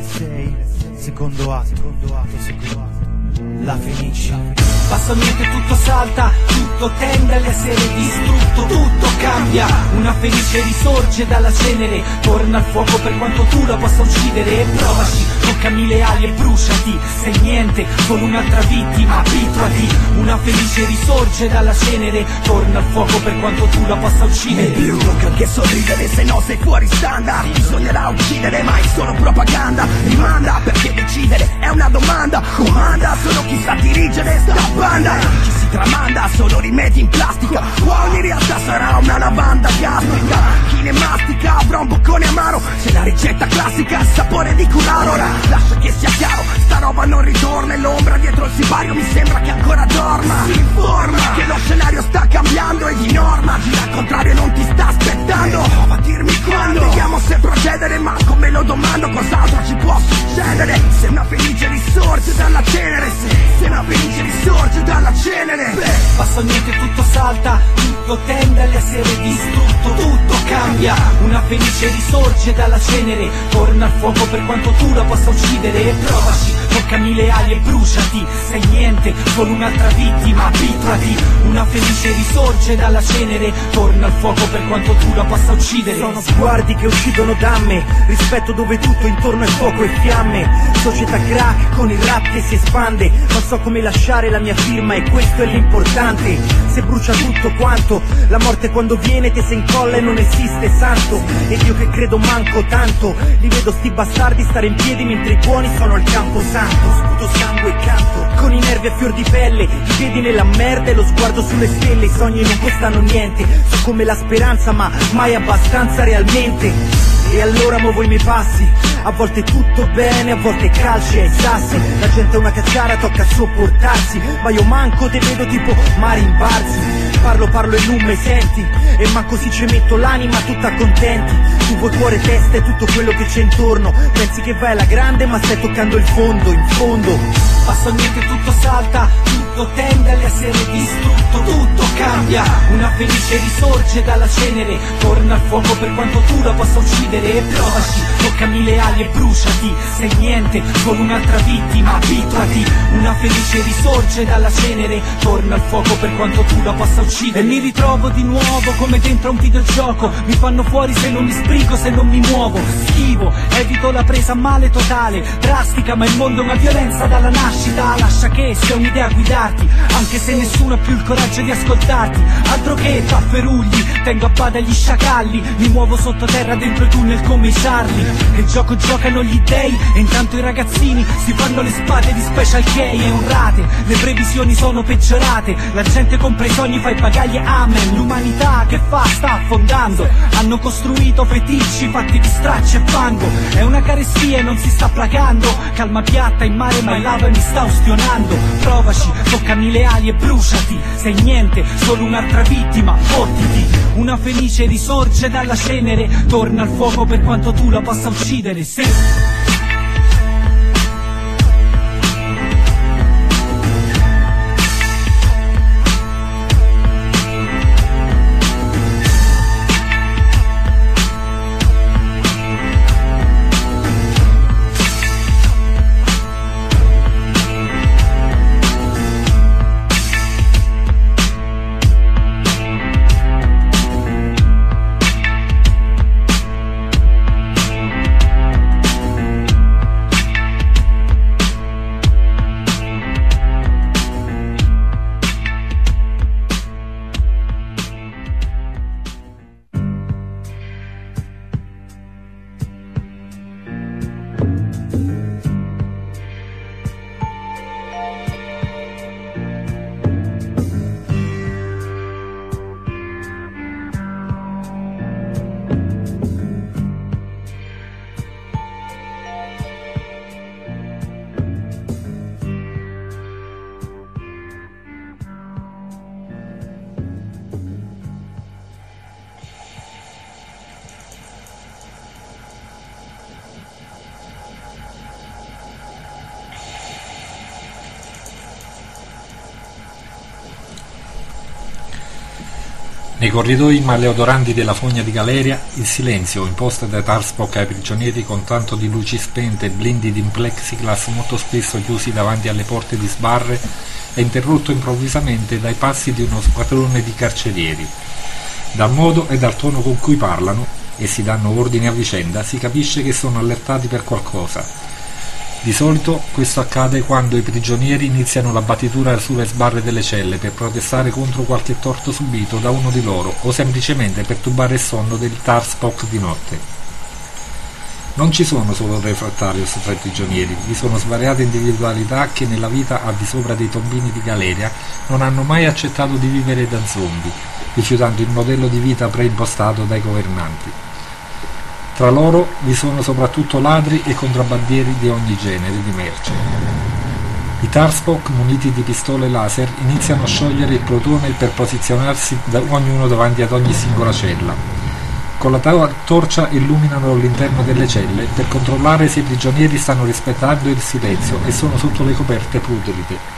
secondo atto, la Fenice. Passa niente, tutto salta, tutto tende all'essere distrutto, tutto cambia. Una Fenice risorge dalla cenere, torna al fuoco per quanto tu la possa uccidere. E provaci, toccami le ali e bruciati, sei niente, solo un'altra vittima, abituati. Una Fenice risorge dalla cenere, torna al fuoco per quanto tu la possa uccidere. E più che sorridere, se no sei fuori standard. Bisognerà uccidere, ma è solo propaganda. Rimanda, perché decidere è una domanda. Comanda, solo chi sa dirigere sta banda. Chi si tramanda, solo rimedi in plastica. Ogni realtà sarà una lavanda gastrica. Chi ne mastica avrà un boccone amaro. C'è la ricetta classica, il sapore di curare. Ora lascia che sia chiaro, sta roba non ritorna. E l'ombra dietro il sipario mi sembra che ancora dorma. Si informa che lo scenario sta cambiando e di norma gira al contrario, non ti sta aspettando. Prova a dirmi quando. Vediamo se procedere, ma come lo domando, cos'altro ci può succedere? Se una Fenice risorge dalla cenere, se una Fenice risorge dalla cenere. Passa niente, tutto salta, tutto tende all'essere distrutto, tutto cambia. Una Fenice risorge dalla cenere, torna al fuoco per quanto tu la possa uccidere. E provaci, toccami le ali e bruciati, sei niente, solo un'altra vittima, abituati. Una Fenice risorge dalla cenere, torna al fuoco per quanto tu la possa uccidere. Sono sguardi che uccidono damme, rispetto dove tutto intorno è fuoco e fiamme. Società crack con il rap che si espande, ma so come lasciare la mia firma e questo è l'importante. Se brucia tutto quanto, la morte quando viene te se incolla e non esiste santo. Ed io che credo manco tanto, li vedo sti bastardi stare in piedi mentre i buoni sono al campo santo. Sputo sangue e canto, con i nervi a fior di pelle, i piedi nella merda e lo sguardo sulle stelle. I sogni non costano niente, so come la speranza ma mai abbastanza realmente. E allora muovo i miei passi, a volte tutto bene, a volte calci ai sassi. La gente è una cacciara, tocca sopportarsi, ma io manco te vedo tipo mari in barzi. Parlo e non mi senti, e manco si ci metto l'anima tutta contenti. Tu vuoi cuore, testa e tutto quello che c'è intorno, pensi che vai alla grande ma stai toccando il fondo, in fondo. Passa niente, tutto salta, tutto tende all'essere distrutto, tutto cambia. Una Fenice risorge dalla cenere, torna al fuoco per quanto tu la possa uccidere. E provaci, toccami le ali e bruciati, sei niente, solo un'altra vittima, abituati. Una Fenice risorge dalla cenere, torna al fuoco per quanto tu la possa uccidere. E mi ritrovo di nuovo come dentro a un videogioco, mi fanno fuori se non mi sbrigo, se non mi muovo. Schivo, evito la presa a male totale, drastica ma il mondo è una violenza dalla nascita. Lascia che sia un'idea a guidarti, anche se nessuno ha più il coraggio di ascoltarti. Altro che tafferugli, tengo a bada gli sciacalli, mi muovo sottoterra dentro i tunnel come i Charlie. Nel gioco giocano gli dei e intanto i ragazzini si fanno le spade di Special K e onrate. Le previsioni sono peggiorate, la gente compra i sogni, fa i bagagli, amen. L'umanità che fa? Sta affondando. Hanno costruito feticci fatti di stracci e fango, è una carestia e non si sta placando. Calma piatta in mare ma in lava mi sta ustionando. Provaci, toccami le ali e bruciati, sei niente, solo un'altra vittima, fottiti. Una Fenice risorge dalla cenere, torna al fuoco per quanto tu la possa uccidere, sì. Nei corridoi maleodoranti della fogna di Galeria, il silenzio imposto da Tarspock ai prigionieri con tanto di luci spente e blindati in plexiglass molto spesso chiusi davanti alle porte di sbarre, è interrotto improvvisamente dai passi di uno squadrone di carcerieri. Dal modo e dal tono con cui parlano e si danno ordini a vicenda si capisce che sono allertati per qualcosa. Di solito questo accade quando i prigionieri iniziano la battitura sulle sbarre delle celle per protestare contro qualche torto subito da uno di loro o semplicemente per turbare il sonno del Tarspock di notte. Non ci sono solo refrattarios tra i prigionieri, vi sono svariate individualità che nella vita al di sopra dei tombini di Galeria non hanno mai accettato di vivere da zombie, rifiutando il modello di vita preimpostato dai governanti. Tra loro vi sono soprattutto ladri e contrabbandieri di ogni genere di merce. I Tarspock, muniti di pistole laser, iniziano a sciogliere il plotone per posizionarsi ognuno davanti ad ogni singola cella. Con la torcia illuminano l'interno delle celle per controllare se i prigionieri stanno rispettando il silenzio e sono sotto le coperte pulite.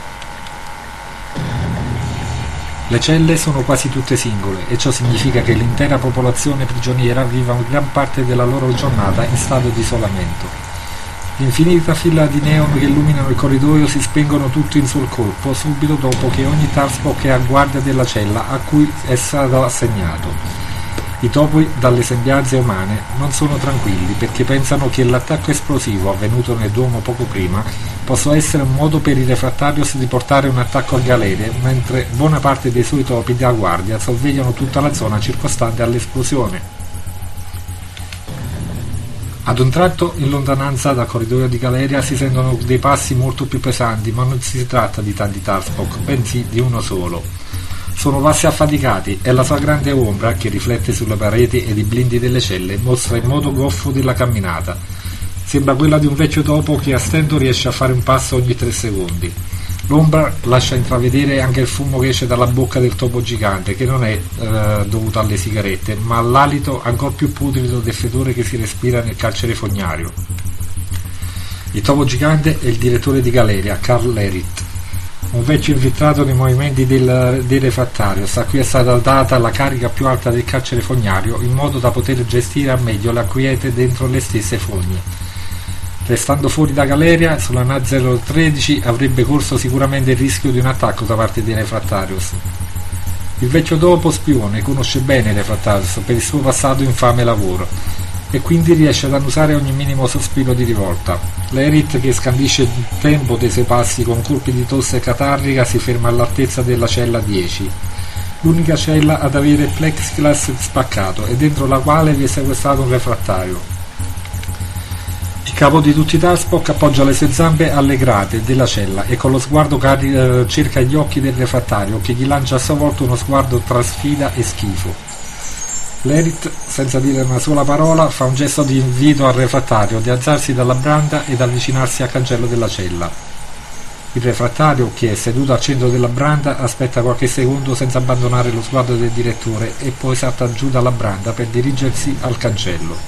Le celle sono quasi tutte singole e ciò significa che l'intera popolazione prigioniera vive una gran parte della loro giornata in stato di isolamento. L'infinita fila di neon che illuminano il corridoio si spengono tutti in sol colpo subito dopo che ogni Tarspock è a guardia della cella a cui è stato assegnato. I topi, dalle sembianze umane, non sono tranquilli perché pensano che l'attacco esplosivo avvenuto nel Duomo poco prima possa essere un modo per i refrattarios di portare un attacco a Galeria, mentre buona parte dei suoi topi da guardia sorvegliano tutta la zona circostante all'esplosione. Ad un tratto, in lontananza dal corridoio di Galeria, si sentono dei passi molto più pesanti, ma non si tratta di tanti Tarspock, bensì di uno solo. Sono passi affaticati e la sua grande ombra, che riflette sulle pareti ed i blindi delle celle, mostra il modo goffo della camminata. Sembra quella di un vecchio topo che a stento riesce a fare un passo ogni 3 secondi. L'ombra lascia intravedere anche il fumo che esce dalla bocca del topo gigante, che non è dovuto alle sigarette, ma all'alito ancor più putrido del fetore che si respira nel carcere fognario. Il topo gigante è il direttore di Galeria, Karl Lerit, un vecchio infiltrato nei movimenti dei refrattarios, a cui è stata data la carica più alta del carcere fognario in modo da poter gestire al meglio la quiete dentro le stesse fogne. Restando fuori da Galeria, sulla NA013 avrebbe corso sicuramente il rischio di un attacco da parte dei refrattarios. Il vecchio topo spione conosce bene i refrattarios per il suo passato infame lavoro e quindi riesce ad annusare ogni minimo sospiro di rivolta. Lerit, che scandisce il tempo dei suoi passi con colpi di tosse catarrica, si ferma all'altezza della cella 10, l'unica cella ad avere il plexiglass spaccato e dentro la quale vi è sequestrato un refrattario. Il capo di tutti i Tarspock appoggia le sue zampe alle grate della cella e con lo sguardo cerca gli occhi del refrattario, che gli lancia a sua volta uno sguardo tra sfida e schifo. Lerit, senza dire una sola parola, fa un gesto di invito al refrattario di alzarsi dalla branda ed avvicinarsi al cancello della cella. Il refrattario, che è seduto al centro della branda, aspetta qualche secondo senza abbandonare lo sguardo del direttore e poi salta giù dalla branda per dirigersi al cancello.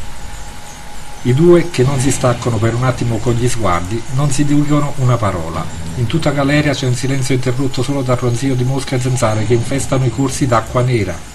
I due, che non si staccano per un attimo con gli sguardi, non si dicono una parola. In tutta Galeria c'è un silenzio interrotto solo dal ronzio di mosche e zanzare che infestano i corsi d'acqua nera.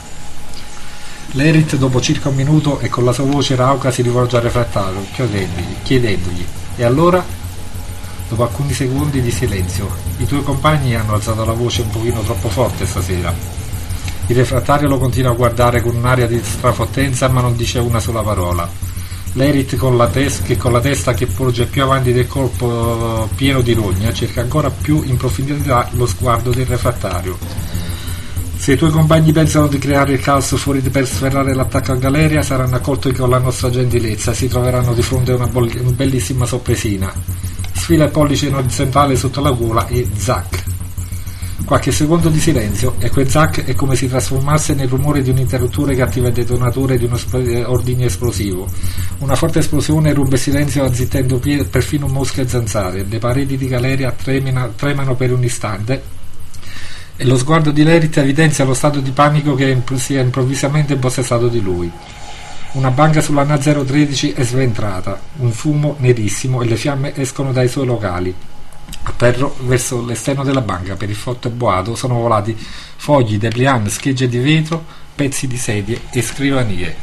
Lerit, dopo circa un minuto e con la sua voce rauca, si rivolge al refrattario chiedendogli: e allora? Dopo alcuni secondi di silenzio, i tuoi compagni hanno alzato la voce un pochino troppo forte stasera. Il refrattario lo continua a guardare con un'aria di strafottenza, ma non dice una sola parola. Lerit, con la testa che porge più avanti del corpo pieno di rogna, cerca ancora più in profondità lo sguardo del refrattario. Se i tuoi compagni pensano di creare il caos fuori per sferrare l'attacco a Galeria, saranno accolti con la nostra gentilezza e si troveranno di fronte a una bellissima sorpresina. Sfila il pollice in orizzontale sotto la gola e zac. Qualche secondo di silenzio e quel zac è come se trasformasse nel rumore di un interruttore che attiva il detonatore di uno ordigno esplosivo. Una forte esplosione ruba il silenzio azzittendo perfino mosche e zanzare. Le pareti di Galeria tremano per un istante e lo sguardo di Lerit evidenzia lo stato di panico che si è improvvisamente impossessato di lui. Una banca sulla NA013 è sventrata, un fumo nerissimo e le fiamme escono dai suoi locali. verso l'esterno della banca. Per il forte boato sono volati fogli, depliant, schegge di vetro, pezzi di sedie e scrivanie.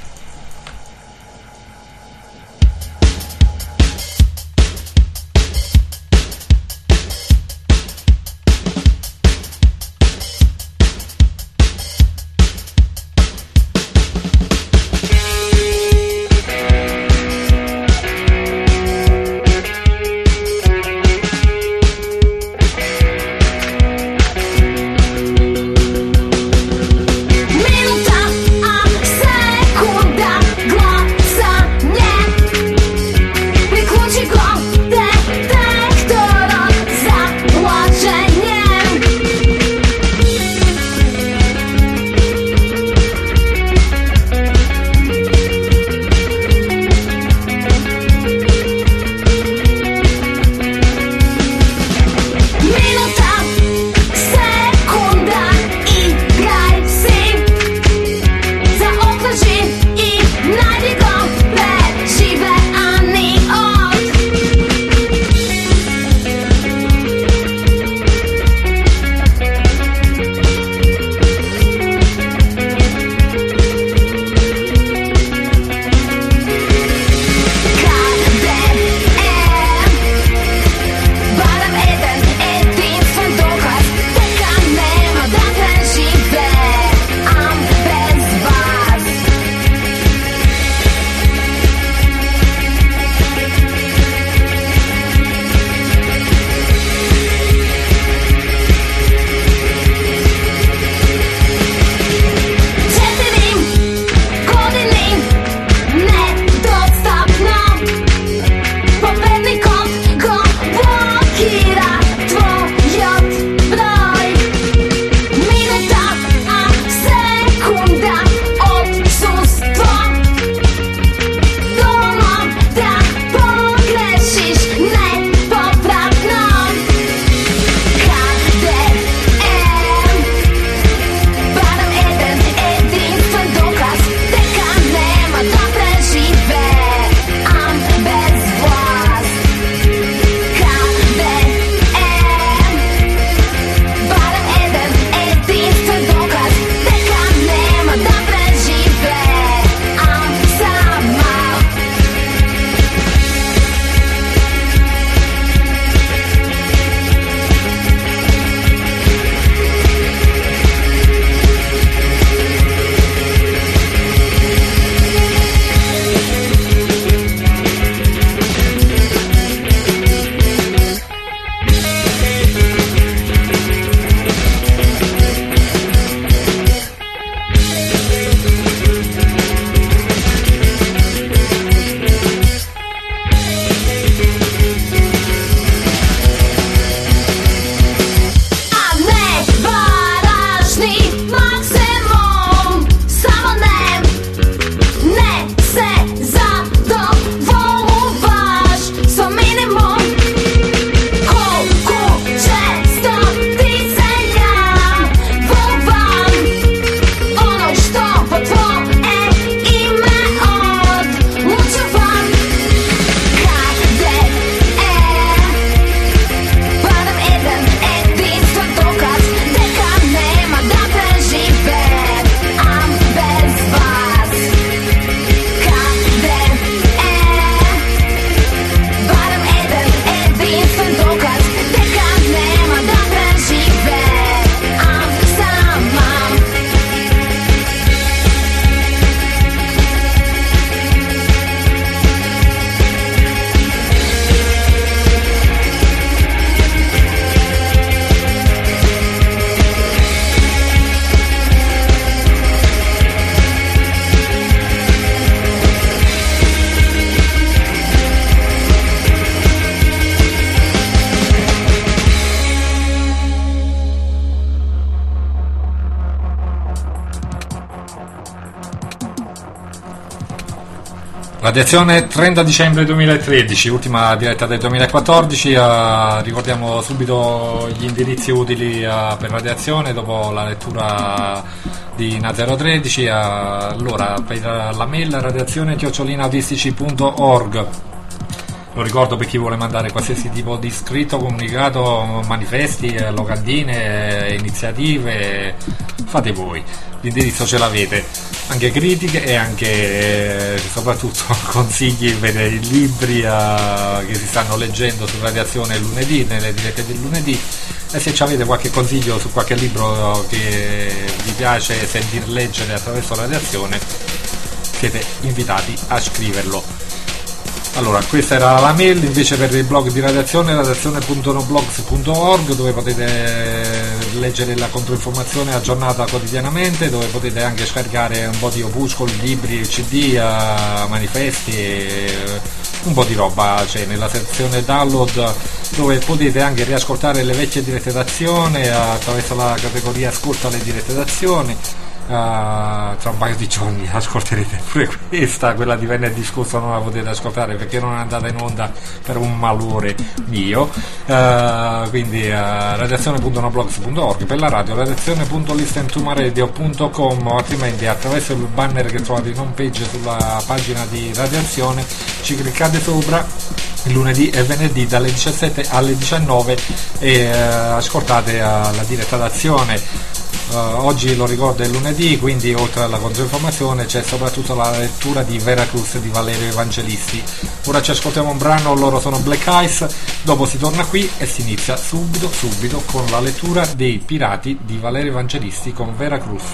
Radiazione 30 dicembre 2013, ultima diretta del 2014. Ricordiamo subito gli indirizzi utili per radiazione dopo la lettura di Na013. Allora, per la mail radiazione@autistici.org, Lo ricordo per chi vuole mandare qualsiasi tipo di scritto, comunicato, manifesti, locandine, iniziative, fate voi, l'indirizzo ce l'avete, anche critiche e anche soprattutto consigli per i libri che si stanno leggendo su Radiazione lunedì, nelle dirette del lunedì, e se avete qualche consiglio su qualche libro che vi piace sentir leggere attraverso Radiazione, siete invitati a scriverlo. Allora, questa era la mail. Invece per il blog di Radiazione, radiazione.noblogs.org, dove potete leggere la controinformazione aggiornata quotidianamente, dove potete anche scaricare un po' di opuscoli, libri, CD, manifesti, un po' di roba. C'è nella sezione download, dove potete anche riascoltare le vecchie dirette d'azione attraverso la categoria ascolta le dirette d'azione. Tra un paio di giorni ascolterete pure quella di venerdì scorso non la potete ascoltare perché non è andata in onda per un malore mio, quindi radiazione.noblogs.org, per la radio radiazione.listentomaradio.com, o altrimenti attraverso il banner che trovate in home page sulla pagina di Radiazione, ci cliccate sopra il lunedì e venerdì dalle 17 alle 19 e ascoltate la diretta d'azione. Oggi, lo ricordo, è lunedì, quindi oltre alla controinformazione c'è soprattutto la lettura di Veracruz di Valerio Evangelisti. Ora ci ascoltiamo un brano, loro sono Black Eyes, dopo si torna qui e si inizia subito con la lettura dei Pirati di Valerio Evangelisti con Veracruz.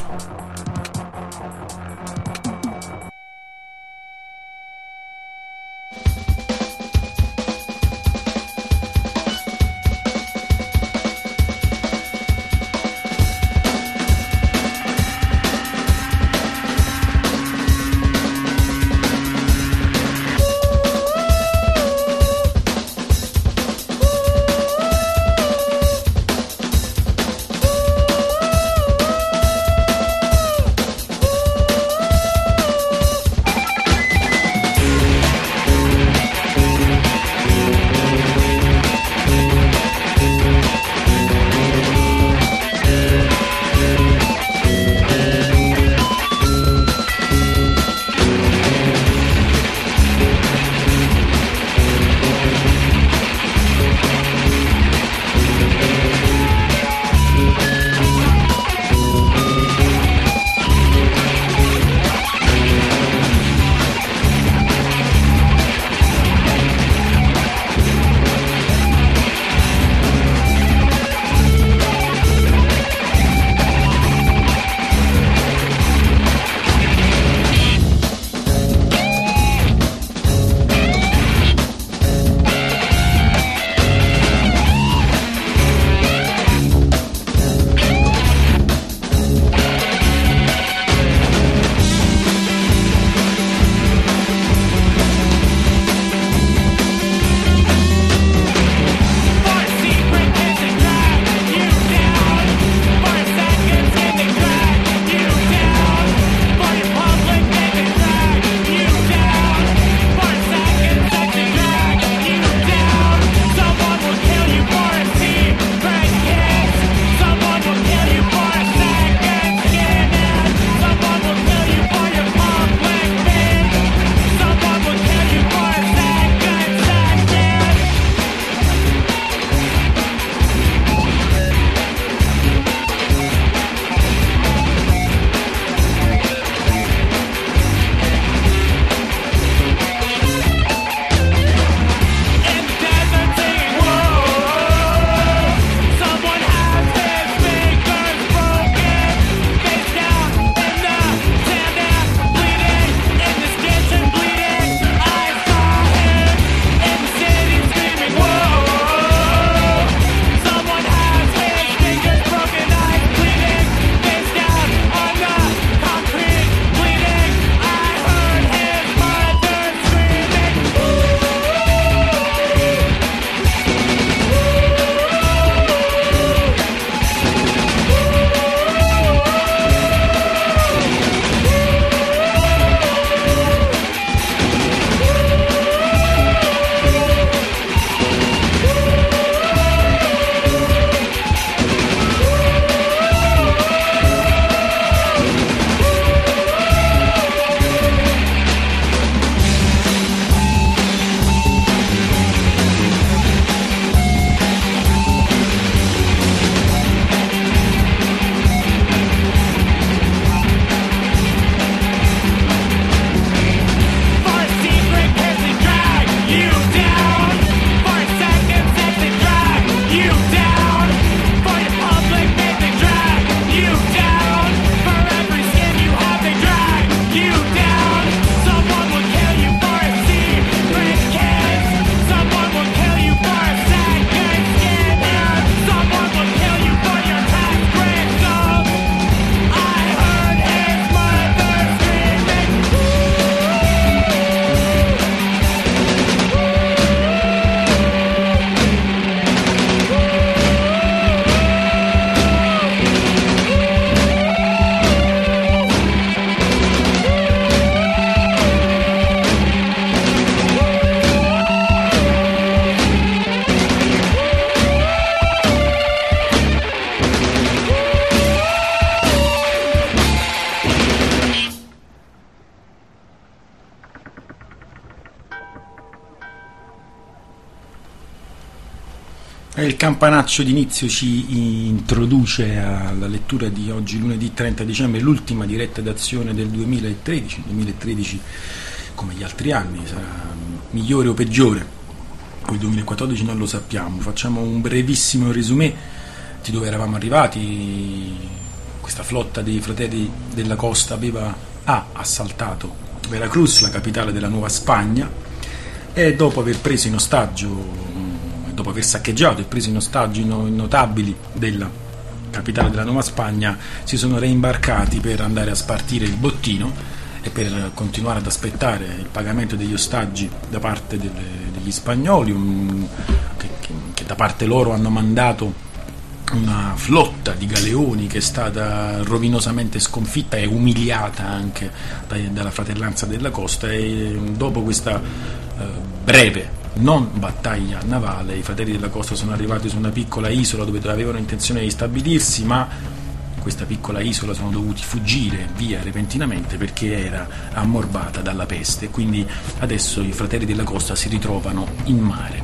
il campanaccio d'inizio ci introduce alla lettura di oggi, lunedì 30 dicembre, l'ultima diretta d'azione del 2013. 2013, come gli altri anni, sarà migliore o peggiore, il 2014 non lo sappiamo. Facciamo un brevissimo resumé di dove eravamo arrivati. Questa flotta dei Fratelli della Costa aveva assaltato Veracruz, la capitale della Nuova Spagna, e dopo aver preso in ostaggio, dopo aver saccheggiato e preso in ostaggio i notabili della capitale della Nuova Spagna, si sono reimbarcati per andare a spartire il bottino e per continuare ad aspettare il pagamento degli ostaggi da parte degli spagnoli, che da parte loro hanno mandato una flotta di galeoni che è stata rovinosamente sconfitta e umiliata anche dalla Fratellanza della Costa. E dopo questa breve non battaglia navale, i Fratelli della Costa sono arrivati su una piccola isola dove avevano intenzione di stabilirsi, ma questa piccola isola sono dovuti fuggire via repentinamente perché era ammorbata dalla peste. Quindi adesso i Fratelli della Costa si ritrovano in mare.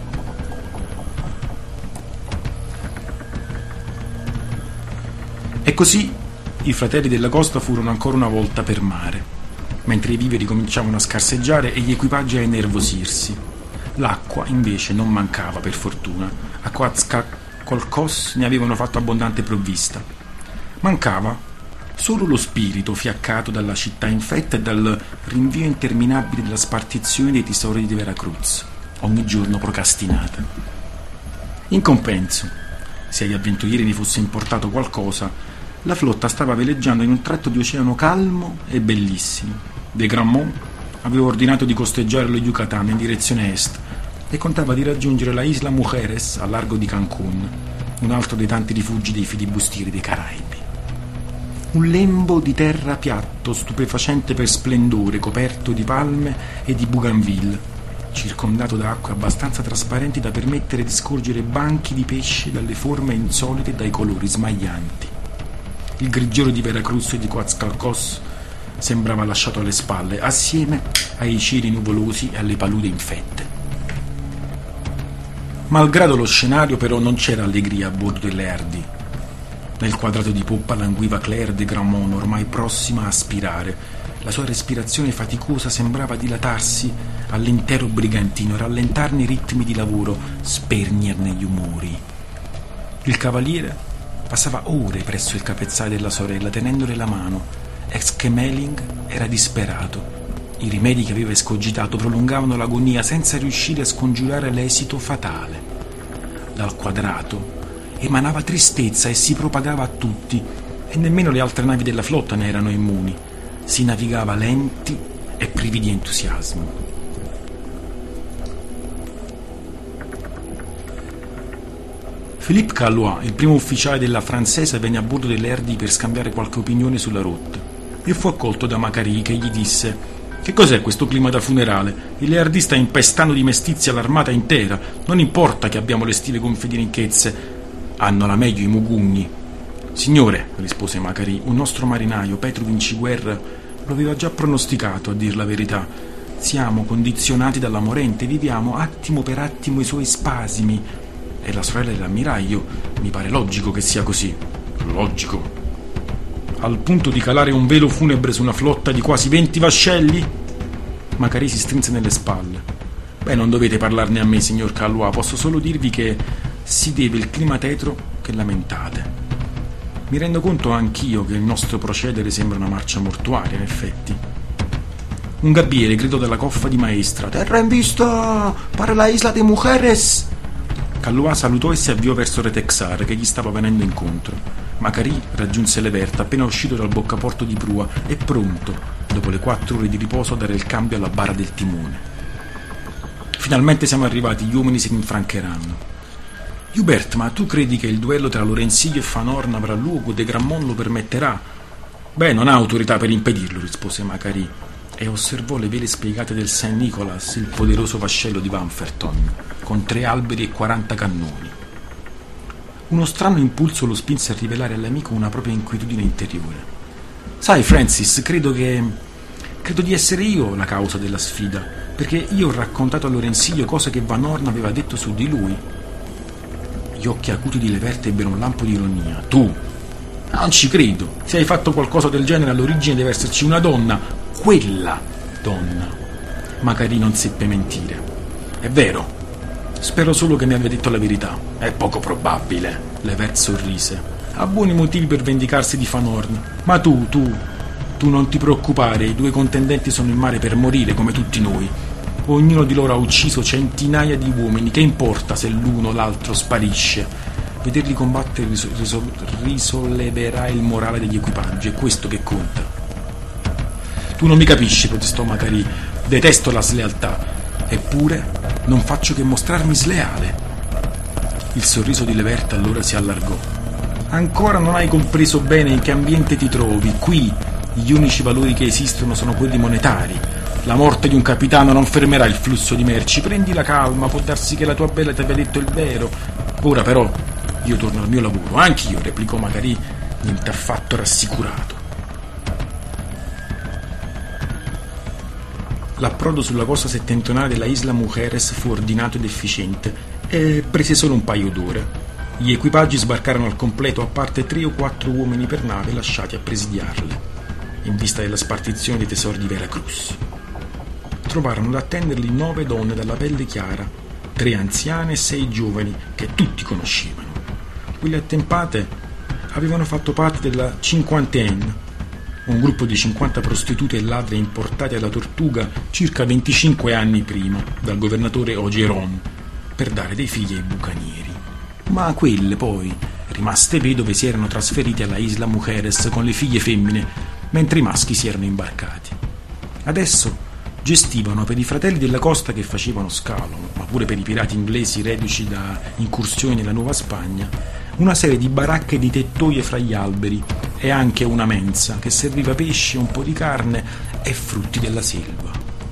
E così i Fratelli della Costa furono ancora una volta per mare, mentre i viveri cominciavano a scarseggiare e gli equipaggi a innervosirsi. L'acqua invece non mancava, per fortuna. A Coatzacoalcos ne avevano fatto abbondante provvista. Mancava solo lo spirito fiaccato dalla città infetta e dal rinvio interminabile della spartizione dei tesori di Veracruz, ogni giorno procrastinata. In compenso, se agli avventurieri ne fosse importato qualcosa, la flotta stava veleggiando in un tratto di oceano calmo e bellissimo. De Gramont aveva ordinato di costeggiare lo Yucatan in direzione est e contava di raggiungere la Isla Mujeres a largo di Cancún, un altro dei tanti rifugi dei filibustieri dei Caraibi. Un lembo di terra piatto, stupefacente per splendore, coperto di palme e di bougainville, circondato da acque abbastanza trasparenti da permettere di scorgere banchi di pesce dalle forme insolite e dai colori smaglianti. Il grigiore di Veracruz e di Coatzacoalcos sembrava lasciato alle spalle, assieme ai cieli nuvolosi e alle paludi infette. Malgrado lo scenario, però, non c'era allegria a bordo delle Hardy. Nel quadrato di poppa languiva Claire de Gramont, ormai prossima a spirare. La sua respirazione faticosa sembrava dilatarsi all'intero brigantino, rallentarne i ritmi di lavoro, spernerne gli umori. Il cavaliere passava ore presso il capezzale della sorella, tenendole la mano. Exquemeling era disperato. I rimedi che aveva escogitato prolungavano l'agonia senza riuscire a scongiurare l'esito fatale. Dal quadrato emanava tristezza e si propagava a tutti, e nemmeno le altre navi della flotta ne erano immuni. Si navigava lenti e privi di entusiasmo. Philippe Callois, il primo ufficiale della Francese, venne a bordo delle Hardy per scambiare qualche opinione sulla rotta e fu accolto da Macquarie, che gli disse: «Che cos'è questo clima da funerale? Il Hardy sta impestando di mestizia l'armata intera. Non importa che abbiamo le stive gonfie di ricchezze, hanno la meglio i mugugni». «Signore», rispose Macquarie, «un nostro marinaio, Petru Vinciguerra, lo aveva già pronosticato, a dir la verità. Siamo condizionati dalla morente, viviamo attimo per attimo i suoi spasimi. E la sorella dell'ammiraglio, mi pare logico che sia così». «Logico? Al punto di calare un velo funebre su una flotta di quasi 20 vascelli?» Macquarie si strinse nelle spalle. «Beh, non dovete parlarne a me, signor Callois, posso solo dirvi che si deve il clima tetro che lamentate. Mi rendo conto anch'io che il nostro procedere sembra una marcia mortuaria, in effetti». Un gabbiere gridò dalla coffa di maestra: «Terra in vista! Para la isla de Mujeres!» Callois salutò e si avviò verso Re Texar, che gli stava venendo incontro. Macquarie raggiunse Levert appena uscito dal boccaporto di prua e pronto, dopo le 4 ore di riposo, a dare il cambio alla bara del timone. «Finalmente siamo arrivati, gli uomini si rinfrancheranno». «Hubert, ma tu credi che il duello tra Lorenzillo e Fanorn avrà luogo? De Gramont lo permetterà?» «Beh, non ha autorità per impedirlo», rispose Macquarie, e osservò le vele spiegate del Saint Nicholas, il poderoso vascello di Vanferton, con 3 alberi e 40 cannoni. Uno strano impulso lo spinse a rivelare all'amico una propria inquietudine interiore. «Sai, Francis, credo di essere io la causa della sfida, perché io ho raccontato a Lorenzillo cose che Van Horn aveva detto su di lui». Gli occhi acuti di Levert ebbero un lampo di ironia. Tu? Non ci credo. Se hai fatto qualcosa del genere, all'origine deve esserci una donna. Quella donna. Macari non seppe mentire. È vero. Spero solo che mi abbia detto la verità. È poco probabile. Levert sorrise. Ha buoni motivi per vendicarsi di Van Horn. Ma tu non ti preoccupare. I due contendenti sono in mare per morire come tutti noi. Ognuno di loro ha ucciso centinaia di uomini. Che importa se l'uno o l'altro sparisce? Vederli combattere risolleverà il morale degli equipaggi, è questo che conta. Tu non mi capisci, protestò Macari. Detesto la slealtà, eppure non faccio che mostrarmi sleale. Il sorriso di Levert allora si allargò. Ancora non hai compreso bene in che ambiente ti trovi. Qui gli unici valori che esistono sono quelli monetari. La morte di un capitano non fermerà il flusso di merci. Prendi la calma, può darsi che la tua bella ti abbia detto il vero. Ora però io torno al mio lavoro. Anch'io, replicò Macari, niente affatto rassicurato. L'approdo sulla costa settentrionale della Isla Mujeres fu ordinato ed efficiente e prese solo un paio d'ore. Gli equipaggi sbarcarono al completo, a parte 3 o 4 uomini per nave lasciati a presidiarle, in vista della spartizione dei tesori di Veracruz. Trovarono ad attenderli 9 donne dalla pelle chiara, 3 anziane e 6 giovani che tutti conoscevano. Quelle attempate avevano fatto parte della Cinquantaine, un gruppo di 50 prostitute e ladre importate alla Tortuga circa 25 anni prima dal governatore Ogeron per dare dei figli ai bucanieri. Ma quelle poi, rimaste vedove, si erano trasferite alla Isla Mujeres con le figlie femmine, mentre i maschi si erano imbarcati. Adesso gestivano per i fratelli della costa che facevano scalo, ma pure per i pirati inglesi reduci da incursioni nella Nuova Spagna, una serie di baracche di tettoie fra gli alberi e anche una mensa che serviva pesce, un po' di carne e frutti della selva.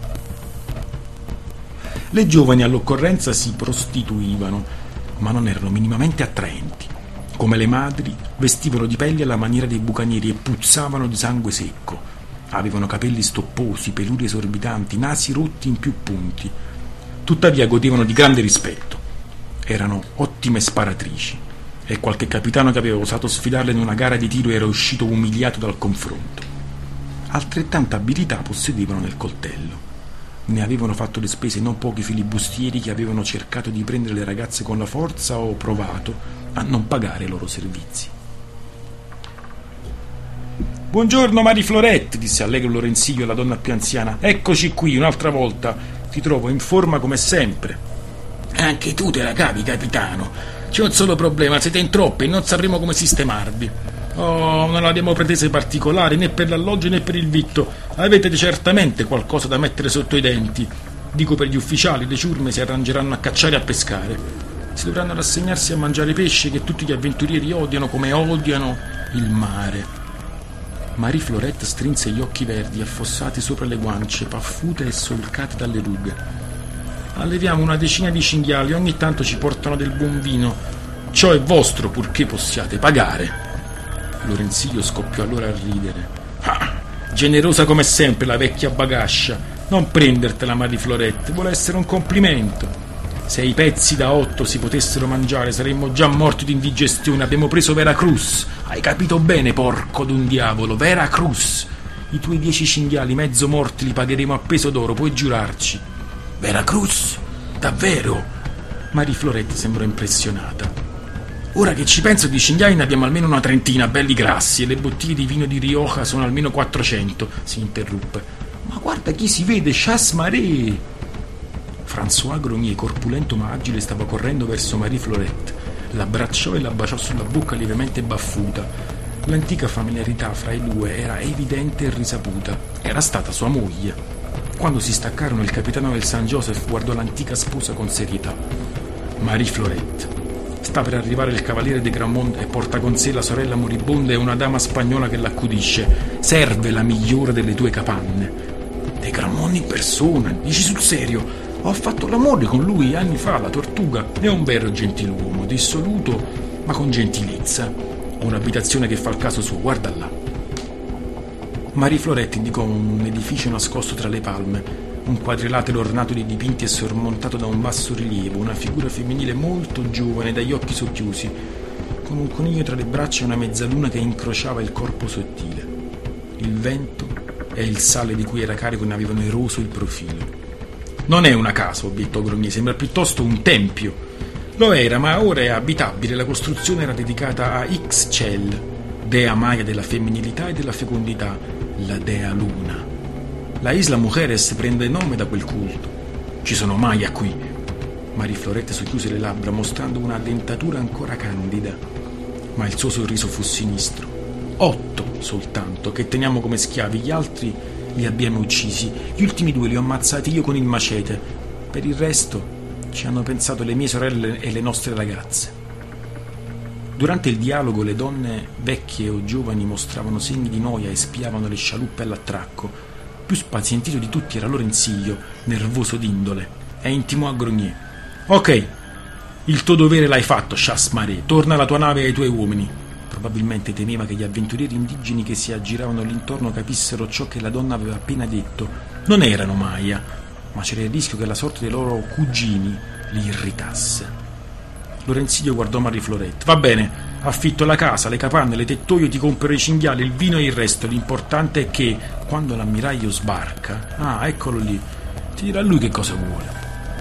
Le giovani all'occorrenza si prostituivano, ma non erano minimamente attraenti. Come le madri, vestivano di pelli alla maniera dei bucanieri e puzzavano di sangue secco. Avevano capelli stopposi, peluri esorbitanti, nasi rotti in più punti. Tuttavia godevano di grande rispetto. Erano ottime sparatrici e qualche capitano che aveva osato sfidarle in una gara di tiro era uscito umiliato dal confronto. Altrettanta abilità possedevano nel coltello. Ne avevano fatto le spese non pochi filibustieri che avevano cercato di prendere le ragazze con la forza o provato a non pagare i loro servizi. «Buongiorno Marie Florette», disse allegro Lorenzillo alla donna più anziana. «Eccoci qui un'altra volta. Ti trovo in forma come sempre». «Anche tu te la cavi, capitano. C'è un solo problema, siete in troppe e non sapremo come sistemarvi». «Oh, non abbiamo pretese particolari né per l'alloggio né per il vitto. Avete certamente qualcosa da mettere sotto i denti. Dico per gli ufficiali, le ciurme si arrangeranno a cacciare e a pescare. Si dovranno rassegnarsi a mangiare pesce che tutti gli avventurieri odiano come odiano il mare». Marie Florette strinse gli occhi verdi affossati sopra le guance, paffute e solcate dalle rughe. «Alleviamo una decina di cinghiali, ogni tanto ci portano del buon vino. Ciò è vostro purché possiate pagare». Lorenzillo scoppiò allora a ridere. «Ah, generosa come sempre la vecchia bagascia. Non prendertela, Marie Florette, vuole essere un complimento. Se i pezzi da 8 si potessero mangiare saremmo già morti di indigestione. Abbiamo preso Veracruz. Hai capito bene, porco d'un diavolo, Veracruz. I tuoi 10 cinghiali mezzo morti li pagheremo a peso d'oro, puoi giurarci». «Veracruz? Davvero?» Marie Florette sembrò impressionata. «Ora che ci penso, di cinghiali ne abbiamo almeno una trentina, belli grassi, e le bottiglie di vino di Rioja sono almeno 400, si interruppe. «Ma guarda chi si vede, chasse marée!» François Gronier, corpulento ma agile, stava correndo verso Marie Florette. L'abbracciò e la baciò sulla bocca lievemente baffuta. L'antica familiarità fra i due era evidente e risaputa. Era stata sua moglie. Quando si staccarono, il capitano del San Joseph guardò l'antica sposa con serietà. «Marie Florette, sta per arrivare il cavaliere de Gramont e porta con sé la sorella moribonda e una dama spagnola che l'accudisce. Serve la migliore delle tue capanne». «De Gramont in persona? Dici sul serio?» «Ho fatto l'amore con lui anni fa alla Tortuga. È un vero gentiluomo, dissoluto ma con gentilezza. Un'abitazione che fa il caso suo, guarda là». Marie Florette indicò un edificio nascosto tra le palme. un quadrilatero ornato di dipinti e sormontato da un basso rilievo, una figura femminile molto giovane dagli occhi socchiusi, con un coniglio tra le braccia e una mezzaluna che incrociava il corpo sottile. Il vento e il sale di cui era carico ne avevano eroso il profilo. Non è una casa, obiettò Grognier, sembra piuttosto un tempio. Lo era, ma ora è abitabile. La costruzione era dedicata a Ixchel, dea maya della femminilità e della fecondità, la dea luna. La Isla Mujeres prende nome da quel culto. Ci sono maya qui. Marie Florette socchiuse le labbra, mostrando una dentatura ancora candida. Ma il suo sorriso fu sinistro. 8 soltanto, che teniamo come schiavi, gli altri li abbiamo uccisi. Gli ultimi 2 li ho ammazzati io con il macete. Per il resto ci hanno pensato le mie sorelle e le nostre ragazze. Durante il dialogo le donne vecchie o giovani mostravano segni di noia e spiavano le scialuppe all'attracco. Più spazientito di tutti era Lorenzillo, nervoso d'indole, e intimò a Grognier: «Ok, il tuo dovere l'hai fatto, Chasse-Marée. Torna alla tua nave e ai tuoi uomini». Probabilmente temeva che gli avventurieri indigeni che si aggiravano l'intorno capissero ciò che la donna aveva appena detto. Non erano Maya, ma c'era il rischio che la sorte dei loro cugini li irritasse. Lorenzillo guardò Marie Florette. «Va bene, affitto la casa, le capanne, le tettoie, ti compro i cinghiali, il vino e il resto. L'importante è che, quando l'ammiraglio sbarca, ah, eccolo lì, ti dirà lui che cosa vuole».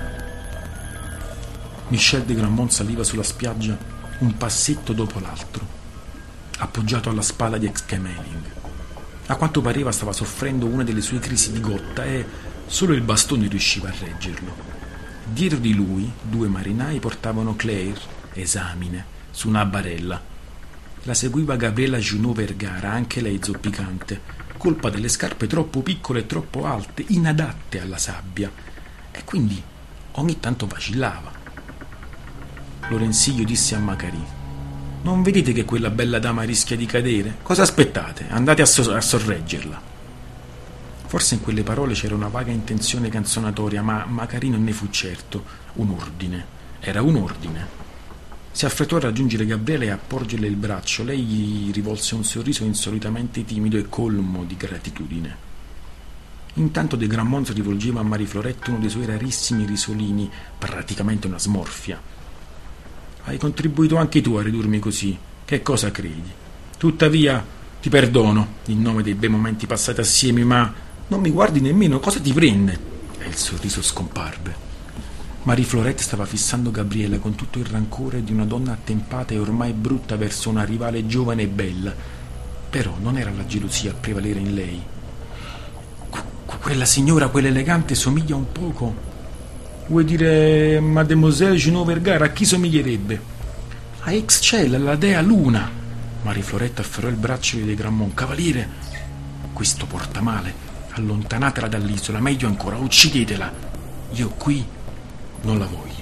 Michel de Gramont saliva sulla spiaggia un passetto dopo l'altro, appoggiato alla spalla di Exquemeling. A quanto pareva stava soffrendo una delle sue crisi di gotta e solo il bastone riusciva a reggerlo. Dietro di lui 2 marinai portavano Claire, esamine, su una barella. La seguiva Gabriella Junot Vergara, anche lei zoppicante, colpa delle scarpe troppo piccole e troppo alte, inadatte alla sabbia, e quindi ogni tanto vacillava. Lorenzillo disse a Macari: «Non vedete che quella bella dama rischia di cadere? Cosa aspettate? Andate a sorreggerla». Forse in quelle parole c'era una vaga intenzione canzonatoria, ma Macari non ne fu certo. Un ordine. Era un ordine. Si affrettò a raggiungere Gabriele e a porgerle il braccio. Lei gli rivolse un sorriso insolitamente timido e colmo di gratitudine. Intanto De Gramont rivolgeva a Marie Florette uno dei suoi rarissimi risolini, praticamente una smorfia. «Hai contribuito anche tu a ridurmi così. Che cosa credi? Tuttavia ti perdono in nome dei bei momenti passati assieme, ma non mi guardi nemmeno, cosa ti prende?» E il sorriso scomparve. Marie Florette stava fissando Gabriella con tutto il rancore di una donna attempata e ormai brutta verso una rivale giovane e bella. Però non era la gelosia a prevalere in lei. «Quella signora, quella elegante, somiglia un poco...» «Vuoi dire Mademoiselle Junot Vergara? A chi somiglierebbe?» «A Ixchel, alla dea Luna». Marie Florette afferrò il braccio di De Gramont. «Cavaliere, questo porta male. Allontanatela dall'isola, meglio ancora, uccidetela. Io qui non la voglio».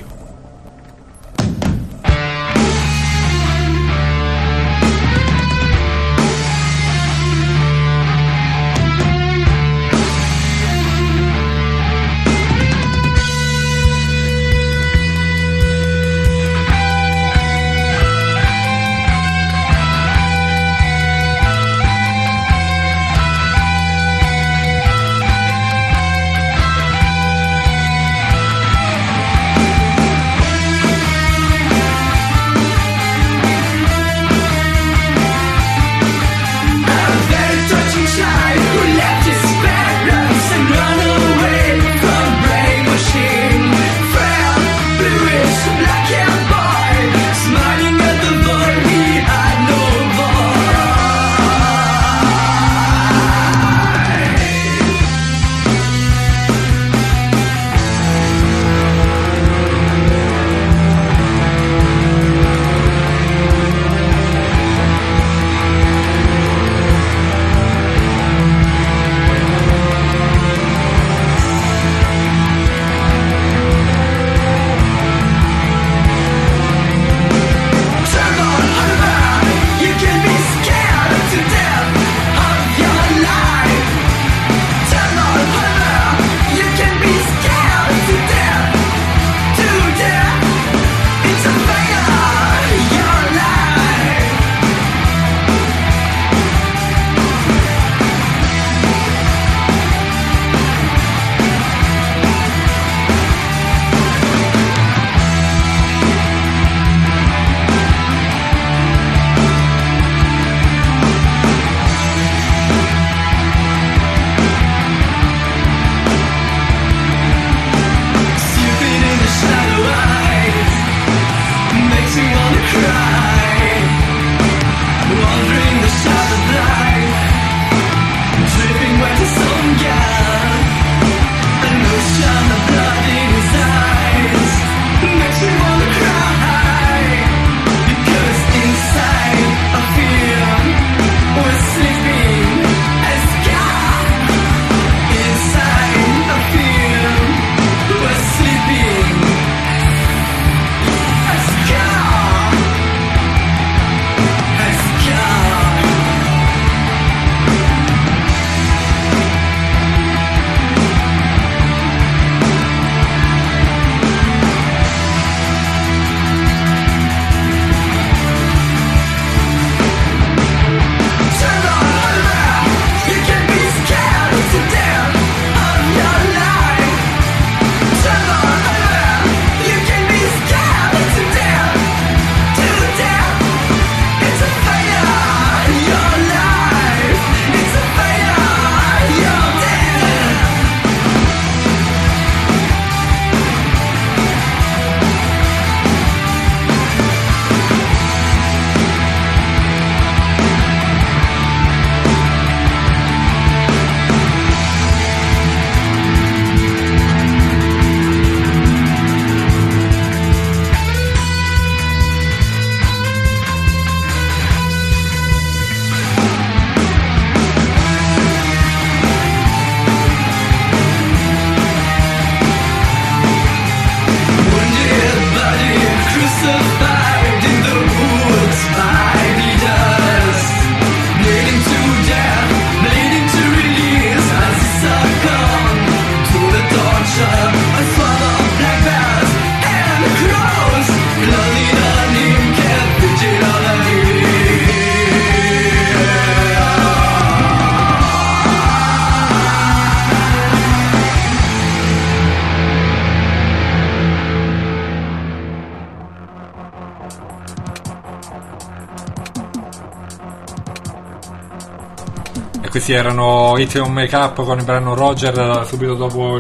Questi erano Hit on Make Up con il brano Roger, subito dopo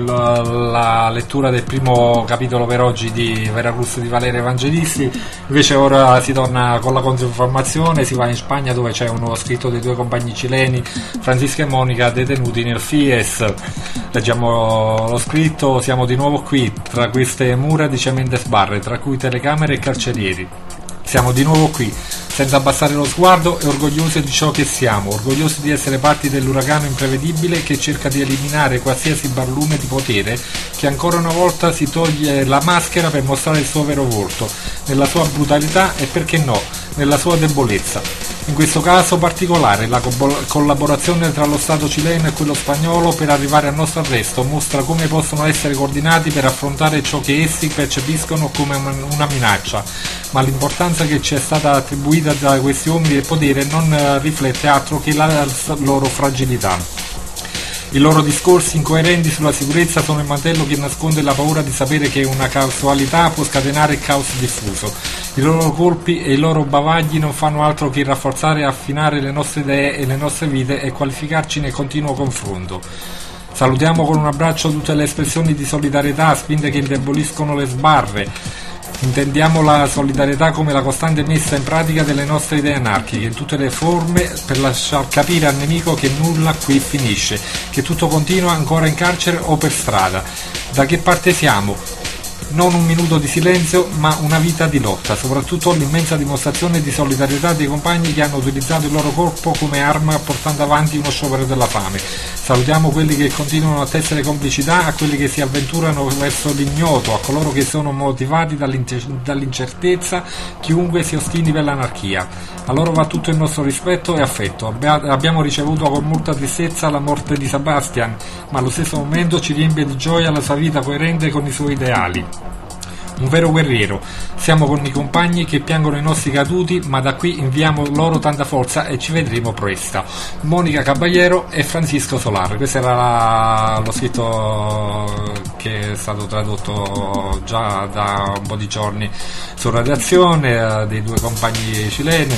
la lettura del primo capitolo per oggi di Veracruz di Valeria Evangelisti. Invece ora si torna con la controinformazione, si va in Spagna dove c'è un nuovo scritto dei due compagni cileni, Francisca e Monica, detenuti nel FIES. Leggiamo lo scritto: siamo di nuovo qui, tra queste mura di cemento e sbarre, tra cui telecamere e carcerieri. Siamo di nuovo qui, senza abbassare lo sguardo e orgogliosi di ciò che siamo, orgogliosi di essere parti dell'uragano imprevedibile che cerca di eliminare qualsiasi barlume di potere che ancora una volta si toglie la maschera per mostrare il suo vero volto, nella sua brutalità e, perché no, nella sua debolezza. In questo caso particolare la collaborazione tra lo Stato cileno e quello spagnolo per arrivare al nostro arresto mostra come possono essere coordinati per affrontare ciò che essi percepiscono come una minaccia, ma l'importanza che ci è stata attribuita da questi uomini del potere non riflette altro che la loro fragilità. I loro discorsi incoerenti sulla sicurezza sono il mantello che nasconde la paura di sapere che una casualità può scatenare il caos diffuso. I loro colpi e i loro bavagli non fanno altro che rafforzare e affinare le nostre idee e le nostre vite e qualificarci nel continuo confronto. Salutiamo con un abbraccio tutte le espressioni di solidarietà, spinte che indeboliscono le sbarre. Intendiamo la solidarietà come la costante messa in pratica delle nostre idee anarchiche in tutte le forme, per lasciar capire al nemico che nulla qui finisce, che tutto continua ancora in carcere o per strada. Da che parte siamo? Non un minuto di silenzio, ma una vita di lotta, soprattutto l'immensa dimostrazione di solidarietà dei compagni che hanno utilizzato il loro corpo come arma portando avanti uno sciopero della fame. Salutiamo quelli che continuano a tessere complicità, a quelli che si avventurano verso l'ignoto, a coloro che sono motivati dall'incertezza, chiunque si ostini per l'anarchia. A loro va tutto il nostro rispetto e affetto. Abbiamo ricevuto con molta tristezza la morte di Sebastian, ma allo stesso momento ci riempie di gioia la sua vita coerente con i suoi ideali. Un vero guerriero. Siamo con i compagni che piangono i nostri caduti, ma da qui inviamo loro tanta forza e ci vedremo presto. Monica Caballero e Francisco Solar. Questo era lo scritto che è stato tradotto già da un po' di giorni su redazione dei due compagni cileni.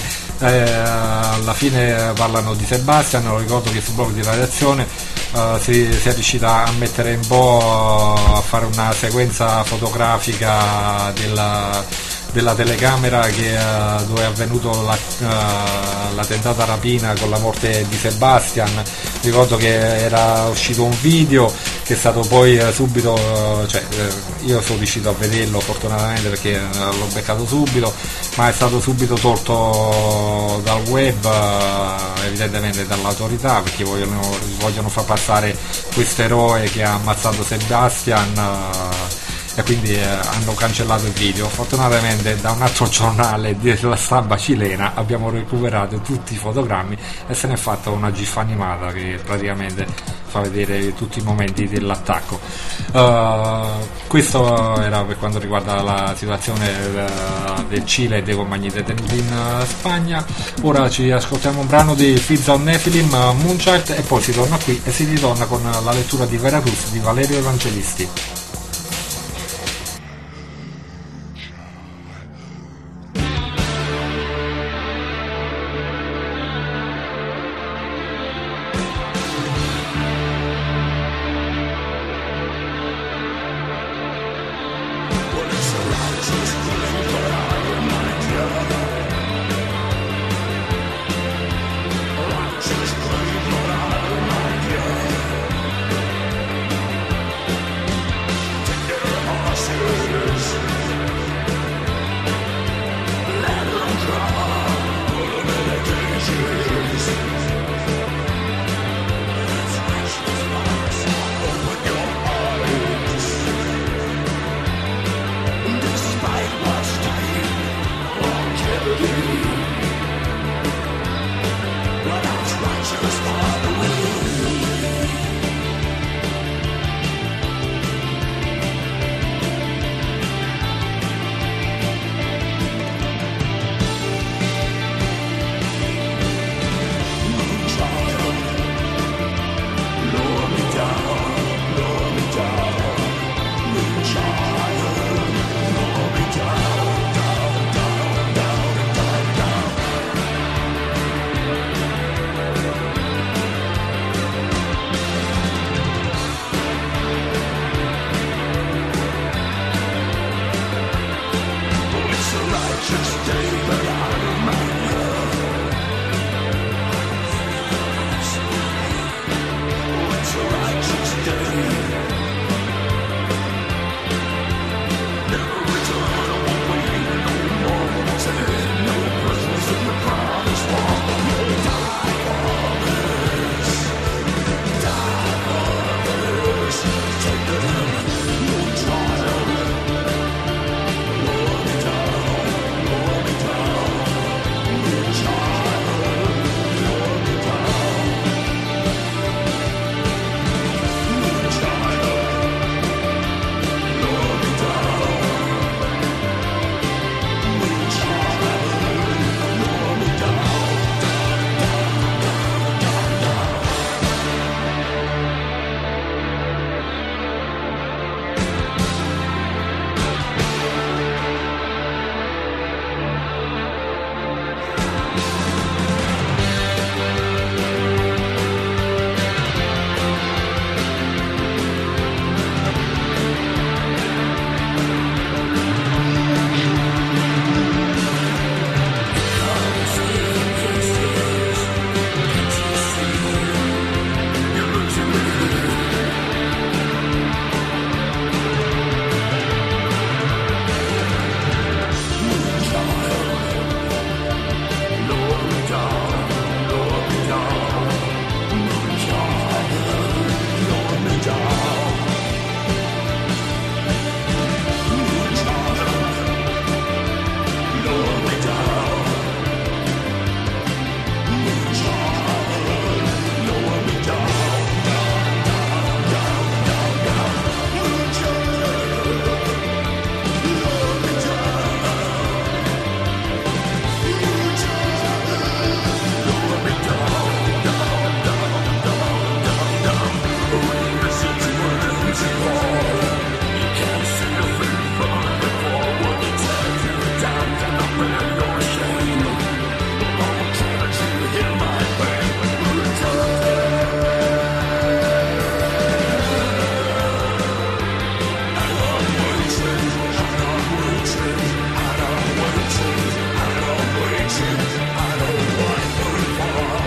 Alla fine parlano di Sebastian. Lo ricordo che sul blog di redazione si è riuscita a mettere in a fare una sequenza fotografica della telecamera dove è avvenuto la tentata rapina con la morte di Sebastian. Ricordo che era uscito un video che è stato poi subito, io sono riuscito a vederlo fortunatamente perché l'ho beccato subito, ma è stato subito tolto dal web, evidentemente dall'autorità, perché vogliono far passare questo eroe che ha ammazzato Sebastian, e quindi hanno cancellato il video. Fortunatamente da un altro giornale della stampa cilena abbiamo recuperato tutti i fotogrammi e se ne è fatta una gif animata che praticamente fa vedere tutti i momenti dell'attacco. Questo era per quanto riguarda la situazione del Cile e dei compagni detenuti in Spagna. Ora ci ascoltiamo un brano di Fields of Nephilim, Moonchild, e poi si torna qui e si ritorna con la lettura di Veracruz di Valerio Evangelisti.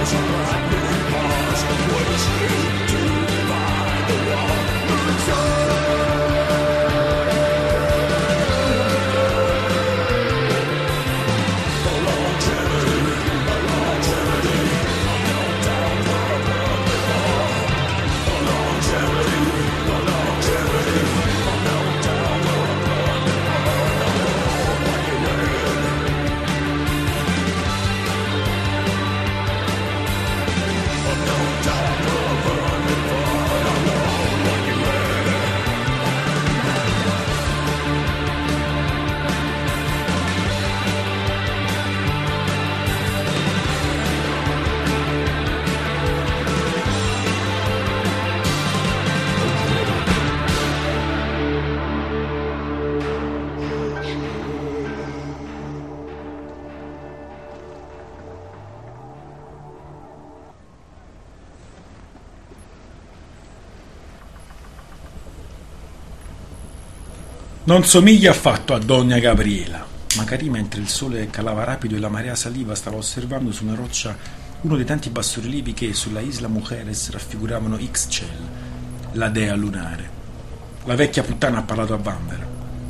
Non somiglia affatto a Donna Gabriela. Macari, mentre il sole calava rapido e la marea saliva, stava osservando su una roccia uno dei tanti bassorilievi che sulla Isla Mujeres raffiguravano Ixchel, la dea lunare. La vecchia puttana ha parlato a Vanvera.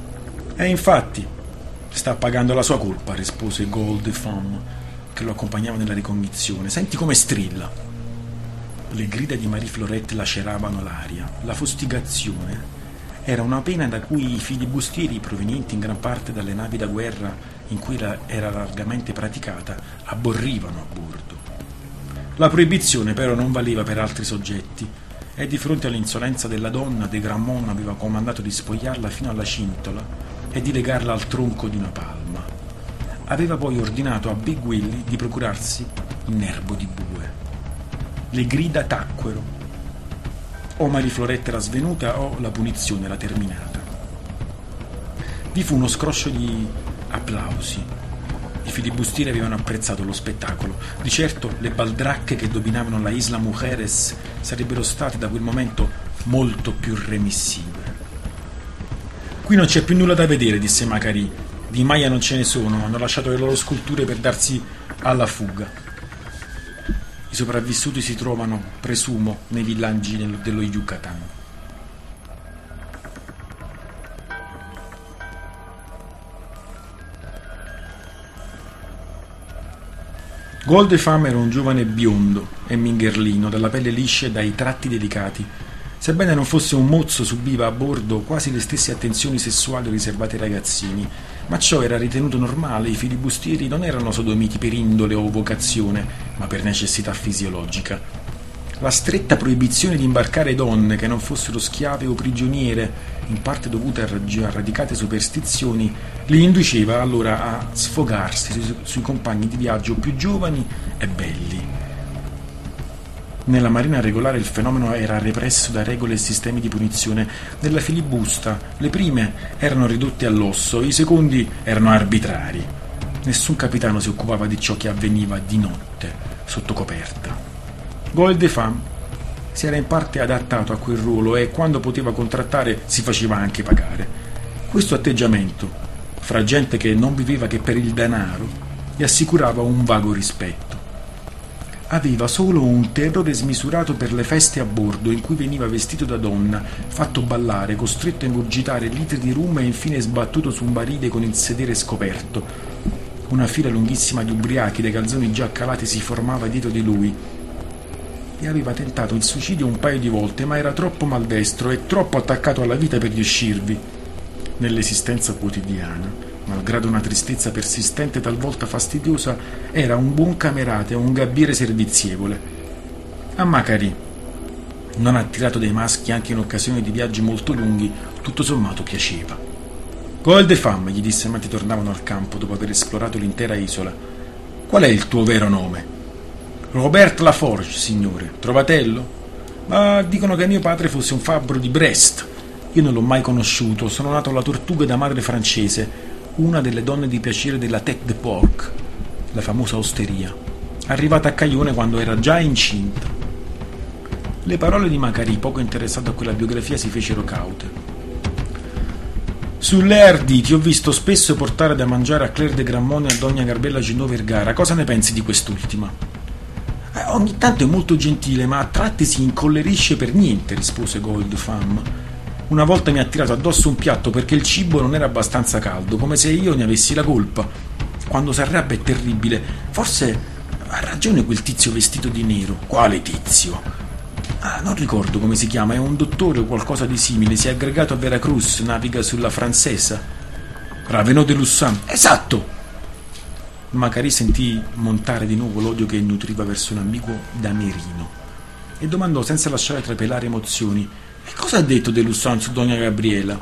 E infatti sta pagando la sua colpa, rispose Gold de Femme, che lo accompagnava nella ricognizione. Senti come strilla. Le grida di Marie Florette laceravano l'aria. La fustigazione era una pena da cui i filibustieri, provenienti in gran parte dalle navi da guerra in cui era largamente praticata, abborrivano a bordo. La proibizione però non valeva per altri soggetti, e di fronte all'insolenza della donna, De Grammont aveva comandato di spogliarla fino alla cintola e di legarla al tronco di una palma. Aveva poi ordinato a Big Willy di procurarsi il nervo di bue. Le grida tacquero. O Marie Florette era svenuta o la punizione era terminata. Vi fu uno scroscio di applausi. I filibustieri avevano apprezzato lo spettacolo. Di certo le baldracche che dominavano la Isla Mujeres sarebbero state da quel momento molto più remissive. Qui non c'è più nulla da vedere, disse Macari. Di Maya non ce ne sono, hanno lasciato le loro sculture per darsi alla fuga. I sopravvissuti si trovano, presumo, nei villaggi dello Yucatan. Gold de Femme era un giovane biondo e mingherlino, dalla pelle liscia e dai tratti delicati. Sebbene non fosse un mozzo, subiva a bordo quasi le stesse attenzioni sessuali riservate ai ragazzini, ma ciò era ritenuto normale. I filibustieri non erano sodomiti per indole o vocazione, ma per necessità fisiologica. La stretta proibizione di imbarcare donne che non fossero schiave o prigioniere, in parte dovute a radicate superstizioni, li induceva allora a sfogarsi sui compagni di viaggio più giovani e belli. Nella marina regolare il fenomeno era represso da regole e sistemi di punizione. Nella filibusta le prime erano ridotte all'osso, i secondi erano arbitrari. Nessun capitano si occupava di ciò che avveniva di notte, sotto coperta. Gold de Femme si era in parte adattato a quel ruolo e, quando poteva contrattare, si faceva anche pagare. Questo atteggiamento, fra gente che non viveva che per il denaro, gli assicurava un vago rispetto. Aveva solo un terrore smisurato per le feste a bordo, in cui veniva vestito da donna, fatto ballare, costretto a ingurgitare litri di rum e infine sbattuto su un barile con il sedere scoperto. Una fila lunghissima di ubriachi dai calzoni già calati si formava dietro di lui. E aveva tentato il suicidio un paio di volte, ma era troppo maldestro e troppo attaccato alla vita per riuscirvi. Nell'esistenza quotidiana, malgrado una tristezza persistente talvolta fastidiosa, era un buon camerata e un gabbiere servizievole. A Macari, non attirato dai maschi anche in occasione di viaggi molto lunghi, tutto sommato piaceva. Gold de Femme, gli disse mentre tornavano al campo dopo aver esplorato l'intera isola. Qual è il tuo vero nome? Robert Laforge, signore. Trovatello? Ma dicono che mio padre fosse un fabbro di Brest. Io non l'ho mai conosciuto, sono nato alla Tortuga da madre francese, una delle donne di piacere della Tête de Porc, la famosa osteria, arrivata a Caglione quando era già incinta. Le parole di Macari, poco interessato a quella biografia, si fecero caute. Sulle Ardi ti ho visto spesso portare da mangiare a Claire de Grammont e a Donna Garbella Ginò Vergara. Cosa ne pensi di quest'ultima? Ogni tanto è molto gentile, ma a tratti si incollerisce per niente, rispose Goldfam. Una volta mi ha tirato addosso un piatto perché il cibo non era abbastanza caldo, come se io ne avessi la colpa. Quando si arrabbia è terribile. Forse ha ragione quel tizio vestito di nero. Quale tizio? Non ricordo come si chiama, è un dottore o qualcosa di simile. Si è aggregato a Veracruz, naviga sulla Francesa. Ravenot de Lussan. Esatto! Macari sentì montare di nuovo l'odio che nutriva verso un amico damerino e domandò senza lasciare trapelare emozioni: e cosa ha detto de Lussan su Donna Gabriela?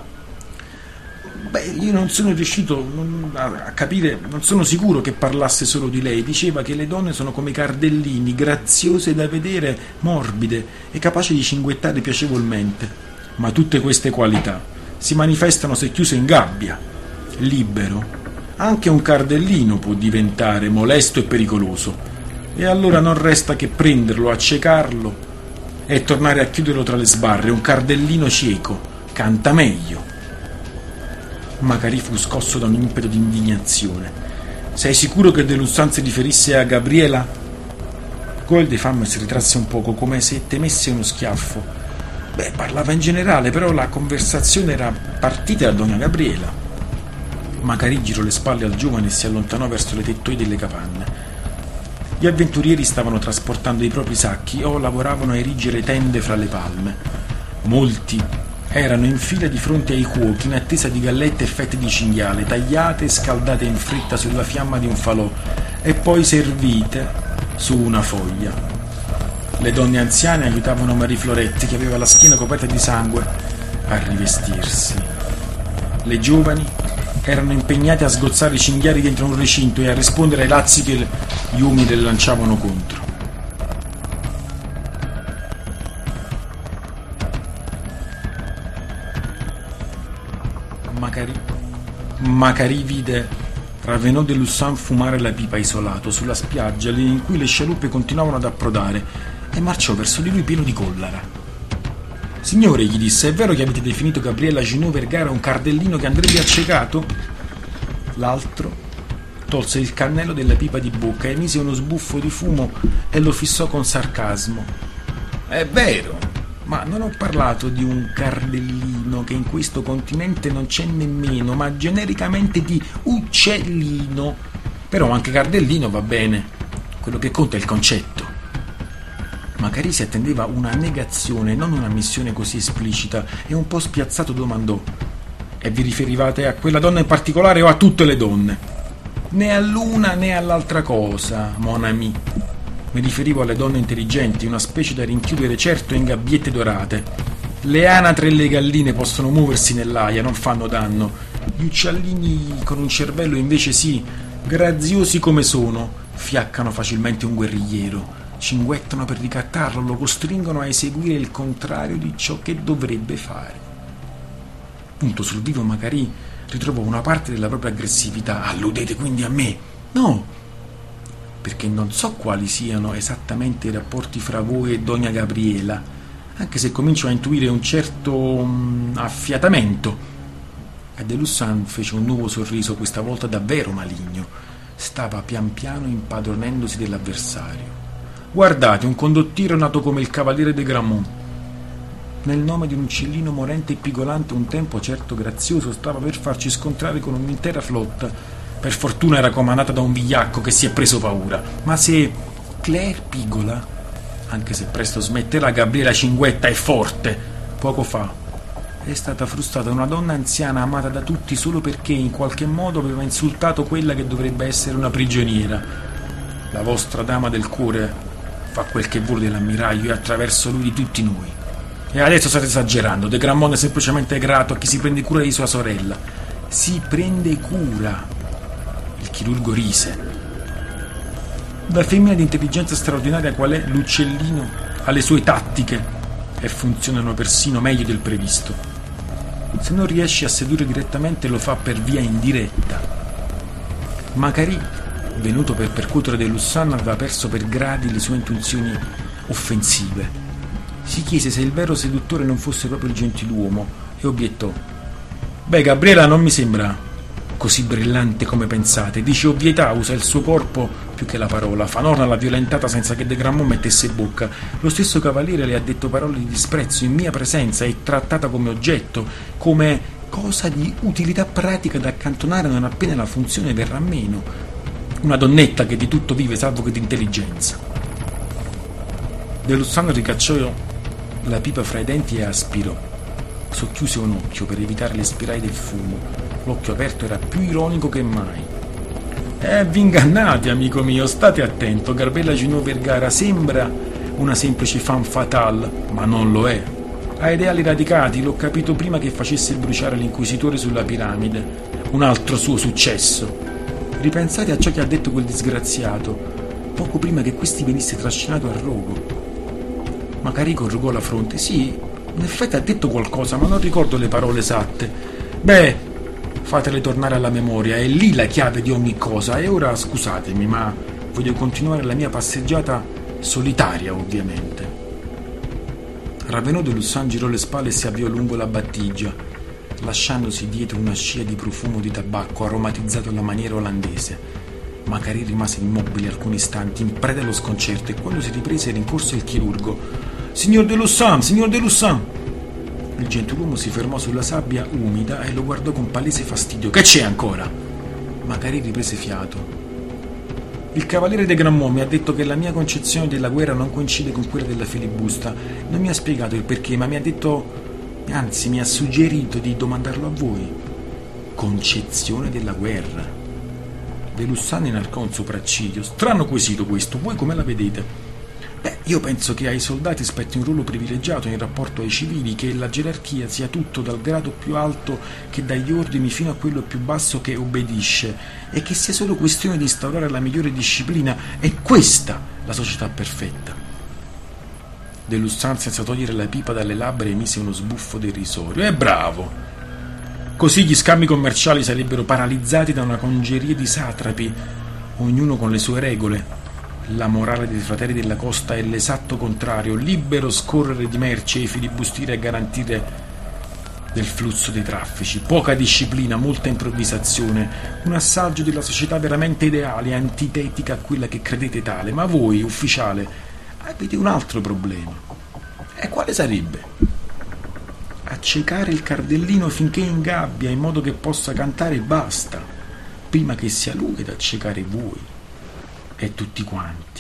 Io non sono riuscito a capire, non sono sicuro che parlasse solo di lei. Diceva che le donne sono come cardellini, graziose da vedere, morbide e capaci di cinguettare piacevolmente. Ma tutte queste qualità si manifestano se chiuse in gabbia, libero. Anche un cardellino può diventare molesto e pericoloso, e allora non resta che prenderlo, accecarlo e tornare a chiuderlo tra le sbarre. Un cardellino cieco canta meglio. Macari fu scosso da un impeto di indignazione. Sei sicuro che de Lussan si riferisse a Gabriela? Goldfam si ritrasse un poco, come se temesse uno schiaffo. Parlava in generale, però la conversazione era partita da Donna Gabriela. Macari girò le spalle al giovane e si allontanò verso le tettoie delle capanne. Gli avventurieri stavano trasportando i propri sacchi o lavoravano a erigere tende fra le palme. Molti erano in fila di fronte ai cuochi in attesa di gallette e fette di cinghiale, tagliate e scaldate in fretta sulla fiamma di un falò e poi servite su una foglia. Le donne anziane aiutavano Marie Floretti, che aveva la schiena coperta di sangue, a rivestirsi. Le giovani erano impegnati a sgozzare i cinghiali dentro un recinto e a rispondere ai lazzi che gli uomini le lanciavano contro. Macari vide Ravenot de Lussan fumare la pipa isolato sulla spiaggia in cui le scialuppe continuavano ad approdare e marciò verso di lui pieno di collera. Signore, gli disse, è vero che avete definito Gabriella Junot Vergara un cardellino che andrebbe accecato? L'altro tolse il cannello della pipa di bocca e mise uno sbuffo di fumo e lo fissò con sarcasmo. È vero, ma non ho parlato di un cardellino, che in questo continente non c'è nemmeno, ma genericamente di uccellino. Però anche cardellino va bene, quello che conta è il concetto. Macari si attendeva una negazione, non una ammissione così esplicita, e un po' spiazzato domandò: e vi riferivate a quella donna in particolare o a tutte le donne? Né all'una né all'altra cosa, mon ami. Mi riferivo alle donne intelligenti, una specie da rinchiudere certo in gabbiette dorate. Le anatre e le galline possono muoversi nell'aia, non fanno danno. Gli uccellini con un cervello invece sì, graziosi come sono, fiaccano facilmente un guerrigliero. Cinguettano per ricattarlo, lo costringono a eseguire il contrario di ciò che dovrebbe fare. Punto sul vivo Macari ritrovò una parte della propria aggressività. Alludete quindi a me? No, perché non so quali siano esattamente i rapporti fra voi e Donna Gabriela, anche se comincio a intuire un certo affiatamento. E de Lussan fece un nuovo sorriso, questa volta davvero maligno. Stava pian piano impadronendosi dell'avversario. Guardate, un condottiero nato come il cavaliere de Gramont. Nel nome di un uccellino morente e pigolante, un tempo certo grazioso, stava per farci scontrare con un'intera flotta. Per fortuna era comandata da un vigliacco che si è preso paura. Ma se Claire pigola, anche se presto smetterà, Gabriela cinguetta e forte. Poco fa è stata frustata una donna anziana amata da tutti solo perché in qualche modo aveva insultato quella che dovrebbe essere una prigioniera. La vostra dama del cuore fa quel che vuole dell'ammiraglio e attraverso lui di tutti noi. E adesso state esagerando. De Gramont è semplicemente grato a chi si prende cura di sua sorella. Si prende cura. Il chirurgo rise. Da femmina di intelligenza straordinaria qual è, l'uccellino ha le sue tattiche e funzionano persino meglio del previsto. Se non riesce a sedurre direttamente, lo fa per via indiretta. Macari, venuto per percuotere de Lussan, aveva perso per gradi le sue intuizioni offensive. Si chiese se il vero seduttore non fosse proprio il gentiluomo e obiettò: Gabriela non mi sembra così brillante come pensate. Dice ovvietà, usa il suo corpo più che la parola. Fanorna l'ha violentata senza che De Gramont mettesse bocca. Lo stesso cavaliere le ha detto parole di disprezzo in mia presenza e trattata come oggetto, come cosa di utilità pratica da accantonare non appena la funzione verrà meno. Una donnetta che di tutto vive salvo che di intelligenza. De Lussan ricacciò la pipa fra i denti e aspirò. Socchiuse un occhio per evitare le spirali del fumo. L'occhio aperto era più ironico che mai. Vi ingannate, amico mio, state attento. Garbella Junot Vergara sembra una semplice femme fatale, ma non lo è. Ha ideali radicati, l'ho capito prima che facesse bruciare l'inquisitore sulla piramide. Un altro suo successo. Ripensate a ciò che ha detto quel disgraziato, poco prima che questi venisse trascinato al rogo. Macari corrugò la fronte. Sì, in effetti ha detto qualcosa, ma non ricordo le parole esatte. Beh, fatele tornare alla memoria, è lì la chiave di ogni cosa. E ora scusatemi, ma voglio continuare la mia passeggiata solitaria, ovviamente. Ravenot de Lussan girò le spalle e si avviò lungo la battigia, lasciandosi dietro una scia di profumo di tabacco aromatizzato alla maniera olandese. Macari rimase immobile alcuni istanti, in preda allo sconcerto, e quando si riprese rincorse il chirurgo. Signor de Lussan, signor de Lussan! Il gentiluomo si fermò sulla sabbia umida e lo guardò con palese fastidio. Che c'è ancora? Macari riprese fiato. Il cavaliere de Gramont mi ha detto che la mia concezione della guerra non coincide con quella della filibusta. Non mi ha spiegato il perché, ma mi ha detto, anzi mi ha suggerito di domandarlo a voi. Concezione della guerra? De Lussan inarcò un sopracciglio. Strano quesito questo, voi come la vedete? Beh, io penso che ai soldati spetti un ruolo privilegiato in rapporto ai civili, che la gerarchia sia tutto dal grado più alto che dà gli ordini fino a quello più basso che obbedisce, e che sia solo questione di instaurare la migliore disciplina. È questa la società perfetta. De Lussan, senza togliere la pipa dalle labbra, emise uno sbuffo derisorio. È bravo! Così gli scambi commerciali sarebbero paralizzati da una congerie di satrapi, ognuno con le sue regole. La morale dei fratelli della costa è l'esatto contrario, libero scorrere di merci e i filibustieri a garantire del flusso dei traffici, poca disciplina, molta improvvisazione, un assaggio della società veramente ideale, antitetica a quella che credete tale. Ma voi, ufficiale, avete un altro problema. E quale sarebbe? Accecare il cardellino finché ingabbia, in modo che possa cantare e basta, prima che sia lui ad accecare voi e tutti quanti.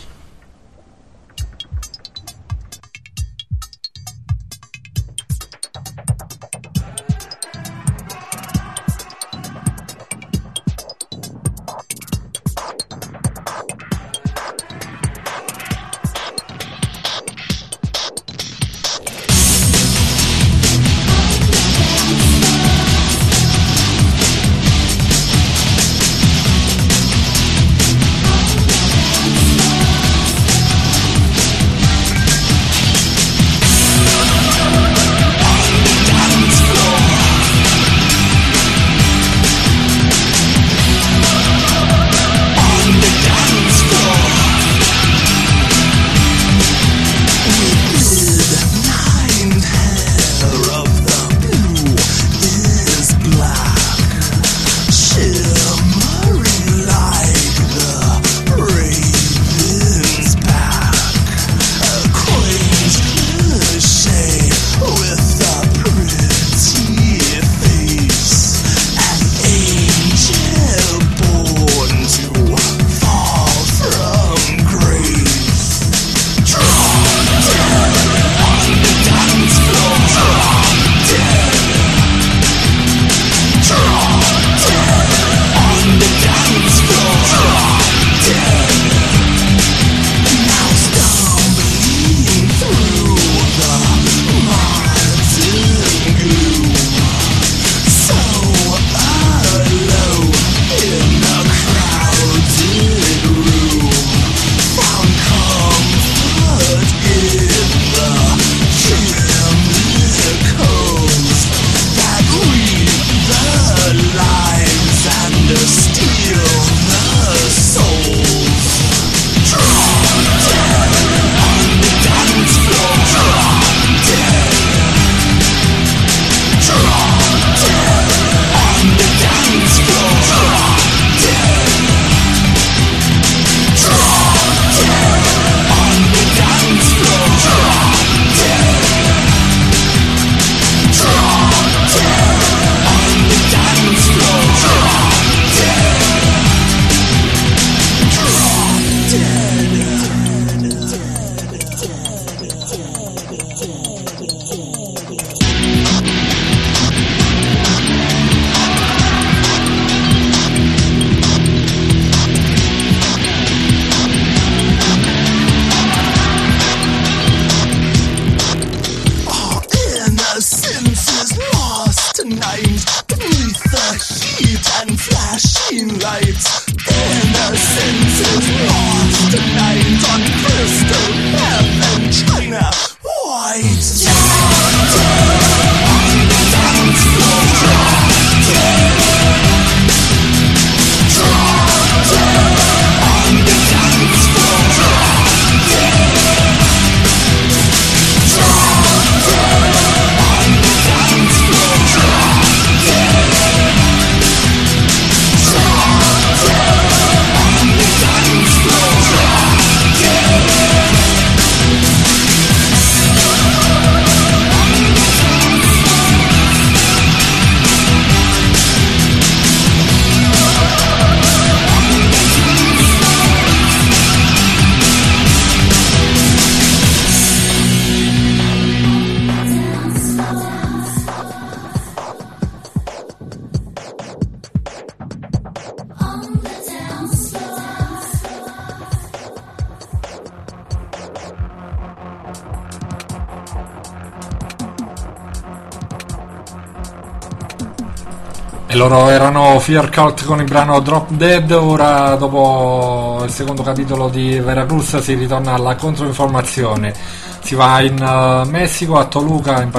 E loro erano Fear Cult con il brano Drop Dead. Ora, dopo il secondo capitolo di Veracruz, si ritorna alla controinformazione. Si va in Messico, a Toluca in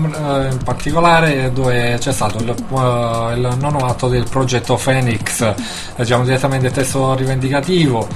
particolare, dove c'è stato il nono atto del progetto Phoenix. Leggiamo direttamente il testo rivendicativo.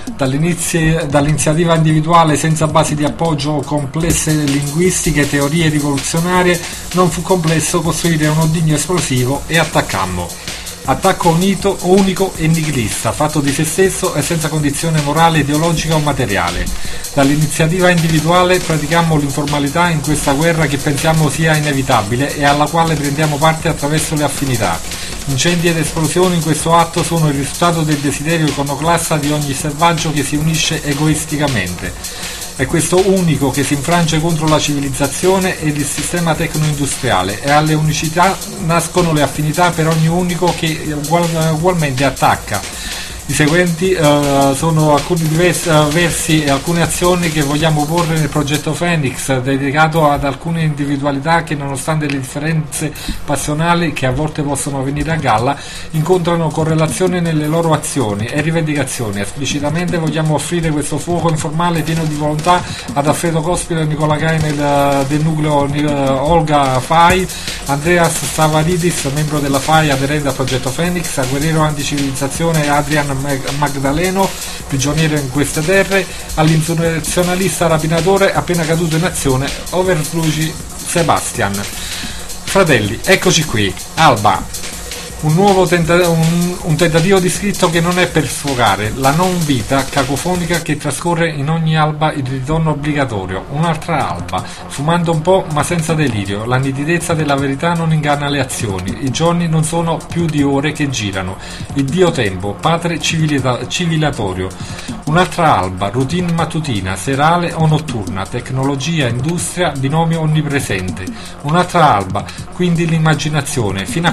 Dall'iniziativa individuale senza basi di appoggio complesse linguistiche, teorie rivoluzionarie, non fu complesso costruire un ordigno esplosivo e attaccammo. Attacco unito, unico e nichilista, fatto di se stesso e senza condizione morale, ideologica o materiale. Dall'iniziativa individuale praticammo l'informalità in questa guerra che pensiamo sia inevitabile e alla quale prendiamo parte attraverso le affinità. Incendi ed esplosioni in questo atto sono il risultato del desiderio iconoclasta di ogni selvaggio che si unisce egoisticamente. È questo unico che si infrange contro la civilizzazione ed il sistema tecno-industriale, e alle unicità nascono le affinità per ogni unico che ugualmente attacca. I seguenti sono alcuni versi e alcune azioni che vogliamo porre nel progetto Phoenix, dedicato ad alcune individualità che, nonostante le differenze passionali che a volte possono venire a galla, incontrano correlazione nelle loro azioni e rivendicazioni. Esplicitamente vogliamo offrire questo fuoco informale pieno di volontà ad Alfredo Cospito e Nicola Gainer del nucleo, Olga Fai, Andreas Stavridis, membro della FAI aderente al progetto Phoenix, a guerriero anticivilizzazione Adrian Magdaleno, prigioniero in queste terre, all'insurrezionalista rapinatore appena caduto in azione Overflugi Sebastian. Fratelli, eccoci qui, Alba. Un nuovo tentativo di scritto che non è per sfogare la non vita cacofonica che trascorre in ogni alba il ritorno obbligatorio, un'altra alba, fumando un po' ma senza delirio. La nitidezza della verità non inganna le azioni, i giorni non sono più di ore che girano. Il dio tempo, padre civilatorio. Un'altra alba, routine mattutina, serale o notturna, tecnologia, industria, binomio onnipresente. Un'altra alba, quindi l'immaginazione, fino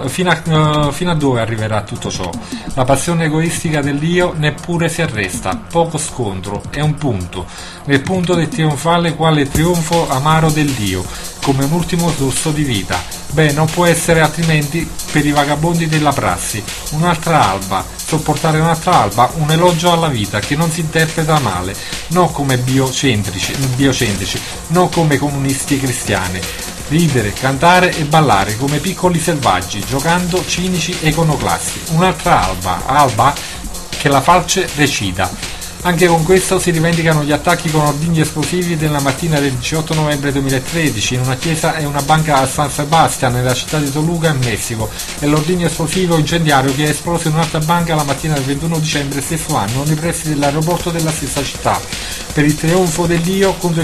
a dove arriverà tutto ciò? La passione egoistica dell'io neppure si arresta, poco scontro, è un punto, nel punto del trionfale quale trionfo amaro dell'io, come un ultimo sorso di vita. Beh, non può essere altrimenti per i vagabondi della prassi. Un'altra alba, sopportare un'altra alba, un elogio alla vita che non si interpreta male, non come biocentrici, non come comunisti cristiani. Ridere, cantare e ballare come piccoli selvaggi, giocando cinici e iconoclasti. Un'altra alba che la falce recita. Anche con questo si rivendicano gli attacchi con ordigni esplosivi della mattina del 18 novembre 2013 in una chiesa e una banca a San Sebastian nella città di Toluca in Messico, e l'ordigno esplosivo incendiario che è esploso in un'altra banca la mattina del 21 dicembre stesso anno nei pressi dell'aeroporto della stessa città. Per il trionfo dell'io contro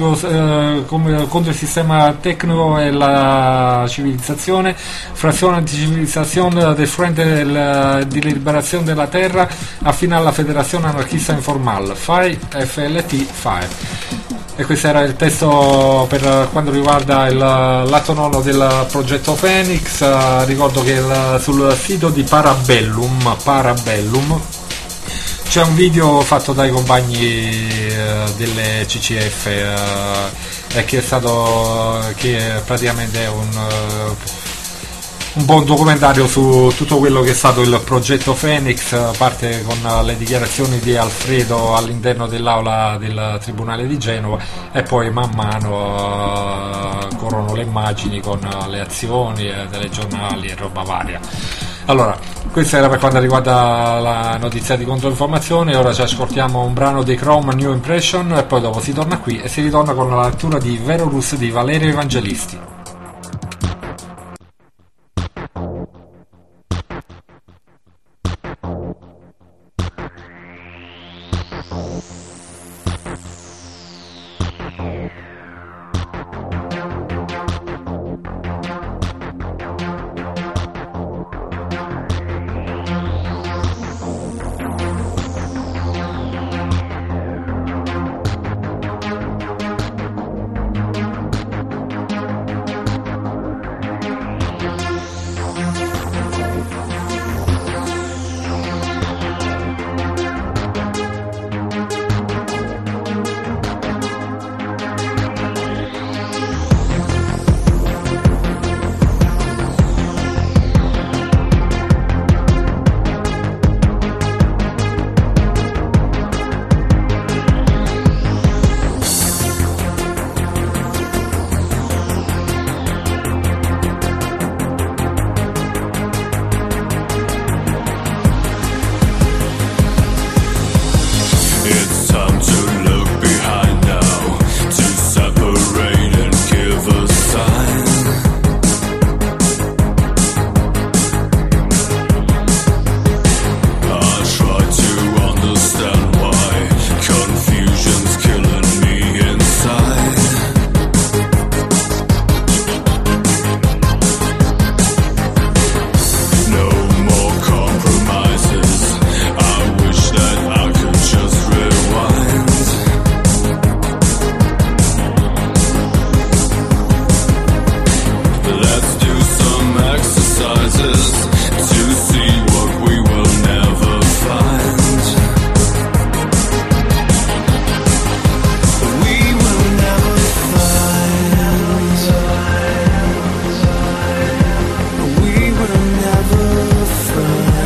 il sistema tecnico e la civilizzazione, frazione anticivilizzazione del Frente di Liberazione della Terra affine alla Federazione Anarchista Informal, FAI, FLT, FAI. E questo era il testo per quanto riguarda l'atto nono del progetto Phoenix. Ricordo che sul sito di Parabellum c'è un video fatto dai compagni delle CCF che praticamente è un buon documentario su tutto quello che è stato il progetto Phoenix. Parte con le dichiarazioni di Alfredo all'interno dell'aula del Tribunale di Genova, e poi man mano corrono le immagini con le azioni, telegiornali e roba varia. Allora, questo era per quanto riguarda la notizia di controinformazione. Ora ci ascoltiamo un brano dei Chrome, New Impression, e poi dopo si torna qui e si ritorna con la lettura di Veracruz di Valerio Evangelisti. exercises to see what we will never find. We will never find. We will never find.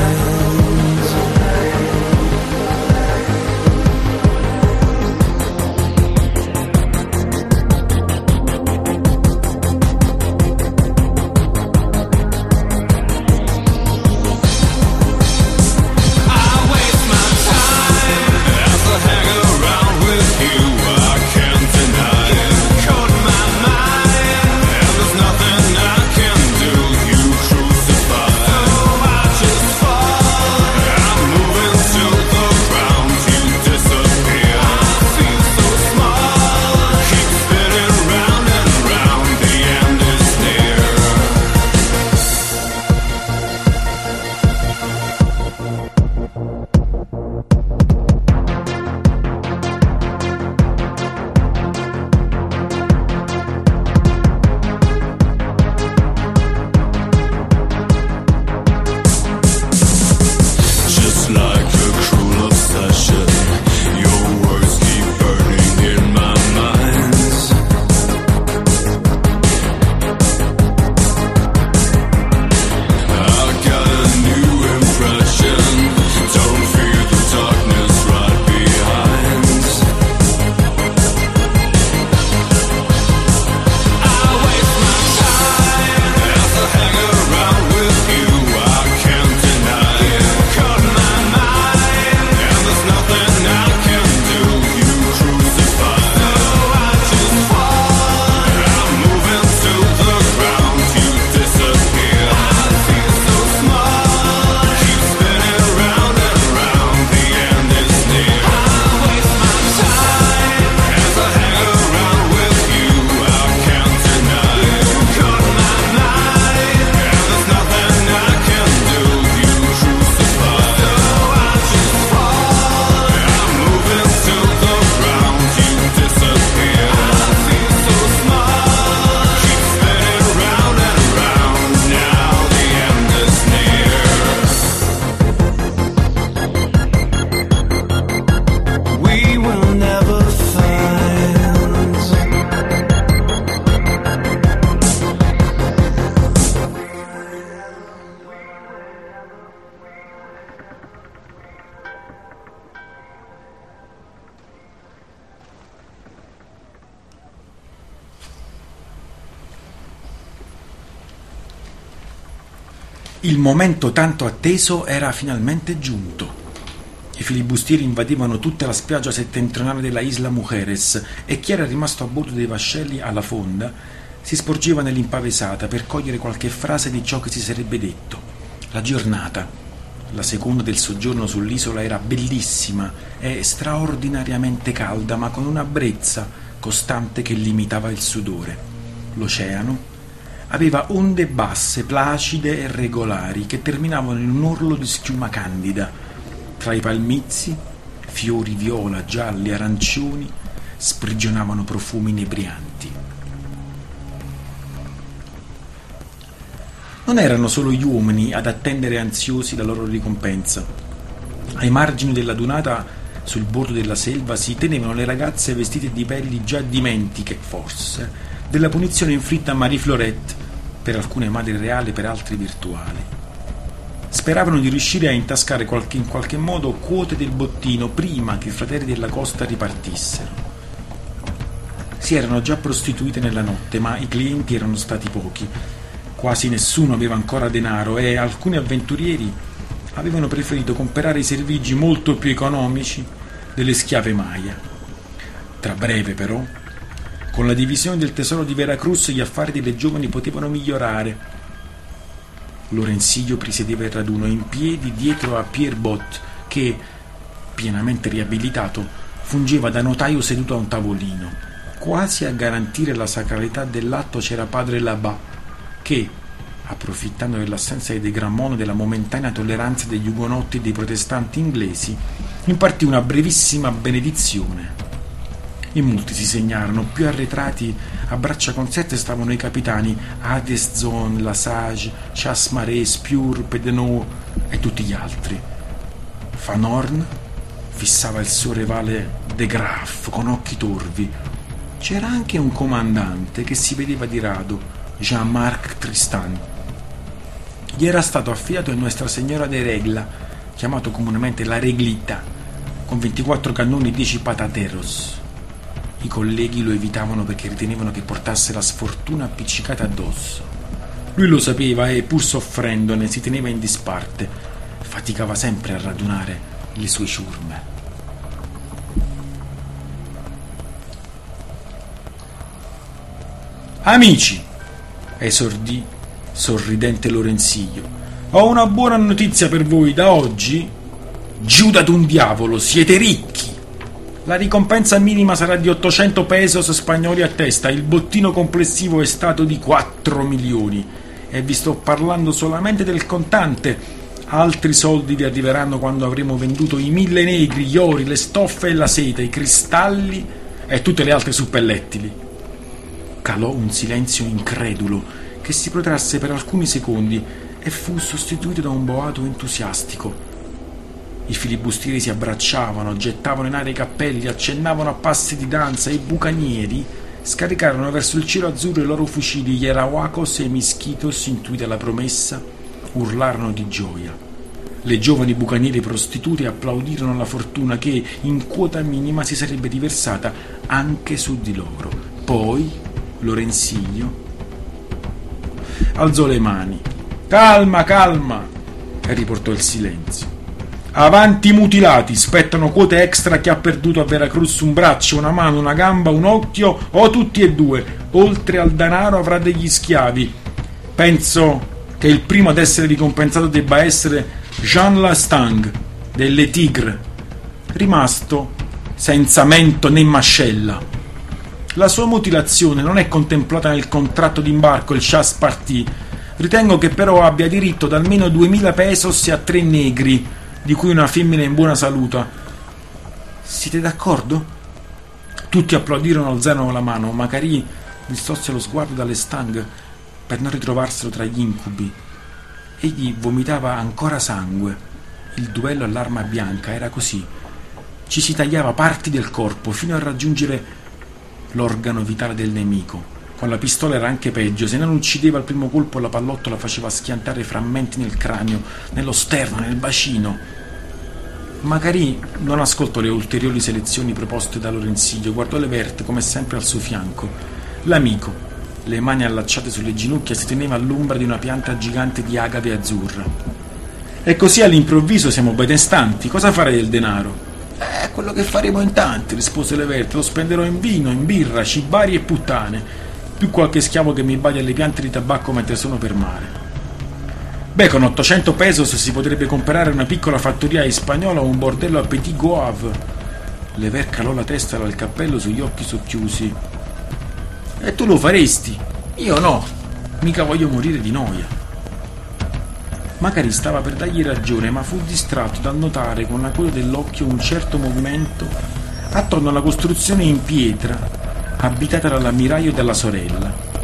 Il momento tanto atteso era finalmente giunto. I filibustieri invadevano tutta la spiaggia settentrionale della Isla Mujeres e chi era rimasto a bordo dei vascelli alla fonda si sporgeva nell'impavesata per cogliere qualche frase di ciò che si sarebbe detto. La giornata, la seconda del soggiorno sull'isola, era bellissima e straordinariamente calda, ma con una brezza costante che limitava il sudore. L'oceano aveva onde basse, placide e regolari, che terminavano in un orlo di schiuma candida. Tra i palmizi, fiori viola, gialli, arancioni sprigionavano profumi inebrianti. Non erano solo gli uomini ad attendere ansiosi la loro ricompensa. Ai margini della dunata, sul bordo della selva, si tenevano le ragazze vestite di pelli già dimentiche, forse, della punizione inflitta a Marie Florette, per alcune madri reali, per altri virtuali. Speravano di riuscire a intascare in qualche modo quote del bottino prima che i fratelli della costa ripartissero. Si erano già prostituite nella notte, ma i clienti erano stati pochi. Quasi nessuno aveva ancora denaro e alcuni avventurieri avevano preferito comprare i servigi molto più economici delle schiave Maya. Tra breve, però, con la divisione del tesoro di Veracruz, gli affari delle giovani potevano migliorare. Lorenzillo presiedeva il raduno in piedi dietro a Pierre Bott, che, pienamente riabilitato, fungeva da notaio seduto a un tavolino. Quasi a garantire la sacralità dell'atto c'era padre Labat, che, approfittando dell'assenza di Gramont e della momentanea tolleranza degli ugonotti e dei protestanti inglesi, impartì una brevissima benedizione. e molti si segnarono. Più arretrati, a braccia conserte, stavano i capitani Adeston, Lasage, Chasmaré, Spure, Pedenot e tutti gli altri. Van Horn fissava il suo rivale De Graaf con occhi torvi. C'era anche un comandante che si vedeva di rado, Jean-Marc Tristan. Gli era stato affidato il Nuestra Signora de Regla, chiamato comunemente la Reglita, con 24 cannoni e 10 patateros. I colleghi lo evitavano perché ritenevano che portasse la sfortuna appiccicata addosso. Lui lo sapeva e, pur soffrendone, si teneva in disparte. Faticava sempre a radunare le sue ciurme. Amici, esordì sorridente Lorenzillo, ho una buona notizia per voi. Da oggi, giuda d'un diavolo, siete ricchi. La ricompensa minima sarà di 800 pesos spagnoli a testa. Il bottino complessivo è stato di 4 milioni. E vi sto parlando solamente del contante. Altri soldi vi arriveranno quando avremo venduto i 1000 negri, gli ori, le stoffe e la seta, i cristalli e tutte le altre suppellettili. Calò un silenzio incredulo che si protrasse per alcuni secondi e fu sostituito da un boato entusiastico. I filibustieri si abbracciavano, gettavano in aria i cappelli, accennavano a passi di danza e i bucanieri scaricarono verso il cielo azzurro i loro fucili. Gli Arahuacos e i Misquitos, intuita la promessa, urlarono di gioia. Le giovani bucaniere prostitute applaudirono la fortuna che, in quota minima, si sarebbe riversata anche su di loro. Poi Lorenzillo alzò le mani. Calma, calma, e riportò il silenzio. Avanti mutilati, spettano quote extra a chi ha perduto a Veracruz un braccio, una mano, una gamba, un occhio o tutti e due. Oltre al denaro avrà degli schiavi. Penso che il primo ad essere ricompensato debba essere Jean Lastang delle Tigre, rimasto senza mento né mascella. La sua mutilazione non è contemplata nel contratto d'imbarco, il chasse partie. Ritengo che però abbia diritto ad almeno 2000 pesos e a 3 negri, di cui una femmina in buona salute. Siete d'accordo? Tutti applaudirono, alzarono la mano. Macari distolse lo sguardo dalle Stang per non ritrovarselo tra gli incubi. Egli vomitava ancora sangue. Il duello all'arma bianca era così. Ci si tagliava parti del corpo fino a raggiungere l'organo vitale del nemico. Con la pistola era anche peggio. Se non uccideva al primo colpo, la pallottola faceva schiantare frammenti nel cranio, nello sterno, nel bacino. Macari non ascoltò le ulteriori selezioni proposte da Lorenzillo. Guardò Levert come sempre al suo fianco. L'amico, le mani allacciate sulle ginocchia, si teneva all'ombra di una pianta gigante di agave azzurra. E così all'improvviso siamo benestanti. Cosa farei del denaro? Quello che faremo in tanti, rispose Levert. Lo spenderò in vino, in birra, cibari e puttane, più qualche schiavo che mi badi alle piante di tabacco mentre sono per mare. Beh, con 800 pesos si potrebbe comprare una piccola fattoria spagnola o un bordello a Petit Goave. Levert calò la testa dal cappello sugli occhi socchiusi. E tu lo faresti? Io no, mica voglio morire di noia. Macari stava per dargli ragione, ma fu distratto dal notare con la coda dell'occhio un certo movimento attorno alla costruzione in pietra abitata dall'ammiraglio e dalla sorella.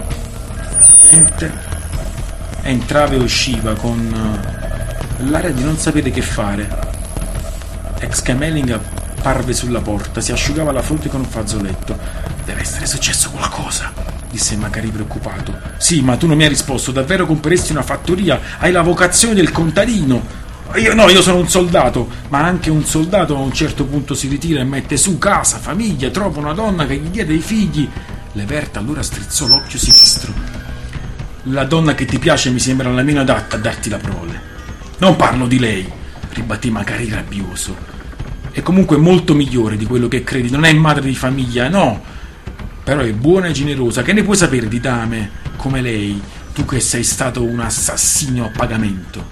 La gente entrava e usciva con l'aria di non sapere che fare. Ex-Cameling apparve sulla porta, si asciugava la fronte con un fazzoletto. Deve essere successo qualcosa, disse Macari preoccupato. Sì, ma tu non mi hai risposto. Davvero compreresti una fattoria? Hai la vocazione del contadino. Io sono un soldato. Ma anche un soldato a un certo punto si ritira e mette su casa, famiglia, trova una donna che gli dia dei figli. Levert allora strizzò l'occhio sinistro. La donna che ti piace mi sembra la meno adatta a darti la prole. Non parlo di lei, ribattì Macari rabbioso. È comunque molto migliore di quello che credi. Non è madre di famiglia, no, però è buona e generosa. Che ne puoi sapere di dame come lei, tu che sei stato un assassino a pagamento?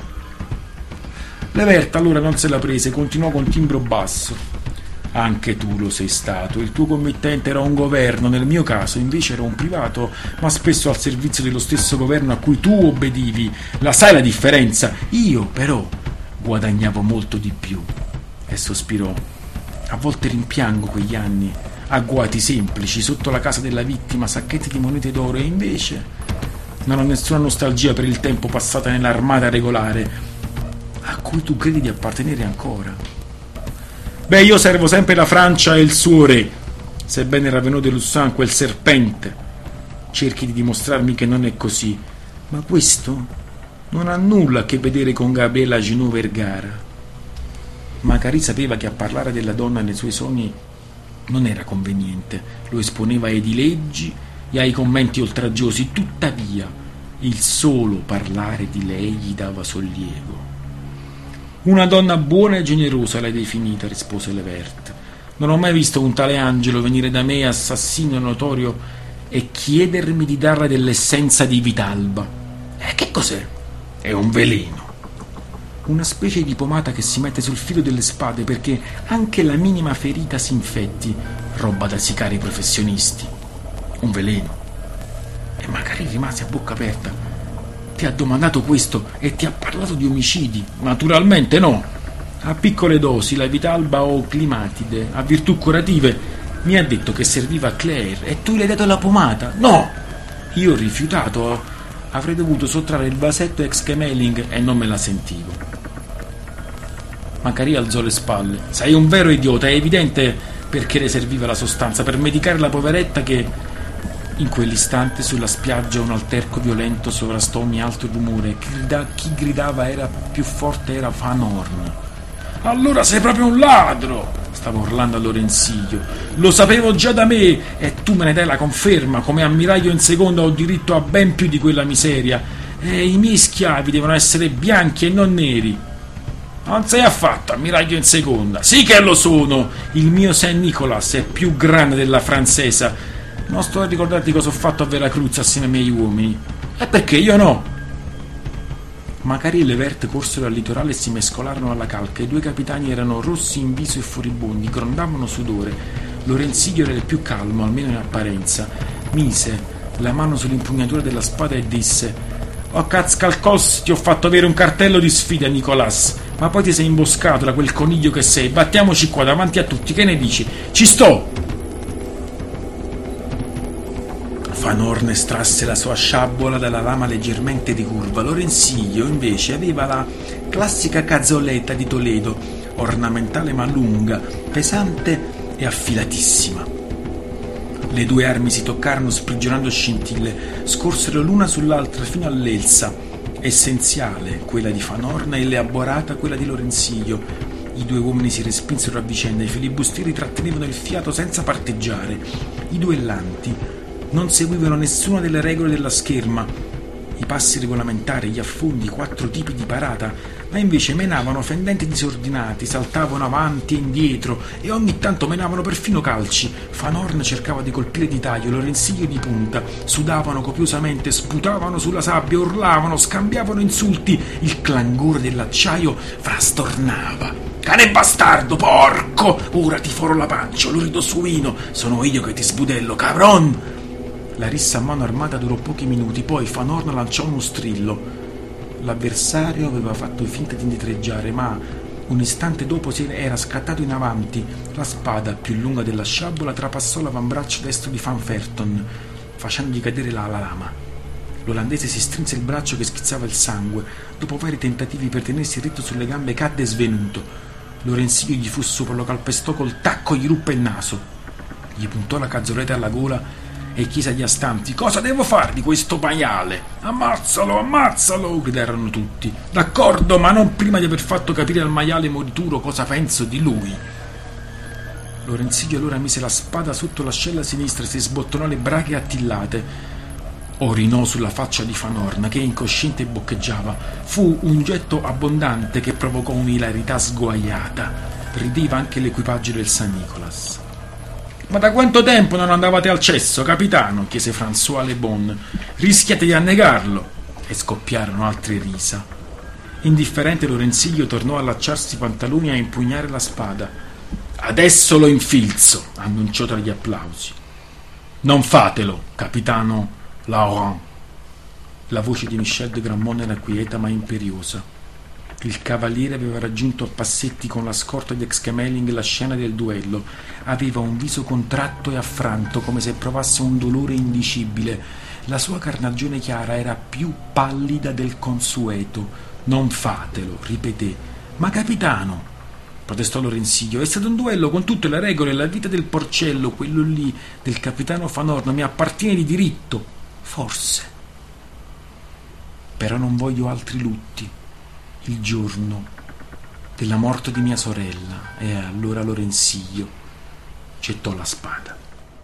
Levert allora non se la prese, continuò con timbro basso. Anche tu lo sei stato. Il tuo committente era un governo, nel mio caso invece era un privato, ma spesso al servizio dello stesso governo a cui tu obbedivi. La sai la differenza? Io però guadagnavo molto di più. E sospirò. A volte rimpiango quegli anni. agguati semplici, sotto la casa della vittima sacchetti di monete d'oro, e invece non ho nessuna nostalgia per il tempo passato nell'armata regolare a cui tu credi di appartenere ancora. Beh, io servo sempre la Francia e il suo re, sebbene Ravenot de Lussan, quel serpente, cerchi di dimostrarmi che non è così, ma questo non ha nulla a che vedere con Gabriela Junot Vergara. Macari sapeva che a parlare della donna nei suoi sogni non era conveniente, lo esponeva ai dileggi e ai commenti oltraggiosi, tuttavia il solo parlare di lei gli dava sollievo. Una donna buona e generosa l'hai definita, rispose Levert. Non ho mai visto un tale angelo venire da me, assassino notorio, e chiedermi di darle dell'essenza di Vitalba. Che cos'è? È un veleno. Una specie di pomata che si mette sul filo delle spade perché anche la minima ferita si infetti, roba da sicari professionisti. Un veleno. E magari rimase a bocca aperta. Ti ha domandato questo e ti ha parlato di omicidi? Naturalmente no. A piccole dosi la Vitalba o climatide, a virtù curative, mi ha detto che serviva a Claire e tu le hai dato la pomata? No! Io ho rifiutato, avrei dovuto sottrarre il vasetto ex Kemeling e non me la sentivo. Macari alzò le spalle. Sei un vero idiota, è evidente perché le serviva la sostanza, per medicare la poveretta che... In quell'istante sulla spiaggia un alterco violento sovrastò ogni altro rumore. Chi gridava era più forte, era Van Horn. Allora sei proprio un ladro! Stava urlando a Lorenzillo. Lo sapevo già da me e tu me ne dai la conferma. Come ammiraglio in seconda ho diritto a ben più di quella miseria. E i miei schiavi devono essere bianchi e non neri. Non sei affatto ammiraglio in seconda. Sì che lo sono! Il mio Saint Nicolas è più grande della francesa. Non sto a ricordarti cosa ho fatto a Veracruz assieme ai miei uomini. E perché io no? Macari e Levert corsero al litorale e si mescolarono alla calca. I due capitani erano rossi in viso e furibondi, grondavano sudore. Lorenzillo era il più calmo, almeno in apparenza. Mise la mano sull'impugnatura della spada e disse: «Oh Cazcalcos, ti ho fatto avere un cartello di sfida, Nicolas, ma poi ti sei imboscato da quel coniglio che sei. Battiamoci qua davanti a tutti, che ne dici? Ci sto!» Van Horn estrasse la sua sciabola dalla lama leggermente ricurva. Lorenzillo invece aveva la classica cazzoletta di Toledo, ornamentale ma lunga, pesante e affilatissima. Le due armi si toccarono sprigionando scintille, scorsero l'una sull'altra fino all'elsa, essenziale quella di Van Horn e elaborata quella di Lorenzillo. I due uomini si respinsero a vicenda, i filibustieri trattenevano il fiato senza parteggiare. I duellanti non seguivano nessuna delle regole della scherma, i passi regolamentari, gli affondi, i 4 tipi di parata, ma invece menavano fendenti disordinati, saltavano avanti e indietro e ogni tanto menavano perfino calci. Van Horn cercava di colpire di taglio, Lorenzillo di punta, sudavano copiosamente, sputavano sulla sabbia, urlavano, scambiavano insulti, il clangore dell'acciaio frastornava. «Cane bastardo, porco! Ora ti foro la pancia, lurido suino, sono io che ti sbudello, cabron!» La rissa a mano armata durò pochi minuti, poi Van Horn lanciò uno strillo. L'avversario aveva fatto finta di indietreggiare, ma un istante dopo era scattato in avanti. La spada, più lunga della sciabola, trapassò l'avambraccio destro di Van Ferton, facendogli cadere la lama. L'olandese si strinse il braccio che schizzava il sangue. Dopo vari tentativi per tenersi dritto sulle gambe, cadde svenuto. Lorenzillo gli fu sopra, lo calpestò col tacco, gli ruppe il naso. Gli puntò la cazzoletta alla gola e chiese agli astanti: «Cosa devo fare di questo maiale?» «Ammazzalo, ammazzalo!» gridarono tutti. «D'accordo, ma non prima di aver fatto capire al maiale morituro cosa penso di lui». Lorenzillo allora mise la spada sotto l'ascella sinistra e si sbottonò le brache attillate. Orinò sulla faccia di Van Horn, che incosciente boccheggiava. Fu un getto abbondante che provocò un'ilarità sguaiata. Rideva anche l'equipaggio del San Nicolas. «Ma da quanto tempo non andavate al cesso, capitano?» chiese François Le Bon. «Rischiate di annegarlo!» E scoppiarono altre risa. Indifferente, Lorenzillo tornò a allacciarsi i pantaloni e a impugnare la spada. «Adesso lo infilzo!» annunciò tra gli applausi. «Non fatelo, capitano Laurent!» La voce di Michel de Grammont era quieta ma imperiosa. Il cavaliere aveva raggiunto a passetti con la scorta di Excameling la scena del duello. Aveva un viso contratto e affranto, come se provasse un dolore indicibile. La sua carnagione chiara era più pallida del consueto. «Non fatelo», ripeté. «Ma capitano», protestò Lorenzio, «è stato un duello con tutte le regole. La vita del porcello, quello lì, del capitano Fanor, non mi appartiene di diritto. Forse. Però non voglio altri lutti. Il giorno della morte di mia sorella». E allora Lorenzio gettò la spada.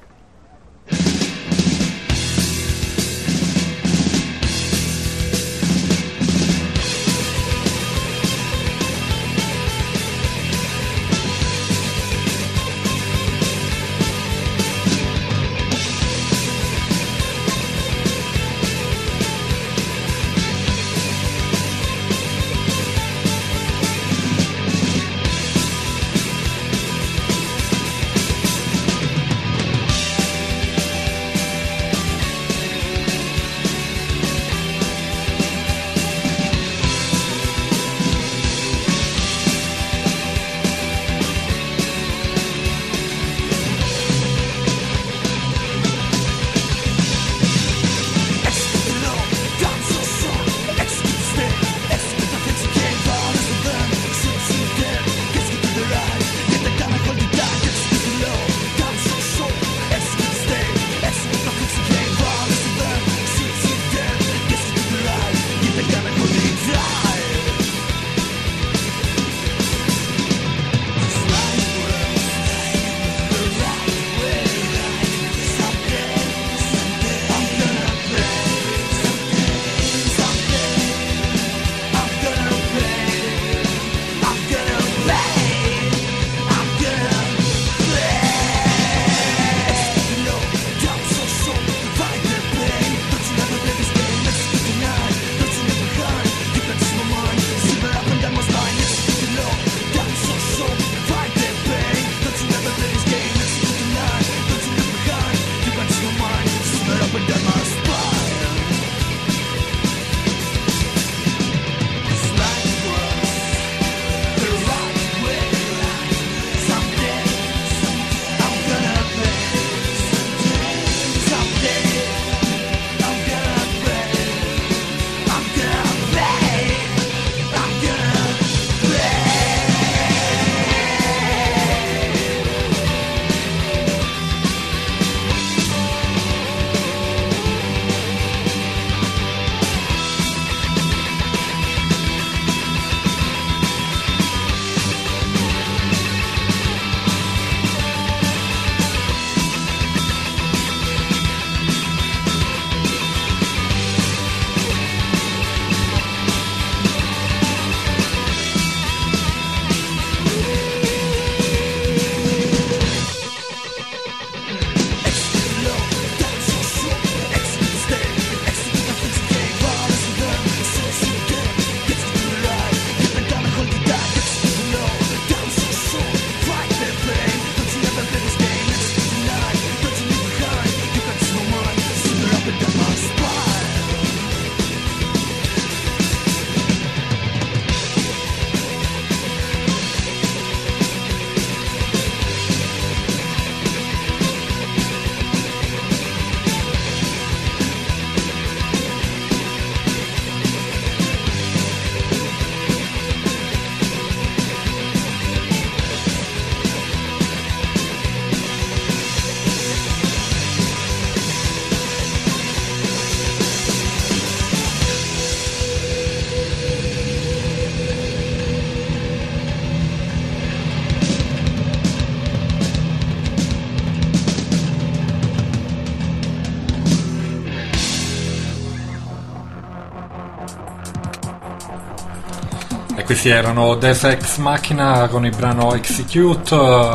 Questi erano Deus Ex Machina con il brano Execute.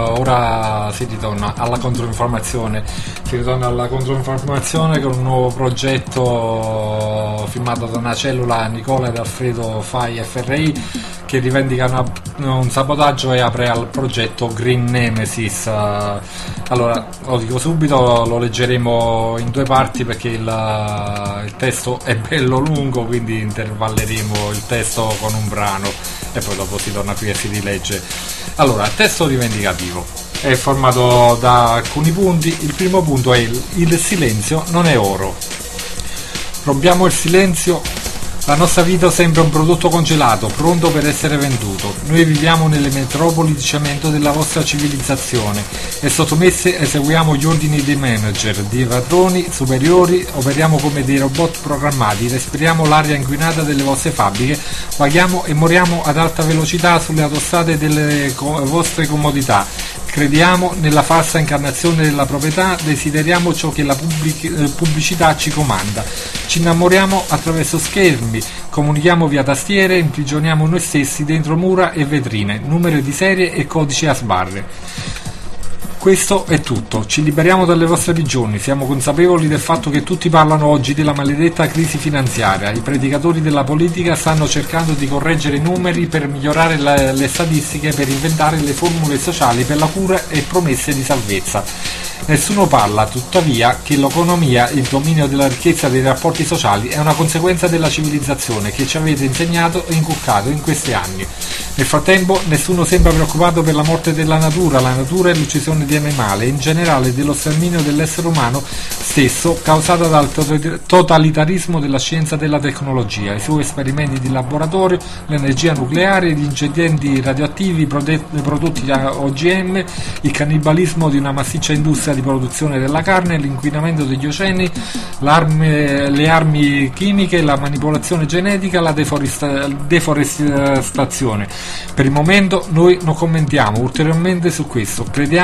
Ora si ritorna alla controinformazione. Con un nuovo progetto firmato da una cellula, Nicola ed Alfredo Fai FRI, che rivendicano un sabotaggio e apre al progetto Green Nemesis. Allora, lo dico subito, lo leggeremo in due parti perché il testo è bello lungo, quindi intervalleremo il testo con un brano. e poi dopo si torna qui e si rilegge. Allora, testo rivendicativo è formato da alcuni punti. Il primo punto è il silenzio non è oro. Rompiamo il silenzio. La nostra vita sembra un prodotto congelato, pronto per essere venduto. Noi viviamo nelle metropoli di cemento della vostra civilizzazione e sottomesse eseguiamo gli ordini dei manager, dei padroni superiori, operiamo come dei robot programmati, respiriamo l'aria inquinata delle vostre fabbriche, paghiamo e moriamo ad alta velocità sulle autostrade delle vostre comodità. Crediamo nella falsa incarnazione della proprietà, desideriamo ciò che la pubblicità ci comanda. Ci innamoriamo attraverso schermi, comunichiamo via tastiere, imprigioniamo noi stessi dentro mura e vetrine, numeri di serie e codici a sbarre. Questo è tutto, ci liberiamo dalle vostre prigioni, siamo consapevoli del fatto che tutti parlano oggi della maledetta crisi finanziaria, i predicatori della politica stanno cercando di correggere i numeri per migliorare le statistiche, per inventare le formule sociali per la cura e promesse di salvezza. Nessuno parla, tuttavia, che l'economia, il dominio della ricchezza e dei rapporti sociali è una conseguenza della civilizzazione che ci avete insegnato e inculcato in questi anni. Nel frattempo nessuno sembra preoccupato per la morte della natura, la natura è l'uccisione di animali e in generale dello sterminio dell'essere umano stesso causata dal totalitarismo della scienza e della tecnologia, i suoi esperimenti di laboratorio, l'energia nucleare, gli incidenti radioattivi, i prodotti OGM, il cannibalismo di una massiccia industria di produzione della carne, l'inquinamento degli oceani, le armi chimiche, la manipolazione genetica, la deforestazione. Per il momento noi non commentiamo ulteriormente su questo,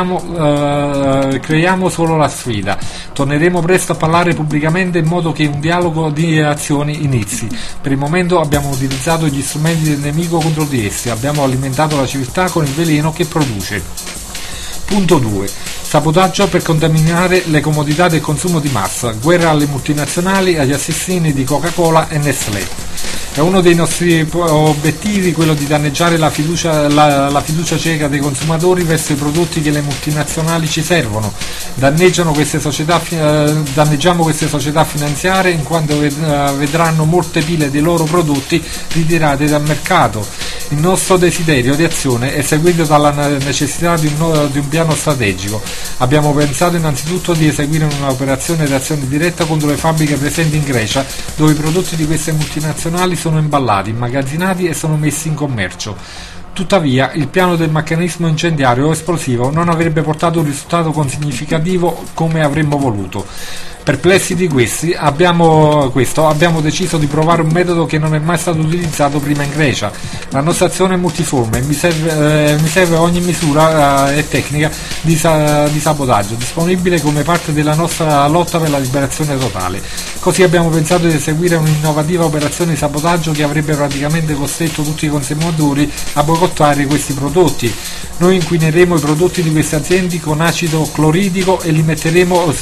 creiamo solo la sfida. Torneremo presto a parlare pubblicamente in modo che un dialogo di azioni inizi. Per il momento abbiamo utilizzato gli strumenti del nemico contro di essi, abbiamo alimentato la civiltà con il veleno che produce. Punto 2. Sabotaggio per contaminare le comodità del consumo di massa, guerra alle multinazionali, agli assassini di Coca-Cola e Nestlé. È uno dei nostri obiettivi quello di danneggiare la fiducia cieca dei consumatori verso i prodotti che le multinazionali ci servono. Danneggiamo queste società finanziarie in quanto vedranno molte pile dei loro prodotti ritirate dal mercato. Il nostro desiderio di azione è seguito dalla necessità di un piano strategico. Abbiamo pensato innanzitutto di eseguire un'operazione di azione diretta contro le fabbriche presenti in Grecia, dove i prodotti di queste multinazionali sono imballati, immagazzinati e sono messi in commercio. Tuttavia, il piano del meccanismo incendiario o esplosivo non avrebbe portato un risultato significativo come avremmo voluto. Perplessi di questo, abbiamo deciso di provare un metodo che non è mai stato utilizzato prima in Grecia. La nostra azione è multiforme e mi serve ogni misura e tecnica di sabotaggio disponibile come parte della nostra lotta per la liberazione totale. Così abbiamo pensato di eseguire un'innovativa operazione di sabotaggio che avrebbe praticamente costretto tutti i consumatori a boicottare questi prodotti. Noi inquineremo i prodotti di queste aziende con acido cloridrico e li rimetteremo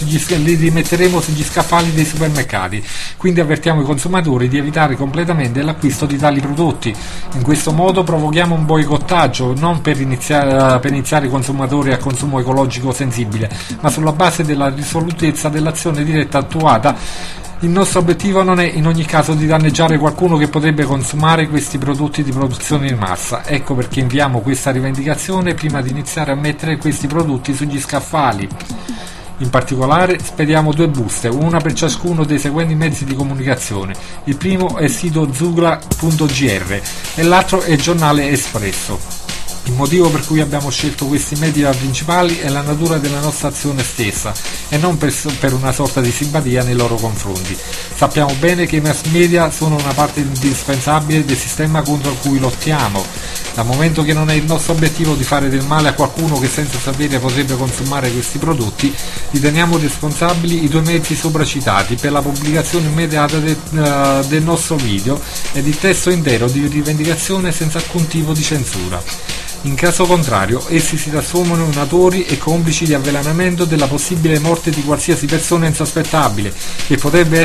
sugli scaffali dei supermercati, quindi avvertiamo i consumatori di evitare completamente l'acquisto di tali prodotti. In questo modo provochiamo un boicottaggio non per iniziare i consumatori a consumo ecologico sensibile, ma sulla base della risolutezza dell'azione diretta attuata. Il nostro obiettivo non è in ogni caso di danneggiare qualcuno che potrebbe consumare questi prodotti di produzione in massa. Ecco perché inviamo questa rivendicazione prima di iniziare a mettere questi prodotti sugli scaffali. In particolare spediamo 2 buste, una per ciascuno dei seguenti mezzi di comunicazione. Il primo è il sito zugla.gr e l'altro è il giornale Espresso. Il motivo per cui abbiamo scelto questi media principali è la natura della nostra azione stessa e non per una sorta di simpatia nei loro confronti. Sappiamo bene che i mass media sono una parte indispensabile del sistema contro cui lottiamo. Dal momento che non è il nostro obiettivo di fare del male a qualcuno che senza sapere potrebbe consumare questi prodotti, riteniamo responsabili i 2 mezzi sopracitati per la pubblicazione immediata del nostro video ed il testo intero di rivendicazione senza alcun tipo di censura. In caso contrario, essi si trasformano in autori e complici di avvelenamento della possibile morte di qualsiasi persona insospettabile che potrebbe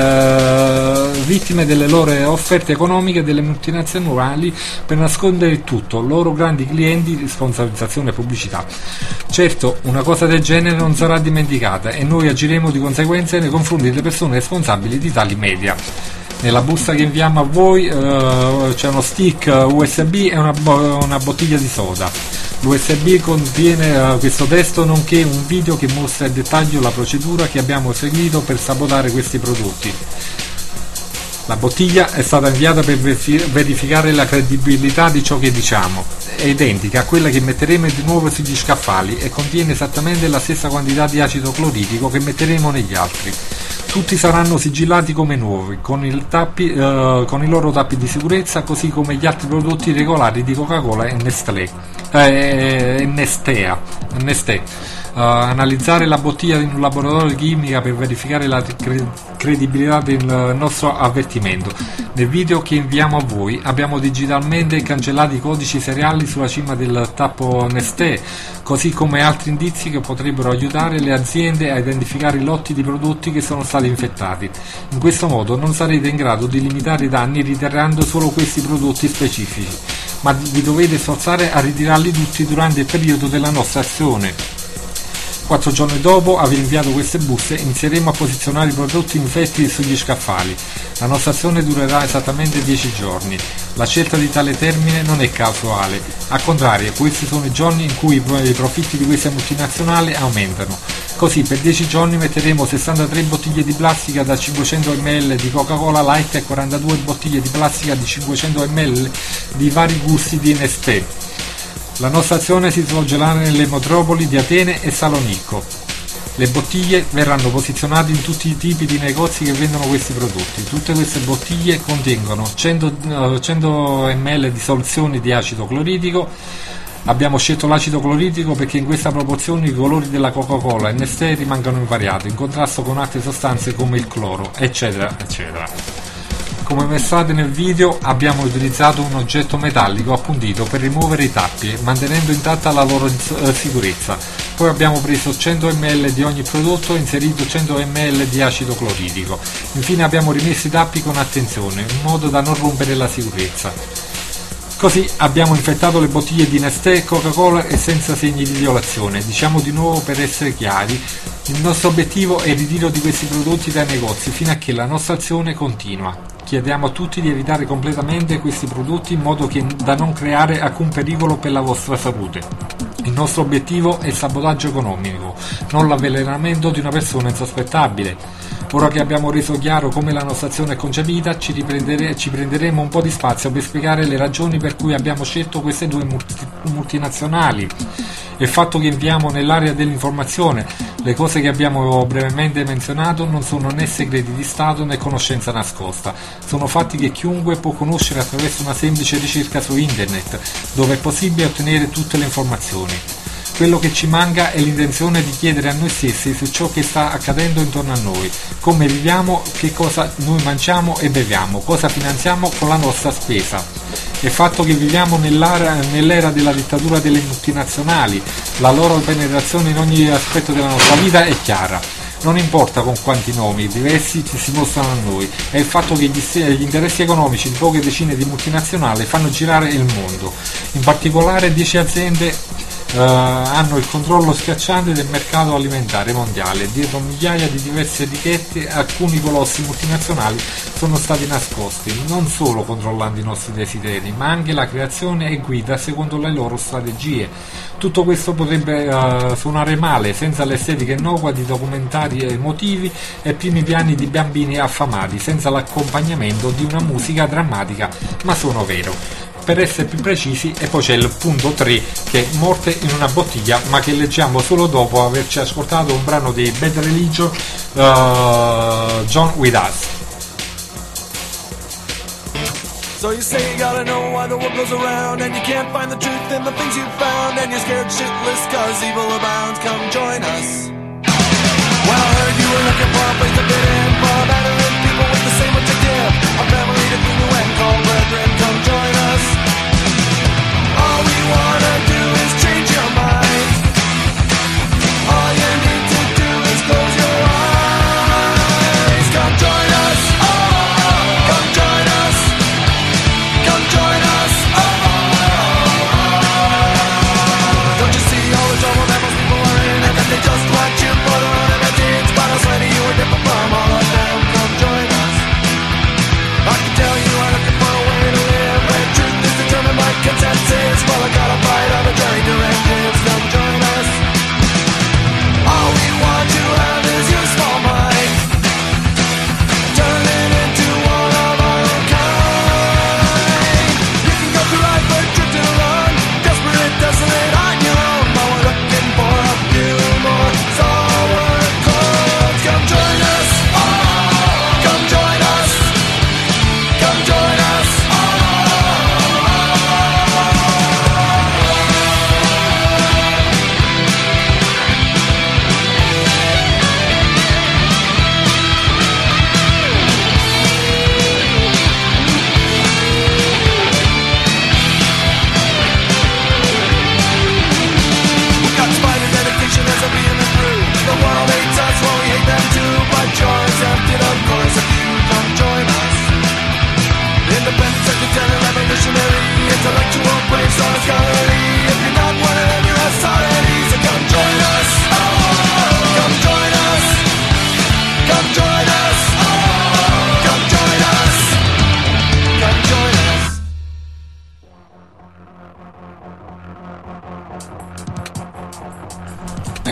essere vittime delle loro offerte economiche delle multinazionali per nascondere il tutto, loro grandi clienti, sponsorizzazione e pubblicità. Certo, una cosa del genere non sarà dimenticata e noi agiremo di conseguenza nei confronti delle persone responsabili di tali media. Nella busta che inviamo a voi c'è uno stick USB e una bottiglia di soda. L'USB contiene questo testo nonché un video che mostra in dettaglio la procedura che abbiamo seguito per sabotare questi prodotti. La bottiglia è stata inviata per verificare la credibilità di ciò che diciamo. È identica a quella che metteremo di nuovo sugli scaffali e contiene esattamente la stessa quantità di acido cloritico che metteremo negli altri. Tutti saranno sigillati come nuovi, con i loro tappi di sicurezza, così come gli altri prodotti regolari di Coca-Cola e Nestea. Analizzare la bottiglia in un laboratorio di chimica per verificare la credibilità del nostro avvertimento. Nel video che inviamo a voi abbiamo digitalmente cancellato i codici seriali sulla cima del tappo Nestea, così come altri indizi che potrebbero aiutare le aziende a identificare i lotti di prodotti che sono stati infettati. In questo modo non sarete in grado di limitare i danni ritirando solo questi prodotti specifici, ma vi dovete sforzare a ritirarli tutti durante il periodo della nostra azione. 4 giorni dopo aver inviato queste buste inizieremo a posizionare i prodotti infetti sugli scaffali. La nostra azione durerà esattamente 10 giorni. La scelta di tale termine non è casuale, al contrario, questi sono i giorni in cui i profitti di queste multinazionali aumentano. Così per 10 giorni metteremo 63 bottiglie di plastica da 500 ml di Coca-Cola Light e 42 bottiglie di plastica di 500 ml di vari gusti di Nestea. La nostra azione si svolgerà nelle metropoli di Atene e Salonicco. Le bottiglie verranno posizionate in tutti i tipi di negozi che vendono questi prodotti. Tutte queste bottiglie contengono 100 ml di soluzione di acido cloritico. Abbiamo scelto l'acido cloritico perché in questa proporzione i colori della Coca-Cola e Nestea rimangono invariati, in contrasto con altre sostanze come il cloro, eccetera, eccetera. Come mostrate nel video abbiamo utilizzato un oggetto metallico appuntito per rimuovere i tappi, mantenendo intatta la loro sicurezza. Poi abbiamo preso 100 ml di ogni prodotto e inserito 100 ml di acido cloritico. Infine abbiamo rimesso i tappi con attenzione, in modo da non rompere la sicurezza. Così abbiamo infettato le bottiglie di Nestea e Coca-Cola e senza segni di violazione. Diciamo di nuovo per essere chiari, il nostro obiettivo è il ritiro di questi prodotti dai negozi fino a che la nostra azione continua. Chiediamo a tutti di evitare completamente questi prodotti in modo da non creare alcun pericolo per la vostra salute. Il nostro obiettivo è il sabotaggio economico, non l'avvelenamento di una persona insospettabile. Ora che abbiamo reso chiaro come la nostra azione è concepita, ci prenderemo un po' di spazio per spiegare le ragioni per cui abbiamo scelto queste due multinazionali. Il fatto che inviamo nell'area dell'informazione le cose che abbiamo brevemente menzionato non sono né segreti di Stato né conoscenza nascosta, sono fatti che chiunque può conoscere attraverso una semplice ricerca su internet, dove è possibile ottenere tutte le informazioni. Quello che ci manca è l'intenzione di chiedere a noi stessi su ciò che sta accadendo intorno a noi, come viviamo, che cosa noi mangiamo e beviamo, cosa finanziamo con la nostra spesa. Il fatto che viviamo nell'era della dittatura delle multinazionali, la loro penetrazione in ogni aspetto della nostra vita è chiara. Non importa con quanti nomi diversi si mostrano a noi, è il fatto che gli interessi economici di poche decine di multinazionali fanno girare il mondo. In particolare 10 aziende hanno il controllo schiacciante del mercato alimentare mondiale. Dietro migliaia di diverse etichette alcuni colossi multinazionali sono stati nascosti, non solo controllando i nostri desideri, ma anche la creazione e guida secondo le loro strategie. Tutto questo potrebbe suonare male senza l'estetica innocua di documentari emotivi e primi piani di bambini affamati, senza l'accompagnamento di una musica drammatica, ma sono vero. Per essere più precisi, e poi c'è il punto 3 che è Morte in una bottiglia, ma che leggiamo solo dopo averci ascoltato un brano dei Bad Religion, John With Us. So you say you gotta know why the world goes around, and you can't find the truth in the things you found, and you're scared shitless cause evil abounds. Come join us. Well, I heard you were looking for a place to fit in, for a veteran people with the same objective, a family to cling to and call brethren. Come join us. All we wanna do is change your mind. All you need to do is close your eyes. Come join us. Come join us. Come join us. Don't you see all the trouble that most people are in, and that they just want you for their own entertainment? But I'll swear to you we're different from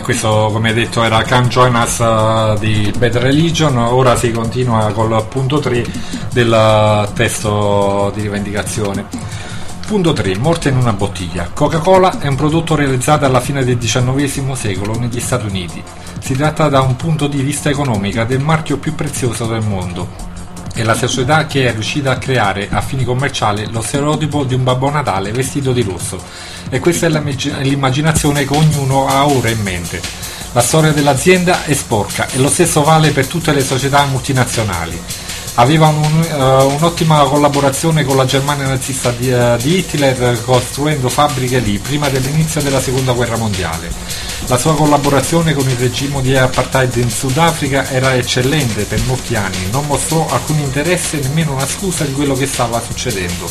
questo come detto era Come Join Us di Bad Religion. Ora si continua col punto 3 del testo di rivendicazione. Punto 3. Morte in una bottiglia. Coca-Cola è un prodotto realizzato alla fine del XIX secolo negli Stati Uniti. Si tratta da un punto di vista economico del marchio più prezioso del mondo. È la società che è riuscita a creare a fini commerciali lo stereotipo di un Babbo Natale vestito di rosso. E questa è l'immaginazione che ognuno ha ora in mente. La storia dell'azienda è sporca e lo stesso vale per tutte le società multinazionali. Aveva un'ottima collaborazione con la Germania nazista di Hitler, costruendo fabbriche lì prima dell'inizio della seconda guerra mondiale. La sua collaborazione con il regime di apartheid in Sudafrica era eccellente per molti anni, non mostrò alcun interesse e nemmeno una scusa di quello che stava succedendo.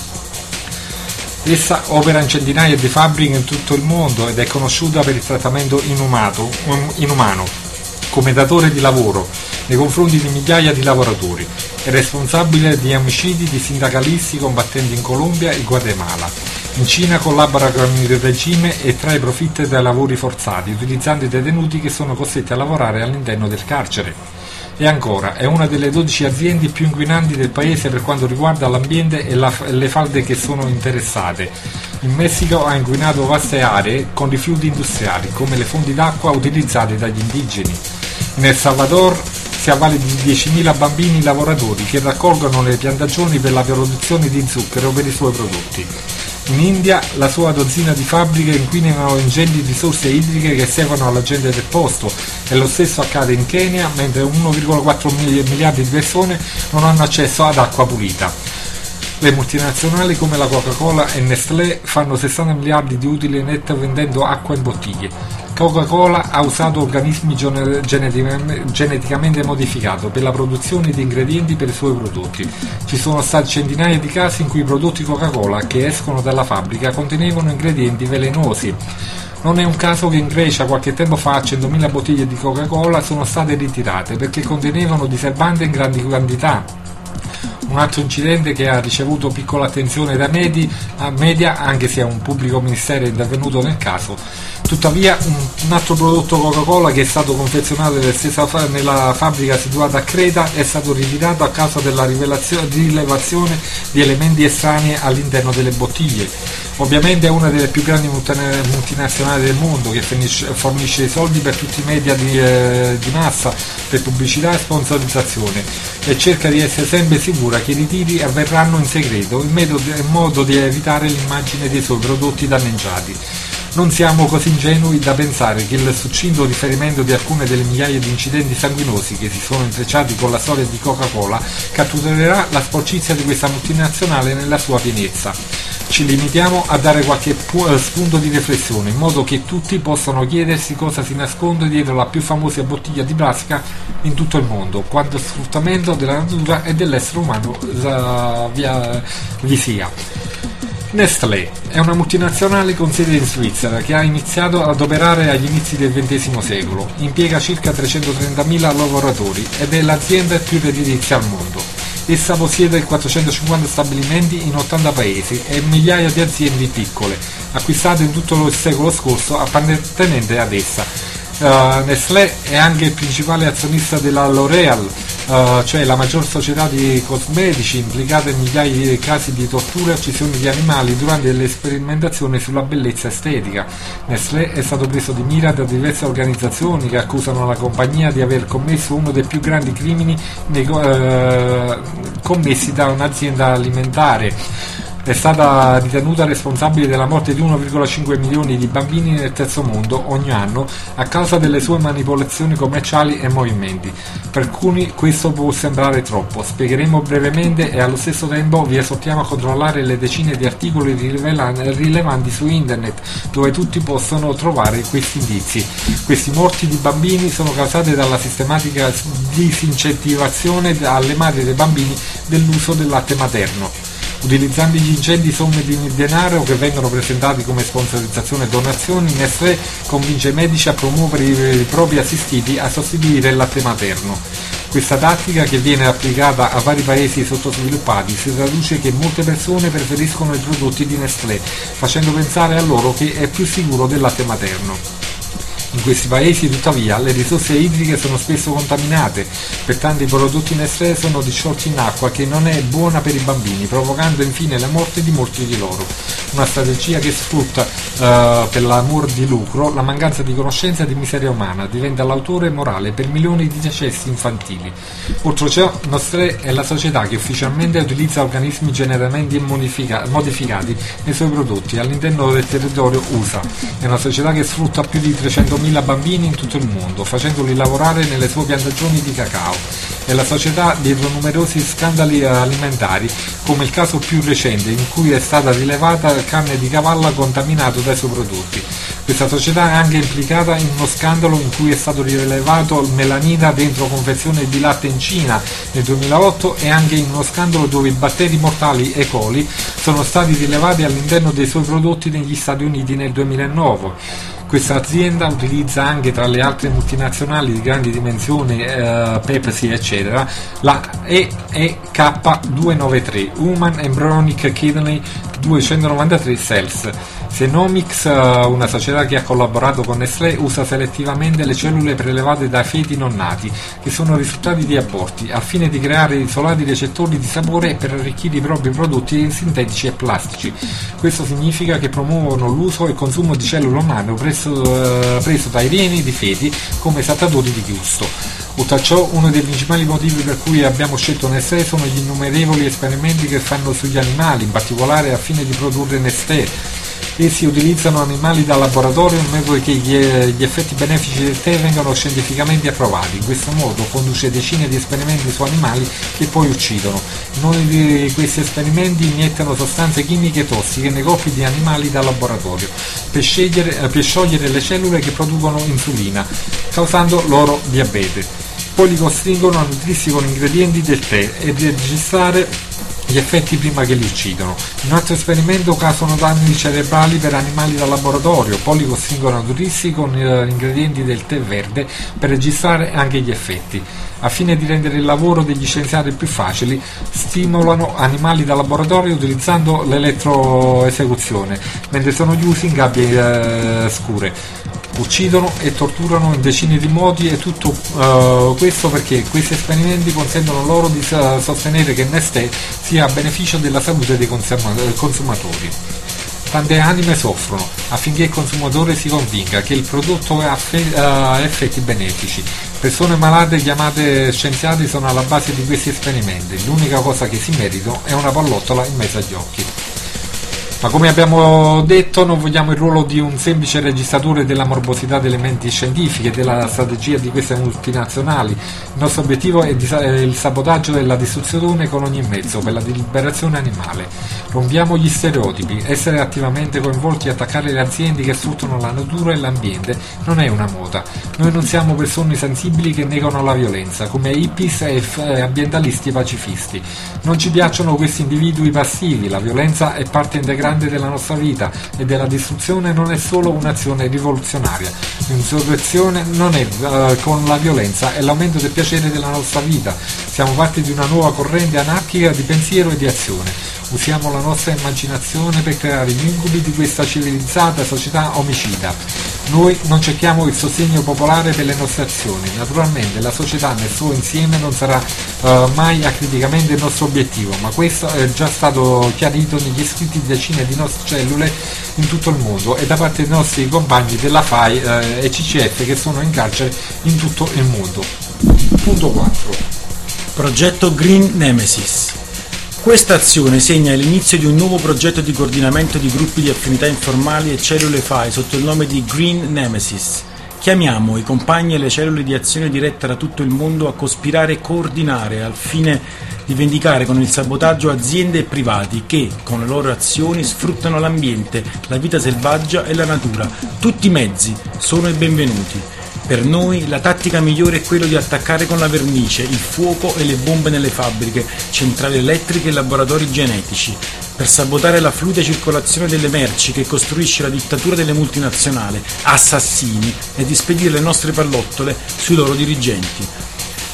Essa opera in centinaia di fabbriche in tutto il mondo ed è conosciuta per il trattamento inumano come datore di lavoro nei confronti di migliaia di lavoratori. È responsabile di omicidi di sindacalisti combattenti in Colombia e Guatemala. In Cina collabora con il regime e trae profitto dai lavori forzati, utilizzando i detenuti che sono costretti a lavorare all'interno del carcere. E ancora, è una delle 12 aziende più inquinanti del paese per quanto riguarda l'ambiente e le falde che sono interessate. In Messico ha inquinato vaste aree con rifiuti industriali, come le fonti d'acqua utilizzate dagli indigeni. In El Salvador si avvale di 10.000 bambini lavoratori che raccolgono le piantagioni per la produzione di zucchero per i suoi prodotti. In India la sua dozzina di fabbriche inquinano ingenti risorse idriche che servono alla gente del posto, e lo stesso accade in Kenya, mentre 1,4 miliardi di persone non hanno accesso ad acqua pulita. Le multinazionali come la Coca-Cola e Nestlé fanno 60 miliardi di utili netto vendendo acqua in bottiglie. Coca-Cola ha usato organismi geneticamente modificati per la produzione di ingredienti per i suoi prodotti. Ci sono stati centinaia di casi in cui i prodotti Coca-Cola che escono dalla fabbrica contenevano ingredienti velenosi. Non è un caso che in Grecia qualche tempo fa 100.000 bottiglie di Coca-Cola sono state ritirate perché contenevano diserbanti in grandi quantità. Un altro incidente che ha ricevuto piccola attenzione da media, anche se un pubblico ministero è intervenuto nel caso. Tuttavia un altro prodotto Coca-Cola che è stato confezionato nella fabbrica situata a Creta è stato ritirato a causa della rilevazione di elementi estranei all'interno delle bottiglie. Ovviamente è una delle più grandi multinazionali del mondo che fornisce i soldi per tutti i media di massa, per pubblicità e sponsorizzazione, e cerca di essere sempre sicura che i ritiri avverranno in segreto in modo da evitare l'immagine dei suoi prodotti danneggiati. Non siamo così ingenui da pensare che il succinto riferimento di alcune delle migliaia di incidenti sanguinosi che si sono intrecciati con la storia di Coca-Cola catturerà la sporcizia di questa multinazionale nella sua pienezza. Ci limitiamo a dare qualche spunto di riflessione, in modo che tutti possano chiedersi cosa si nasconde dietro la più famosa bottiglia di plastica in tutto il mondo, quanto sfruttamento della natura e dell'essere umano vi sia. Nestlé è una multinazionale con sede in Svizzera che ha iniziato ad operare agli inizi del XX secolo, impiega circa 330.000 lavoratori ed è l'azienda più redditizia al mondo. Essa possiede 450 stabilimenti in 80 paesi e migliaia di aziende piccole, acquistate in tutto il secolo scorso appartenenti ad essa. Nestlé è anche il principale azionista della L'Oréal, cioè la maggior società di cosmetici, implicata in migliaia di casi di tortura e uccisioni di animali durante le sperimentazioni sulla bellezza estetica. Nestlé è stato preso di mira da diverse organizzazioni che accusano la compagnia di aver commesso uno dei più grandi crimini commessi da un'azienda alimentare. È stata ritenuta responsabile della morte di 1,5 milioni di bambini nel terzo mondo ogni anno a causa delle sue manipolazioni commerciali e movimenti. Per alcuni questo può sembrare troppo, spiegheremo brevemente e allo stesso tempo vi esortiamo a controllare le decine di articoli rilevanti su internet dove tutti possono trovare questi indizi. Questi morti di bambini sono causati dalla sistematica disincentivazione alle madri dei bambini dell'uso del latte materno. Utilizzando gli ingenti somme di denaro che vengono presentati come sponsorizzazione e donazioni, Nestlé convince i medici a promuovere i propri assistiti a sostituire il latte materno. Questa tattica, che viene applicata a vari paesi sottosviluppati, si traduce che molte persone preferiscono i prodotti di Nestlé, facendo pensare a loro che è più sicuro del latte materno. In questi paesi, tuttavia, le risorse idriche sono spesso contaminate, pertanto i prodotti Nestlé sono disciolti in acqua che non è buona per i bambini, provocando infine la morte di molti di loro. Una strategia che sfrutta per l'amor di lucro la mancanza di conoscenza e di miseria umana, diventa l'autore morale per milioni di decessi infantili. Oltre ciò, Nestlé è la società che ufficialmente utilizza organismi geneticamente modificati nei suoi prodotti all'interno del territorio USA. È una società che sfrutta più di 300.000 bambini in tutto il mondo, facendoli lavorare nelle sue piantagioni di cacao. È la società dietro numerosi scandali alimentari, come il caso più recente in cui è stata rilevata carne di cavallo contaminato dai suoi prodotti. Questa società è anche implicata in uno scandalo in cui è stato rilevato melanina dentro confezioni di latte in Cina nel 2008 e anche in uno scandalo dove i batteri mortali E. coli sono stati rilevati all'interno dei suoi prodotti negli Stati Uniti nel 2009. Questa azienda utilizza anche, tra le altre multinazionali di grandi dimensioni, Pepsi eccetera, la EK293 Human Embryonic Kidney 293 Cells. Xenomics, una società che ha collaborato con Nestlé, usa selettivamente le cellule prelevate dai feti non nati, che sono risultati di aborti, al fine di creare isolati recettori di sapore per arricchire i propri prodotti sintetici e plastici. Questo significa che promuovono l'uso e il consumo di cellule umane preso dai reni di feti come esaltatori di gusto. Oltre a ciò, uno dei principali motivi per cui abbiamo scelto Nestlé sono gli innumerevoli esperimenti che fanno sugli animali, in particolare al fine di produrre Nestlé. Essi utilizzano animali da laboratorio in modo che gli effetti benefici del tè vengano scientificamente approvati. In questo modo conduce decine di esperimenti su animali che poi uccidono. In uno di questi esperimenti iniettano sostanze chimiche tossiche nei corpi di animali da laboratorio per sciogliere le cellule che producono insulina, causando loro diabete. Poi li costringono a nutrirsi con ingredienti del tè e registrare gli effetti prima che li uccidono. In un altro esperimento causano danni cerebrali per animali da laboratorio, poi li costringono a nutrirsi con ingredienti del tè verde per registrare anche gli effetti. Al fine di rendere il lavoro degli scienziati più facili, stimolano animali da laboratorio utilizzando l'elettroesecuzione, mentre sono chiusi in gabbie scure. Uccidono e torturano in decine di modi, e tutto questo perché questi esperimenti consentono loro di sostenere che Nestlé sia a beneficio della salute dei consumatori. Tante anime soffrono affinché il consumatore si convinca che il prodotto ha effetti benefici. Persone malate chiamate scienziati sono alla base di questi esperimenti. L'unica cosa che si meritano è una pallottola in mezzo agli occhi. Ma come abbiamo detto, non vogliamo il ruolo di un semplice registratore della morbosità delle menti scientifiche, della strategia di queste multinazionali. Il nostro obiettivo è il sabotaggio e la distruzione con ogni mezzo per la liberazione animale. Rompiamo gli stereotipi. Essere attivamente coinvolti e attaccare le aziende che sfruttano la natura e l'ambiente non è una moda. Noi non siamo persone sensibili che negano la violenza, come hippies e ambientalisti pacifisti. Non ci piacciono questi individui passivi. La violenza è parte integrante della nostra vita e della distruzione non è solo un'azione rivoluzionaria. L'insurrezione non è con la violenza, è l'aumento del piacere della nostra vita. Siamo parte di una nuova corrente anarchica di pensiero e di azione. Usiamo la nostra immaginazione per creare gli incubi di questa civilizzata società omicida. Noi non cerchiamo il sostegno popolare per le nostre azioni. Naturalmente la società nel suo insieme non sarà mai acriticamente il nostro obiettivo, ma questo è già stato chiarito negli scritti di decine di nostre cellule in tutto il mondo e da parte dei nostri compagni della FAI e CCF che sono in carcere in tutto il mondo. Punto 4. Progetto Green Nemesis. Questa azione segna l'inizio di un nuovo progetto di coordinamento di gruppi di affinità informali e cellule FAI sotto il nome di Green Nemesis. Chiamiamo i compagni e le cellule di azione diretta da tutto il mondo a cospirare e coordinare al fine di vendicare con il sabotaggio aziende e privati che, con le loro azioni, sfruttano l'ambiente, la vita selvaggia e la natura. Tutti i mezzi sono i benvenuti. Per noi la tattica migliore è quella di attaccare con la vernice, il fuoco e le bombe nelle fabbriche, centrali elettriche e laboratori genetici, per sabotare la fluida circolazione delle merci che costruisce la dittatura delle multinazionali, assassini, e di spedire le nostre pallottole sui loro dirigenti.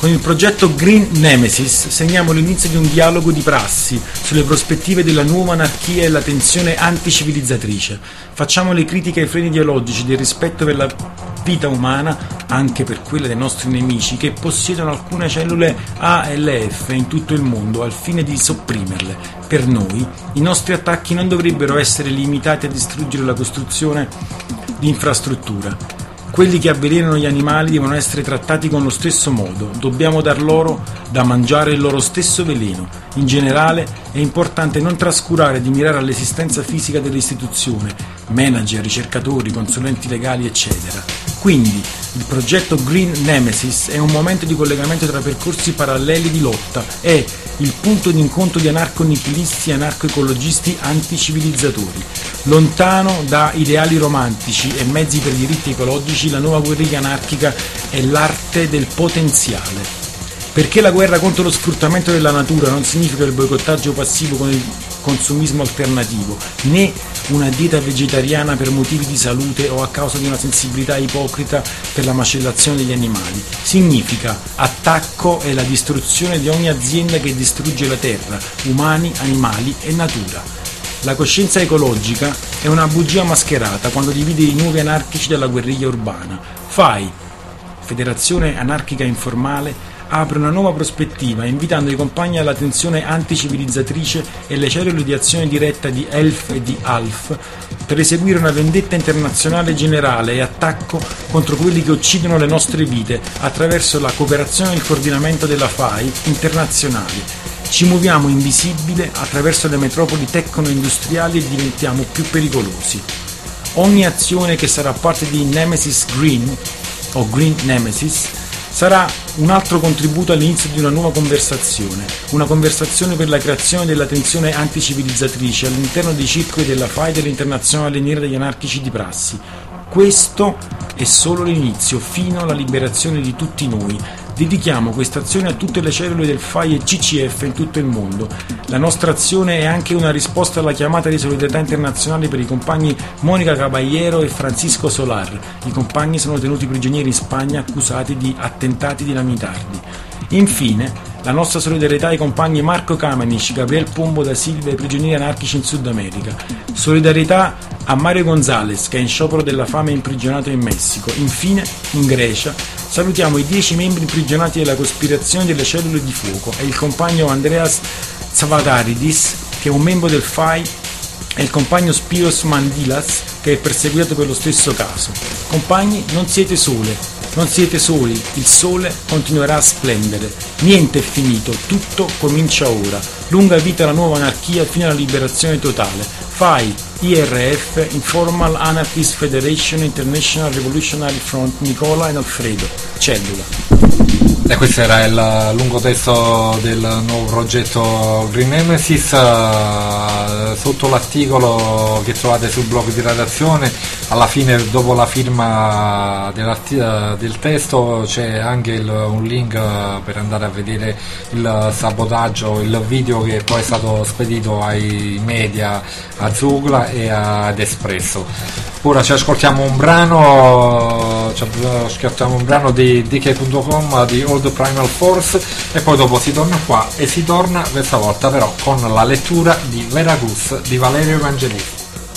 Con il progetto Green Nemesis segniamo l'inizio di un dialogo di prassi sulle prospettive della nuova anarchia e la tensione anticivilizzatrice. Facciamo le critiche ai freni ideologici del rispetto per la vita umana, anche per quella dei nostri nemici, che possiedono alcune cellule A e F in tutto il mondo al fine di sopprimerle. Per noi, i nostri attacchi non dovrebbero essere limitati a distruggere la costruzione di infrastruttura. Quelli che avvelenano gli animali devono essere trattati con lo stesso modo, dobbiamo dar loro da mangiare il loro stesso veleno. In generale è importante non trascurare di mirare all'esistenza fisica dell'istituzione, manager, ricercatori, consulenti legali, eccetera. Quindi il progetto Green Nemesis è un momento di collegamento tra percorsi paralleli di lotta, è il punto di incontro di anarco-nichilisti e anarco-ecologisti anticivilizzatori. Lontano da ideali romantici e mezzi per diritti ecologici, la nuova guerriglia anarchica è l'arte del potenziale. Perché la guerra contro lo sfruttamento della natura non significa il boicottaggio passivo con il consumismo alternativo, né una dieta vegetariana per motivi di salute o a causa di una sensibilità ipocrita per la macellazione degli animali. Significa attacco e la distruzione di ogni azienda che distrugge la terra, umani, animali e natura. La coscienza ecologica è una bugia mascherata quando divide i nuovi anarchici dalla guerriglia urbana. FAI, Federazione Anarchica Informale, apre una nuova prospettiva invitando i compagni alla tensione anticivilizzatrice e le cellule di azione diretta di ELF e di ALF per eseguire una vendetta internazionale generale e attacco contro quelli che uccidono le nostre vite attraverso la cooperazione e il coordinamento della FAI internazionali. Ci muoviamo invisibile attraverso le metropoli tecno-industriali e diventiamo più pericolosi. Ogni azione che sarà parte di Nemesis Green o Green Nemesis sarà un altro contributo all'inizio di una nuova conversazione, una conversazione per la creazione della tensione anticivilizzatrice all'interno dei circoli della FAI dell'Internazionale Nera degli Anarchici di Prassi. Questo è solo l'inizio, fino alla liberazione di tutti noi. Dedichiamo questa azione a tutte le cellule del FAI e CCF in tutto il mondo. La nostra azione è anche una risposta alla chiamata di solidarietà internazionale per i compagni Monica Caballero e Francisco Solar. I compagni sono tenuti prigionieri in Spagna accusati di attentati dinamitardi. Infine, la nostra solidarietà ai compagni Marco Kamenic, Gabriel Pombo da Silva e prigionieri anarchici in Sud America. Solidarietà a Mario Gonzalez, che è in sciopero della fame e imprigionato in Messico. Infine, in Grecia, salutiamo i 10 membri imprigionati della cospirazione delle cellule di fuoco e il compagno Andreas Tsavataridis, che è un membro del FAI, e il compagno Spiros Mandilas, che è perseguitato per lo stesso caso. Compagni, non siete soli, il sole continuerà a splendere. Niente è finito, tutto comincia ora. Lunga vita alla nuova anarchia fino alla liberazione totale. FAI, IRF, Informal Anarchist Federation, International Revolutionary Front, Nicola e Alfredo, Cellula. E questo era il lungo testo del nuovo progetto Green Nemesis. Sotto l'articolo che trovate sul blog di redazione, alla fine, dopo la firma del testo, c'è anche un link per andare a vedere il sabotaggio, il video che poi è stato spedito ai media, a Zugla e ad Espresso. Ora ci ascoltiamo un brano di DK.com di Old Primal Force e poi dopo si torna qua e si torna questa volta però con la lettura di Veracruz di Valerio Evangelisti.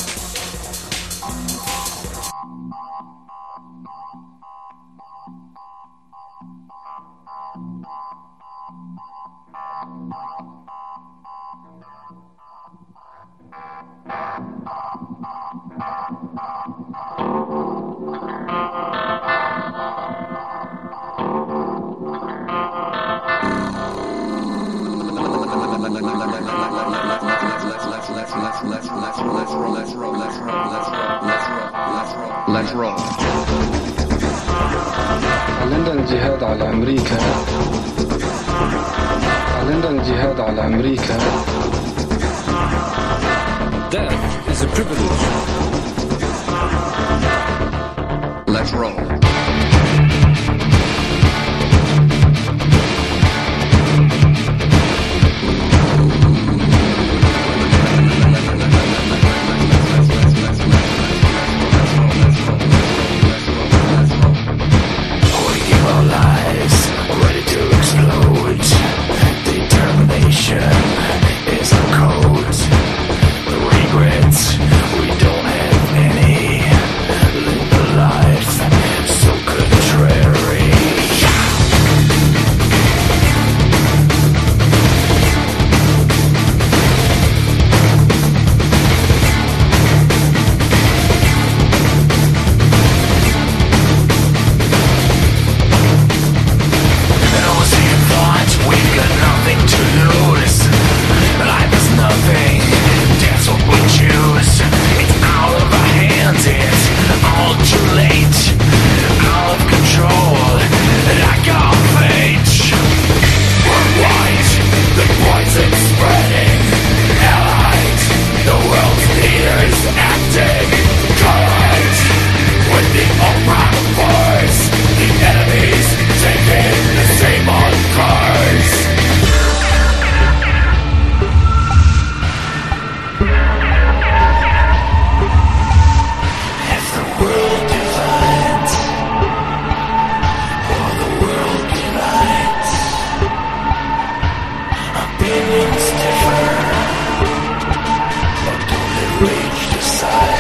أعلن الجهاد على أمريكا أعلن الجهاد على أمريكا. Death is a privilege. Let's roll. Ready to opinions differ, but don't let rage decide.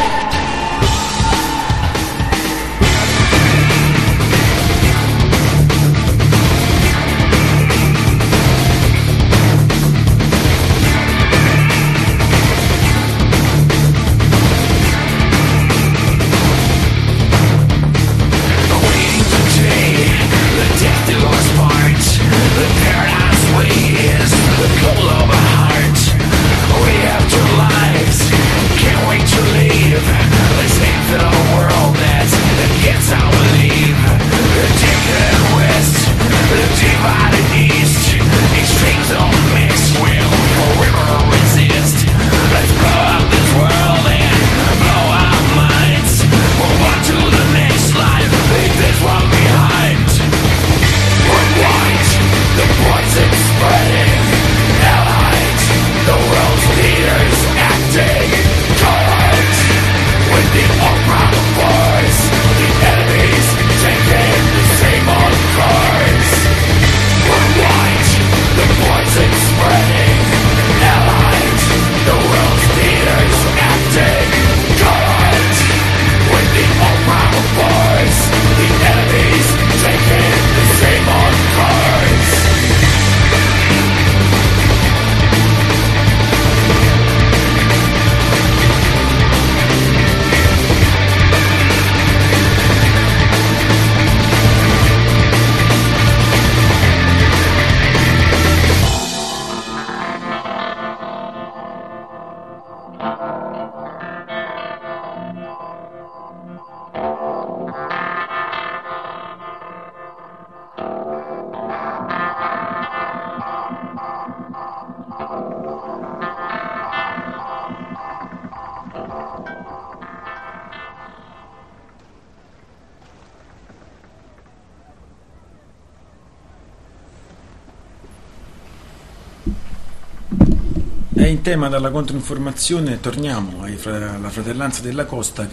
E in tema dalla controinformazione torniamo alla Fratellanza della Costa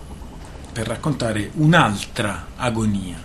per raccontare un'altra agonia.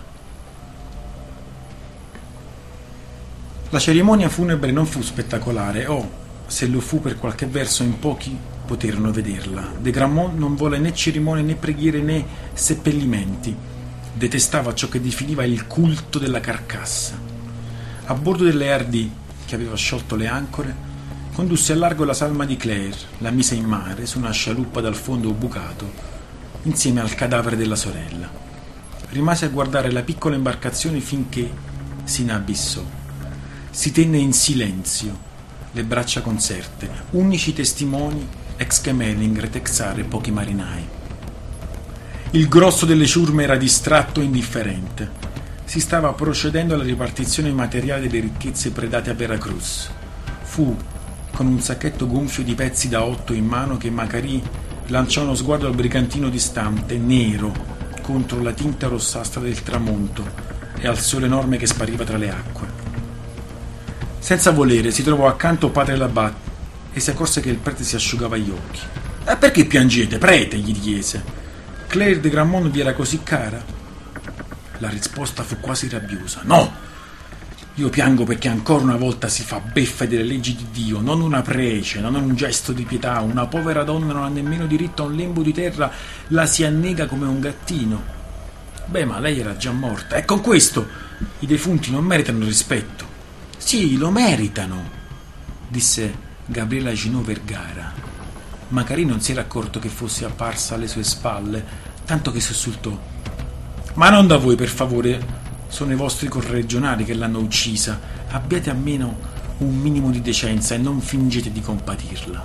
La cerimonia funebre non fu spettacolare, o se lo fu per qualche verso in pochi poterono vederla. De Gramont non volle né cerimonie né preghiere né seppellimenti, detestava ciò che definiva il culto della carcassa. A bordo delle Hardy, che aveva sciolto le ancore, condusse a largo la salma di Claire, la mise in mare su una scialuppa dal fondo bucato, insieme al cadavere della sorella. Rimase a guardare la piccola imbarcazione finché si inabissò. Si tenne in silenzio, le braccia conserte, unici testimoni ex-Gemelling, Retexar e pochi marinai. Il grosso delle ciurme era distratto e indifferente. Si stava procedendo alla ripartizione materiale delle ricchezze predate a Veracruz. Fu con un sacchetto gonfio di pezzi da 8 in mano che Macari lanciò uno sguardo al brigantino distante, nero, contro la tinta rossastra del tramonto e al sole enorme che spariva tra le acque. Senza volere si trovò accanto padre Labat e si accorse che il prete si asciugava gli occhi. Perché piangete, prete? Gli chiese. Claire de Gramont vi era così cara? La risposta fu quasi rabbiosa. No! Io piango perché ancora una volta si fa beffa delle leggi di Dio, non una prece, non un gesto di pietà. Una povera donna non ha nemmeno diritto a un lembo di terra, la si annega come un gattino. Beh, ma lei era già morta, e con questo i defunti non meritano rispetto. Sì, lo meritano, disse Gabriela Ginot Vergara. Macari non si era accorto che fosse apparsa alle sue spalle, tanto che sussultò. Ma non da voi, per favore. Sono i vostri corregionali che l'hanno uccisa. Abbiate almeno un minimo di decenza e non fingete di compatirla.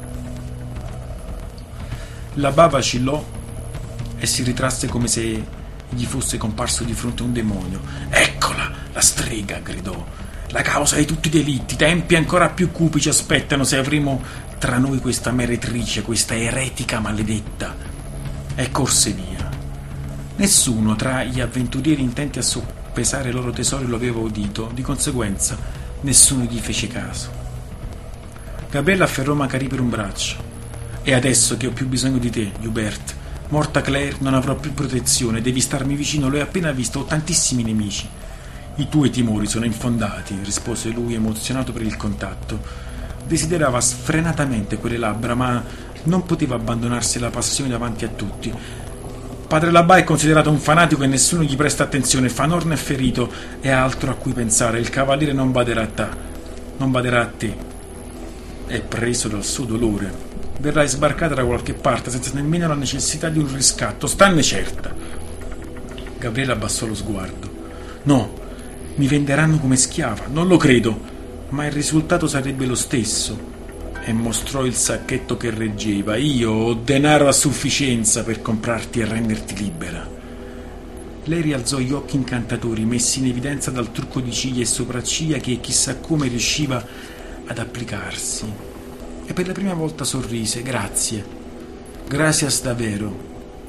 La bava vacillò e si ritrasse come se gli fosse comparso di fronte un demonio. Eccola, la strega, gridò. La causa di tutti i delitti. Tempi ancora più cupi ci aspettano se avremo tra noi questa meretrice, questa eretica maledetta. E corse via. Nessuno tra gli avventurieri intenti a soppesare i loro tesori lo aveva udito, di conseguenza nessuno gli fece caso. Gabriella afferrò Macari per un braccio. E adesso che ho più bisogno di te, Hubert, morta Claire non avrò più protezione, devi starmi vicino, l'ho appena visto, ho tantissimi nemici. I tuoi timori sono infondati, rispose lui emozionato per il contatto. Desiderava sfrenatamente quelle labbra, ma non poteva abbandonarsi alla passione davanti a tutti. Padre Labà è considerato un fanatico e nessuno gli presta attenzione. Fanorn è ferito e ha altro a cui pensare. Il cavaliere non baderà a te. È preso dal suo dolore. Verrai sbarcata da qualche parte senza nemmeno la necessità di un riscatto, stanne certa. Gabriele abbassò lo sguardo. No, mi venderanno come schiava, non lo credo, ma il risultato sarebbe lo stesso. E mostrò il sacchetto che reggeva. Io ho denaro a sufficienza per comprarti e renderti libera. Lei rialzò gli occhi incantatori, messi in evidenza dal trucco di ciglia e sopracciglia che chissà come riusciva ad applicarsi. E per la prima volta sorrise. Grazie. Gracias davvero.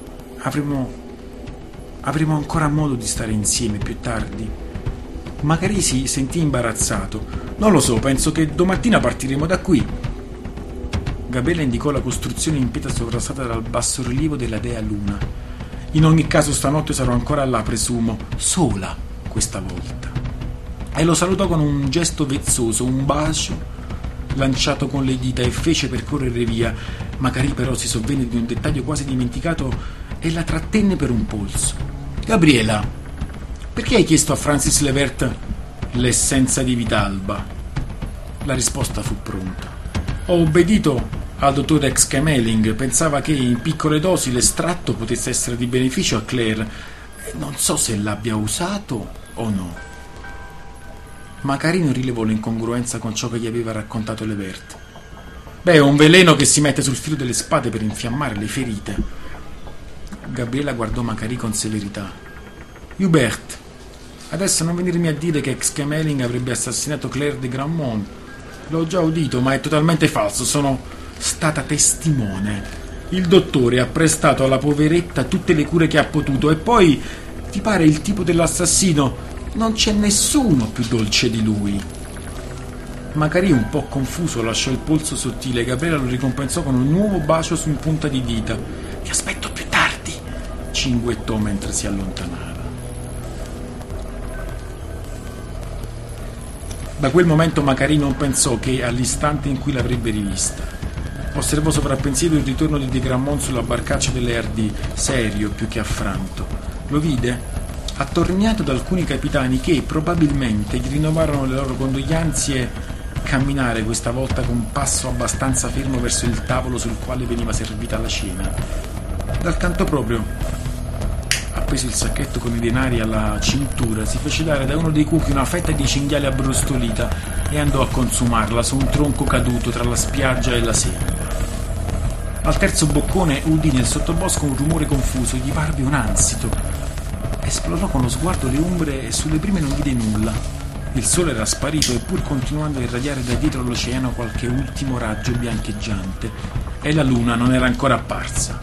Avremo ancora modo di stare insieme più tardi. Magari si sentì imbarazzato. Non lo so, penso che domattina partiremo da qui. Gabriele indicò la costruzione in pietra sovrastata dal bassorilievo della dea Luna. In ogni caso stanotte sarò ancora là, presumo, sola questa volta. E lo salutò con un gesto vezzoso, un bacio lanciato con le dita, e fece per correre via. Macari però si sovvenne di un dettaglio quasi dimenticato e la trattenne per un polso. Gabriela, perché hai chiesto a Francis Levert l'essenza di Vitalba? La risposta fu pronta. Ho obbedito al dottor Exkemeling, pensava che in piccole dosi l'estratto potesse essere di beneficio a Claire. Non so se l'abbia usato o no. Macarino rilevò l'incongruenza con ciò che gli aveva raccontato Levert. Beh, è un veleno che si mette sul filo delle spade per infiammare le ferite. Gabriela guardò Macari con severità. Hubert, adesso non venirmi a dire che Exkemeling avrebbe assassinato Claire de Grammont. L'ho già udito, ma è totalmente falso. Sono stata testimone. Il dottore ha prestato alla poveretta tutte le cure che ha potuto. E poi, ti pare il tipo dell'assassino? Non c'è nessuno più dolce di lui. Macari, un po' confuso, lasciò il polso sottile e Gabriela lo ricompensò con un nuovo bacio su in punta di dita. Ti aspetto più tardi, cinguettò mentre si allontanava. Da quel momento Macari non pensò che all'istante in cui l'avrebbe rivista. Osservò sovrappensiero il ritorno di De Grammont sulla barcaccia delle Ardì, serio più che affranto. Lo vide attorniato da alcuni capitani che probabilmente gli rinnovarono le loro condoglianze e camminare questa volta con un passo abbastanza fermo verso il tavolo sul quale veniva servita la cena. Dal canto proprio, appeso il sacchetto con i denari alla cintura, si fece dare da uno dei cuochi una fetta di cinghiale abbrustolita e andò a consumarla su un tronco caduto tra la spiaggia e la selva. Al terzo boccone udì nel sottobosco un rumore confuso, gli parve un ansito. Esplorò con lo sguardo le ombre e sulle prime non vide nulla. Il sole era sparito e pur continuando a irradiare da dietro l'oceano qualche ultimo raggio biancheggiante, e la luna non era ancora apparsa.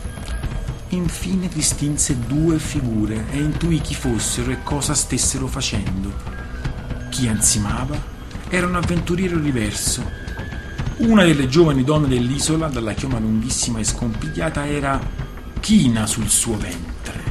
Infine distinse due figure e intuì chi fossero e cosa stessero facendo. Chi ansimava era un avventuriero diverso. Una delle giovani donne dell'isola, dalla chioma lunghissima e scompigliata, era china sul suo ventre.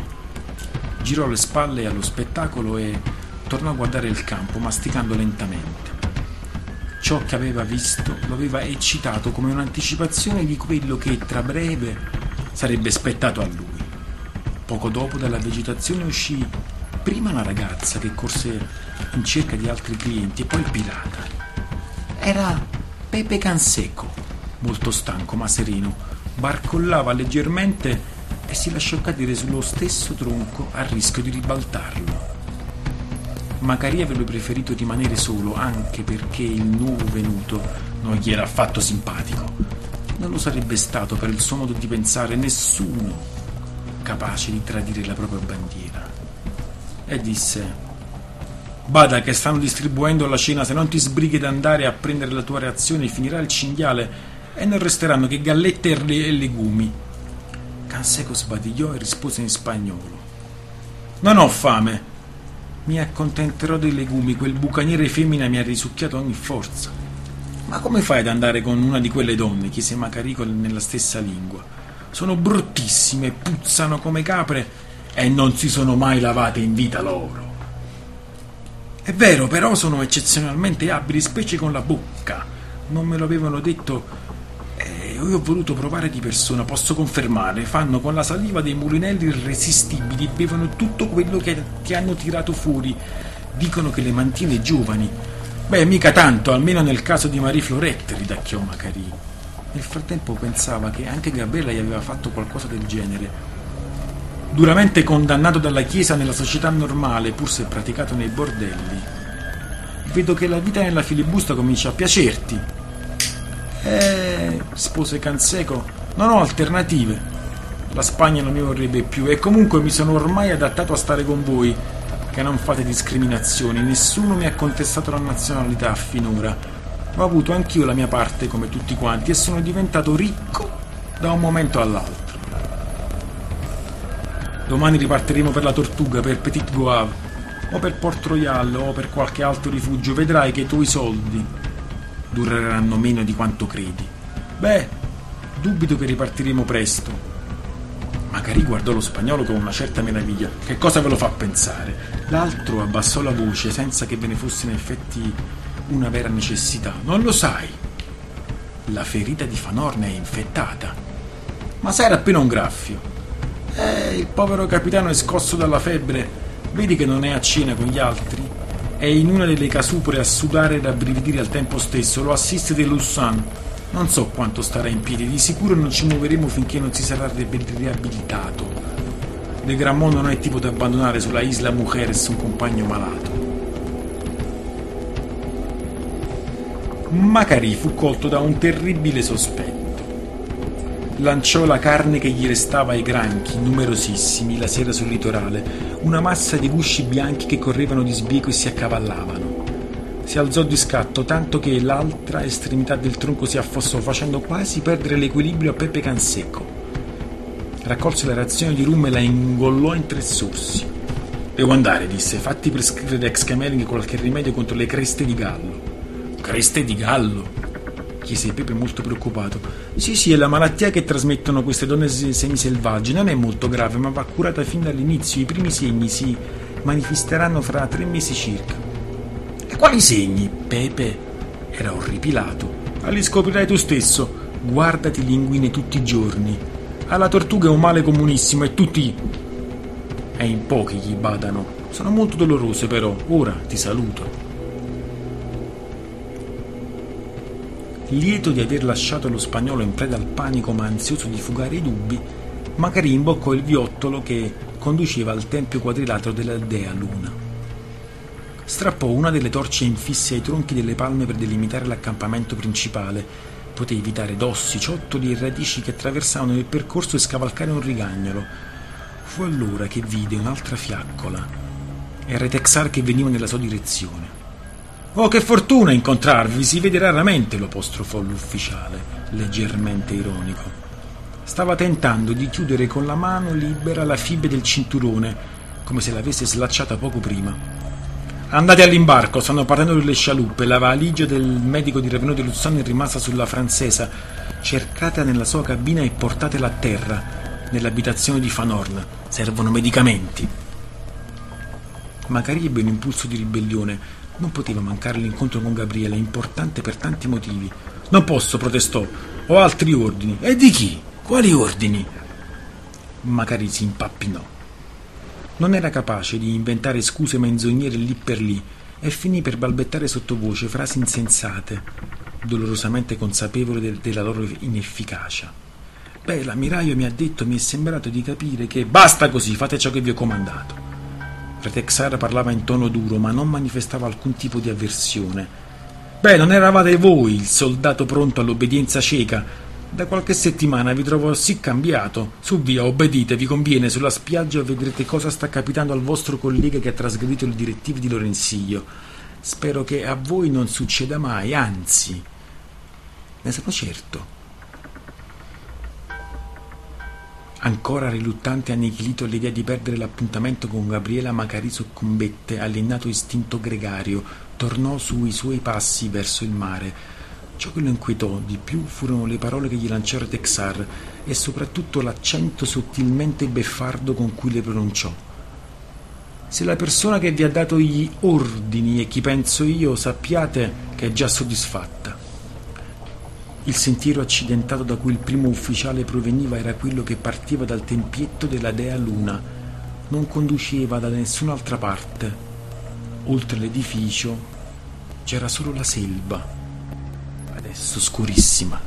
Girò le spalle allo spettacolo e tornò a guardare il campo, masticando lentamente. Ciò che aveva visto lo aveva eccitato come un'anticipazione di quello che tra breve sarebbe spettato a lui. Poco dopo dalla vegetazione uscì prima la ragazza che corse in cerca di altri clienti e poi il pirata. Era Pepe Canseco, molto stanco ma sereno, barcollava leggermente e si lasciò cadere sullo stesso tronco a rischio di ribaltarlo. Macari avrebbe preferito rimanere solo, anche perché il nuovo venuto non gli era affatto simpatico. Non lo sarebbe stato per il suo modo di pensare nessuno capace di tradire la propria bandiera. E disse: bada che stanno distribuendo la cena, se non ti sbrighi ad andare a prendere la tua reazione finirà il cinghiale e non resteranno che gallette e legumi. Canseco sbadigliò e rispose in spagnolo: non ho fame, mi accontenterò dei legumi, quel bucaniere femmina mi ha risucchiato ogni forza. Ma come fai ad andare con una di quelle donne? Chiese Macarico nella stessa lingua. Sono bruttissime, puzzano come capre e non si sono mai lavate in vita loro. È vero, però sono eccezionalmente abili, specie con la bocca. Non me lo avevano detto. Io ho voluto provare di persona, posso confermare. Fanno con la saliva dei mulinelli irresistibili, bevono tutto quello che ti hanno tirato fuori. Dicono che le mantiene giovani. Beh, mica tanto, almeno nel caso di Marie Florette, ridacchiò Macari. Nel frattempo pensava che anche Gabriella gli aveva fatto qualcosa del genere. Duramente condannato dalla Chiesa nella società normale, pur se praticato nei bordelli. Vedo che la vita nella filibusta comincia a piacerti. Rispose Canseco, non ho alternative. La Spagna non mi vorrebbe più e comunque mi sono ormai adattato a stare con voi, che non fate discriminazioni. Nessuno mi ha contestato la nazionalità finora. Ho avuto anch'io la mia parte come tutti quanti e sono diventato ricco da un momento all'altro. Domani ripartiremo per la Tortuga, per Petit Goave o per Port Royal o per qualche altro rifugio. Vedrai che i tuoi soldi dureranno meno di quanto credi. Beh, dubito che ripartiremo presto. Macari guardò lo spagnolo con una certa meraviglia. Che cosa ve lo fa pensare? L'altro abbassò la voce senza che ve ne fosse in effetti una vera necessità. Non lo sai? La ferita di Fanorna è infettata. Ma sai, era appena un graffio. Il povero capitano è scosso dalla febbre. Vedi che non è a cena con gli altri? È in una delle casupole a sudare e rabbrividire al tempo stesso. Lo assiste de Lausanne. Non so quanto starà in piedi. Di sicuro non ci muoveremo finché non si sarà riabilitato. De Gramont non è tipo da abbandonare sulla Isla Mujeres un compagno malato. Macari fu colto da un terribile sospetto. Lanciò la carne che gli restava ai granchi, numerosissimi, la sera sul litorale, una massa di gusci bianchi che correvano di sbieco e si accavallavano. Si alzò di scatto, tanto che l'altra estremità del tronco si affossò, facendo quasi perdere l'equilibrio a Pepe Canseco. Raccolse la razione di rum e la ingollò in 3 sorsi. Devo andare, disse, fatti prescrivere da Excameling qualche rimedio contro le creste di gallo. Creste di gallo? Chiese Pepe molto preoccupato. Sì, è la malattia che trasmettono queste donne semiselvagge. Non è molto grave, ma va curata fin dall'inizio. I primi segni si manifesteranno fra 3 mesi circa. E quali segni? Pepe era orripilato. Li scoprirai tu stesso. Guardati linguine tutti i giorni. Alla tortuga è un male comunissimo e tutti... E in pochi gli badano. Sono molto dolorose però. Ora ti saluto. Lieto di aver lasciato lo spagnolo in preda al panico ma ansioso di fugare i dubbi, Macari imboccò il viottolo che conduceva al tempio quadrilatero della dea Luna. Strappò una delle torce infisse ai tronchi delle palme per delimitare l'accampamento principale. Poté evitare dossi, ciottoli e radici che attraversavano il percorso e scavalcare un rigagnolo. Fu allora che vide un'altra fiaccola. Era Texar che veniva nella sua direzione. «Oh, che fortuna incontrarvi! Si vede raramente», lo apostrofò l'ufficiale, leggermente ironico. Stava tentando di chiudere con la mano libera la fibbia del cinturone, come se l'avesse slacciata poco prima. «Andate all'imbarco, stanno partendo le scialuppe. La valigia del medico di Revenot de Lausanne è rimasta sulla francesa. Cercatela nella sua cabina e portatela a terra, nell'abitazione di Fanorna. Servono medicamenti». Macari ebbe un impulso di ribellione. Non poteva mancare l'incontro con Gabriele, importante per tanti motivi. «Non posso», protestò. «Ho altri ordini». «E di chi? Quali ordini?» Macari si impappinò. Non era capace di inventare scuse menzognere lì per lì e finì per balbettare sottovoce frasi insensate, dolorosamente consapevole della loro inefficacia. «Beh, l'ammiraglio mi ha detto, mi è sembrato di capire che...» «Basta così, fate ciò che vi ho comandato». Pretexar parlava in tono duro, ma non manifestava alcun tipo di avversione. «Beh, non eravate voi il soldato pronto all'obbedienza cieca? Da qualche settimana vi trovo sì cambiato. Su via, obbedite, vi conviene. Sulla spiaggia vedrete cosa sta capitando al vostro collega che ha trasgredito le direttive di Lorenzillo. Spero che a voi non succeda mai, anzi, ne sono certo». Ancora riluttante e annichilito all'idea di perdere l'appuntamento con Gabriela, Macari soccombette all'innato istinto gregario, tornò sui suoi passi verso il mare. Ciò che lo inquietò di più furono le parole che gli lanciò Texar e soprattutto l'accento sottilmente beffardo con cui le pronunciò. Se la persona che vi ha dato gli ordini è chi penso io, sappiate che è già soddisfatta. Il sentiero accidentato da cui il primo ufficiale proveniva era quello che partiva dal tempietto della dea Luna. Non conduceva da nessun'altra parte. Oltre l'edificio c'era solo la selva, adesso scurissima.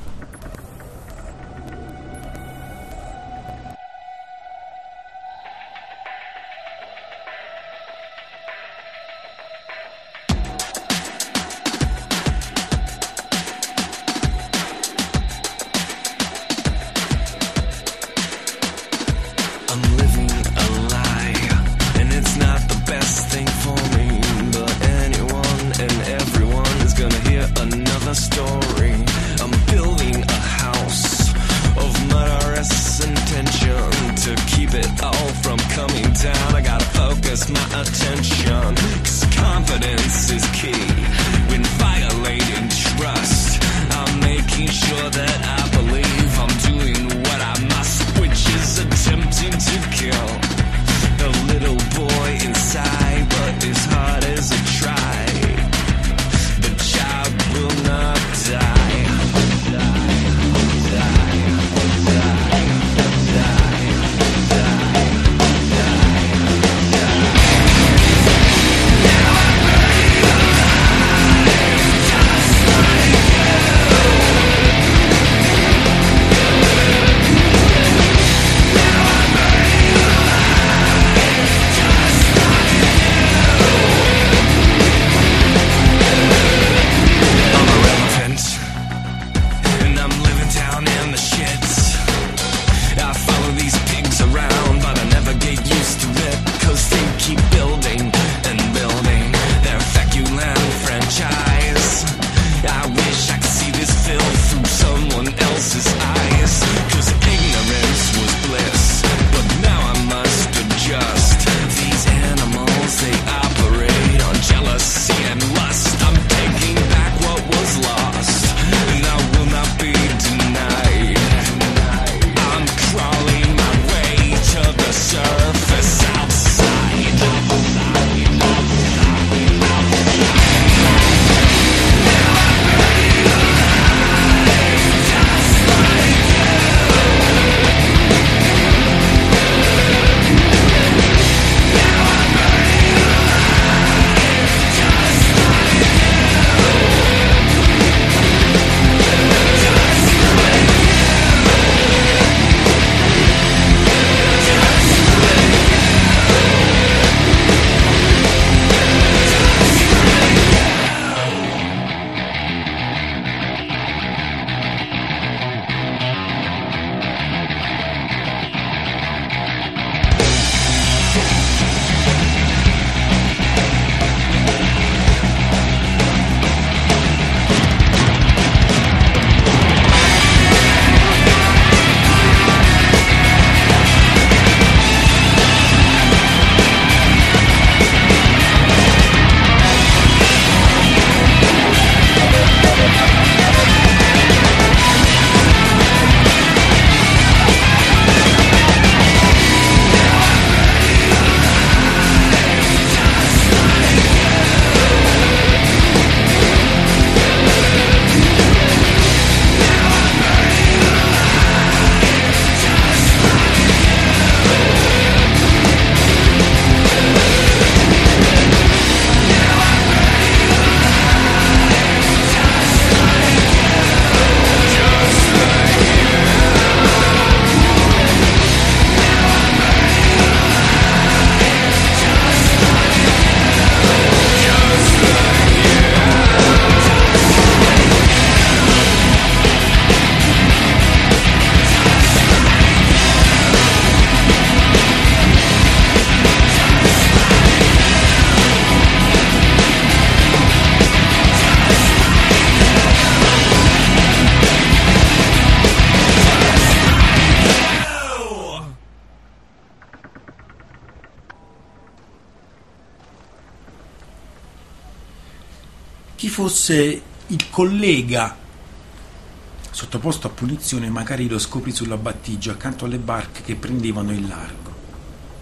chi fosse il collega sottoposto a punizione magari lo scoprì sulla battigia accanto alle barche che prendevano il largo.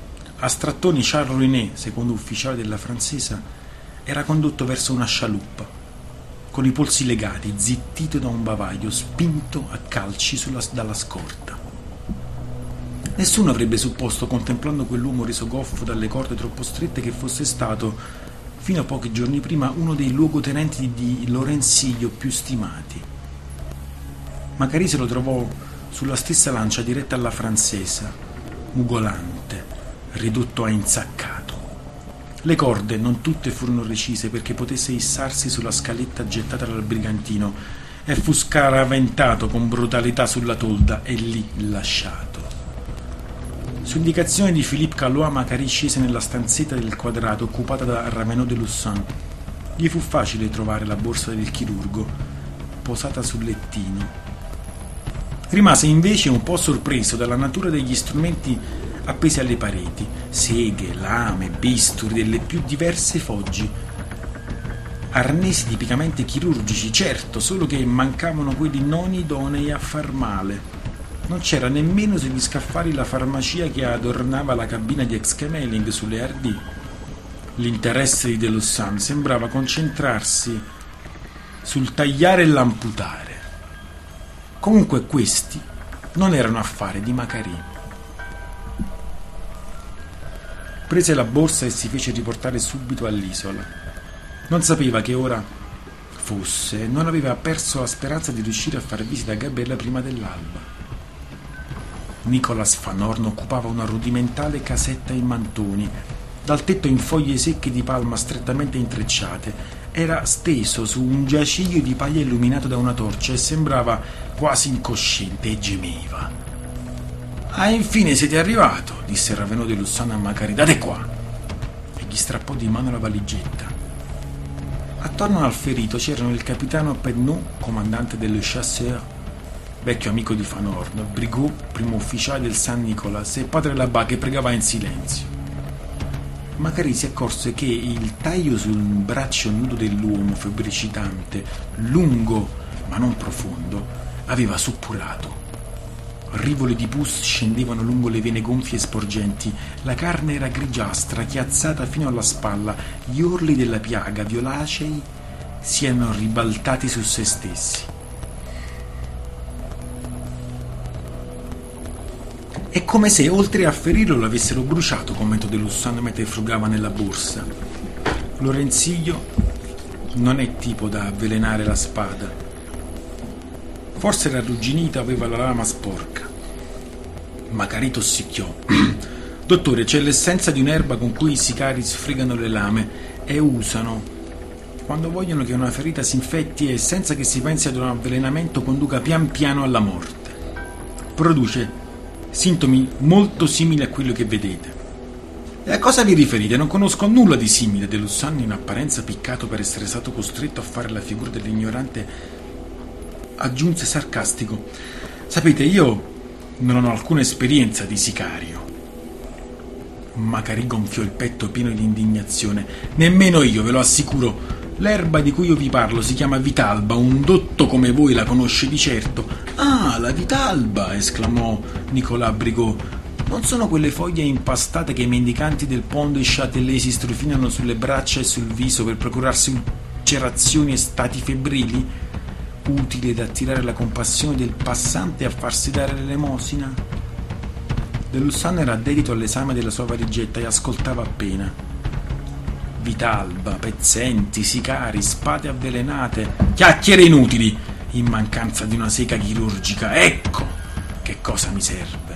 A strattoni Charles René, secondo ufficiale della Francesa, era condotto verso una scialuppa, con i polsi legati, zittito da un bavaglio, spinto a calci dalla scorta. Nessuno avrebbe supposto, contemplando quell'uomo reso goffo dalle corde troppo strette, che fosse stato, fino a pochi giorni prima, uno dei luogotenenti di Lorenzillo più stimati. Macari se lo trovò sulla stessa lancia diretta alla Francesa, mugolante, ridotto a insaccato. Le corde non tutte furono recise perché potesse issarsi sulla scaletta gettata dal brigantino, e fu scaraventato con brutalità sulla tolda e lì lasciato. Su indicazione di Philippe Calois, Macari scese nella stanzetta del quadrato occupata da Ravenot de Lussan. Gli fu facile trovare la borsa del chirurgo, posata sul lettino. Rimase invece un po' sorpreso dalla natura degli strumenti appesi alle pareti: seghe, lame, bisturi delle più diverse foggi, arnesi tipicamente chirurgici, certo, solo che mancavano quelli non idonei a far male. Non c'era nemmeno sugli scaffali la farmacia che adornava la cabina di Exquemeling sulle Hardy. L'interesse di de Lussan sembrava concentrarsi sul tagliare e l'amputare. Comunque questi non erano affari di Macari. Prese la borsa e si fece riportare subito all'isola. Non sapeva che ora fosse e non aveva perso la speranza di riuscire a far visita a Gabriella prima dell'alba. Nicolas Van Horn occupava una rudimentale casetta in mantoni, dal tetto in foglie secche di palma strettamente intrecciate. Era steso su un giaciglio di paglia illuminato da una torcia e sembrava quasi incosciente e gemeva. «Ah, infine siete arrivato», disse Ravenot de Lussan a Macari. «Date qua!» e gli strappò di mano la valigetta. Attorno al ferito c'erano il capitano Pedneau, comandante delle Chasseurs, vecchio amico di Van Horn, Brigaut, primo ufficiale del San Nicolas, e padre Labat, che pregava in silenzio. Macari si accorse che il taglio sul braccio nudo dell'uomo febbricitante, lungo ma non profondo, aveva suppurato. Rivoli di pus scendevano lungo le vene gonfie e sporgenti, la carne era grigiastra, chiazzata fino alla spalla, gli orli della piaga violacei si erano ribaltati su se stessi. È come se, oltre a ferirlo, l'avessero bruciato, commentò de Lussan mentre frugava nella borsa. Lorenzillo non è tipo da avvelenare la spada. Forse era arrugginita, aveva la lama sporca. Macari tossicchiò. «Dottore, c'è l'essenza di un'erba con cui i sicari sfregano le lame e usano quando vogliono che una ferita si infetti e, senza che si pensi ad un avvelenamento, conduca pian piano alla morte. Produce sintomi molto simili a quello che vedete». «E a cosa vi riferite? Non conosco nulla di simile». De Lussan, in apparenza piccato per essere stato costretto a fare la figura dell'ignorante, aggiunse sarcastico: «Sapete, io non ho alcuna esperienza di sicario». Macari gonfiò il petto pieno di indignazione. «Nemmeno io, ve lo assicuro. L'erba di cui io vi parlo si chiama Vitalba, un dotto come voi la conosce di certo». «Ah, la Vitalba!» esclamò Nicolas Brigaut. «Non sono quelle foglie impastate che i mendicanti del Pont de Châtelet si strofinano sulle braccia e sul viso per procurarsi ulcerazioni e stati febbrili, utili ad attirare la compassione del passante e a farsi dare l'elemosina?» De Lussan era dedito all'esame della sua valigetta e ascoltava appena. Vitalba, pezzenti, sicari, spade avvelenate, chiacchiere inutili, in mancanza di una sega chirurgica. Ecco che cosa mi serve.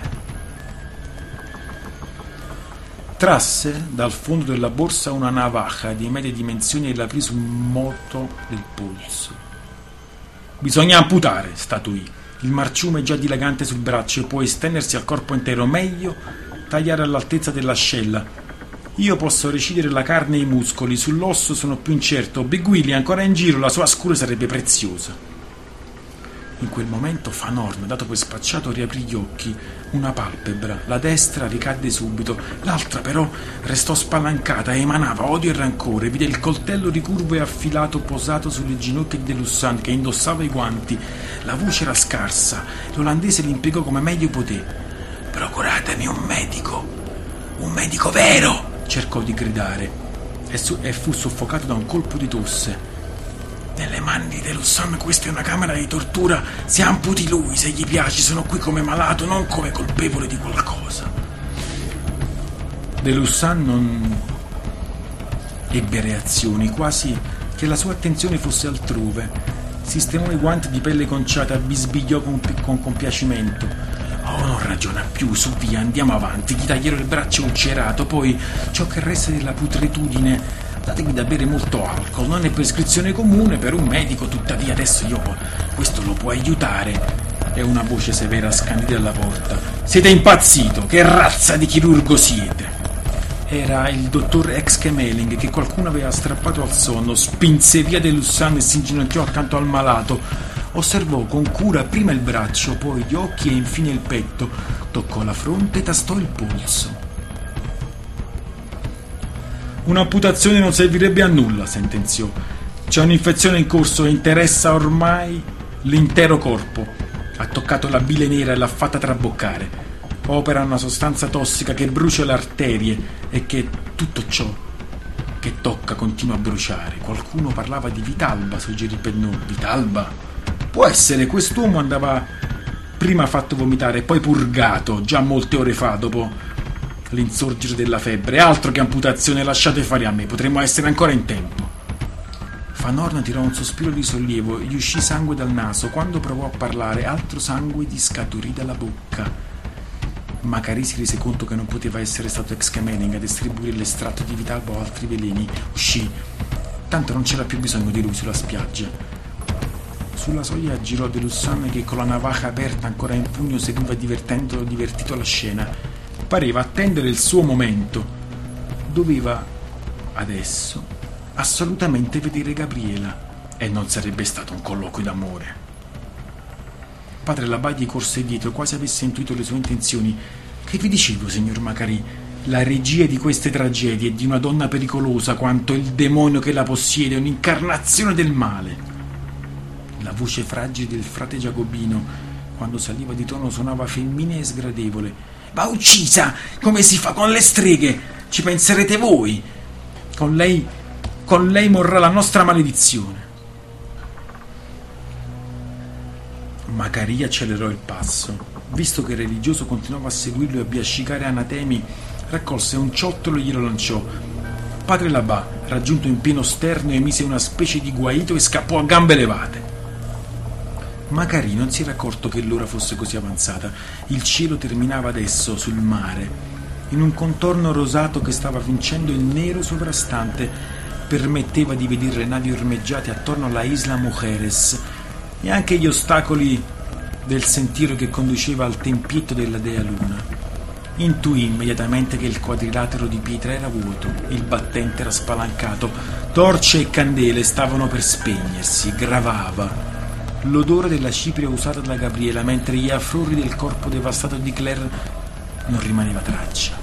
Trasse dal fondo della borsa una navaja di medie dimensioni e l'aprì sul moto del polso. «Bisogna amputare», statuì. «Il marciume è già dilagante sul braccio e può estendersi al corpo intero. Meglio tagliare all'altezza dell'ascella. Io posso recidere la carne e i muscoli, sull'osso sono più incerto. Beguili ancora in giro, la sua scura sarebbe preziosa». In quel momento Van Horn, dato per spacciato, riaprì gli occhi. Una palpebra, la destra, ricadde subito, l'altra però restò spalancata e emanava odio e rancore. Vide il coltello ricurvo e affilato posato sulle ginocchia di de Lussan, che indossava i guanti. La voce era scarsa. L'olandese l'impiegò come meglio poté. «Procuratemi un medico. Un medico vero! Cercò di gridare e fu soffocato da un colpo di tosse. Nelle mani di De Lussan questa è una camera di tortura. Si amputi lui se gli piace. Sono qui come malato, non come colpevole di qualcosa. De Lussan non ebbe reazioni, quasi che la sua attenzione fosse altrove. Sistemò i guanti di pelle conciata, bisbigliò con compiacimento. Oh, non ragiona più, su via, andiamo avanti. Gli taglierò il braccio ulcerato, poi ciò che resta della putredine. Datevi da bere molto alcol, non è prescrizione comune per un medico, tuttavia adesso questo lo può aiutare. E una voce severa scandì dalla porta. Siete impazzito, che razza di chirurgo siete? Era il dottor Exkemeling, che qualcuno aveva strappato al sonno. Spinse via De Lussan e si inginocchiò accanto al malato. Osservò con cura prima il braccio, poi gli occhi e infine il petto. Toccò la fronte e tastò il polso. Un'amputazione non servirebbe a nulla, sentenziò. C'è un'infezione in corso e interessa ormai l'intero corpo. Ha toccato la bile nera e l'ha fatta traboccare. Opera una sostanza tossica che brucia le arterie e che tutto ciò che tocca continua a bruciare. Qualcuno parlava di Vitalba, suggerì Pennon. Vitalba? Può essere, quest'uomo andava prima fatto vomitare e poi purgato, già molte ore fa, dopo l'insorgere della febbre. Altro che amputazione, lasciate fare a me, potremmo essere ancora in tempo. Van Horn tirò un sospiro di sollievo, gli uscì sangue dal naso. Quando provò a parlare, altro sangue gli scaturì dalla bocca. Macari si rese conto che non poteva essere stato Exkemeling a distribuire l'estratto di Vitalba o altri veleni. Uscì, tanto non c'era più bisogno di lui sulla spiaggia. Sulla soglia girò De Lussan, che con la navaja aperta ancora in pugno seguiva divertito la scena. Pareva attendere il suo momento. Doveva adesso assolutamente vedere Gabriela, e non sarebbe stato un colloquio d'amore. Padre Labà gli corse dietro, quasi avesse intuito le sue intenzioni. Che vi dicevo, signor Macari? La regia di queste tragedie è di una donna pericolosa quanto il demonio che la possiede, un'incarnazione del male. La voce fragile del frate Giacobino, quando saliva di tono, suonava femminile e sgradevole. Va uccisa, come si fa con le streghe, ci penserete voi. Con lei morrà la nostra maledizione. Macari accelerò il passo. Visto che il religioso continuava a seguirlo e a biascicare anatemi, raccolse un ciottolo e glielo lanciò. Padre Labà, raggiunto in pieno sterno, emise una specie di guaito e scappò a gambe levate. Macari non si era accorto che l'ora fosse così avanzata. Il cielo terminava adesso sul mare, in un contorno rosato che stava vincendo il nero sovrastante. Permetteva di vedere le navi ormeggiate attorno alla Isla Mujeres e anche gli ostacoli del sentiero che conduceva al tempietto della dea Luna. Intuì immediatamente che il quadrilatero di pietra era vuoto, il battente era spalancato, torce e candele stavano per spegnersi, gravava l'odore della cipria usata da Gabriela, mentre gli affrori del corpo devastato di Claire non rimaneva traccia.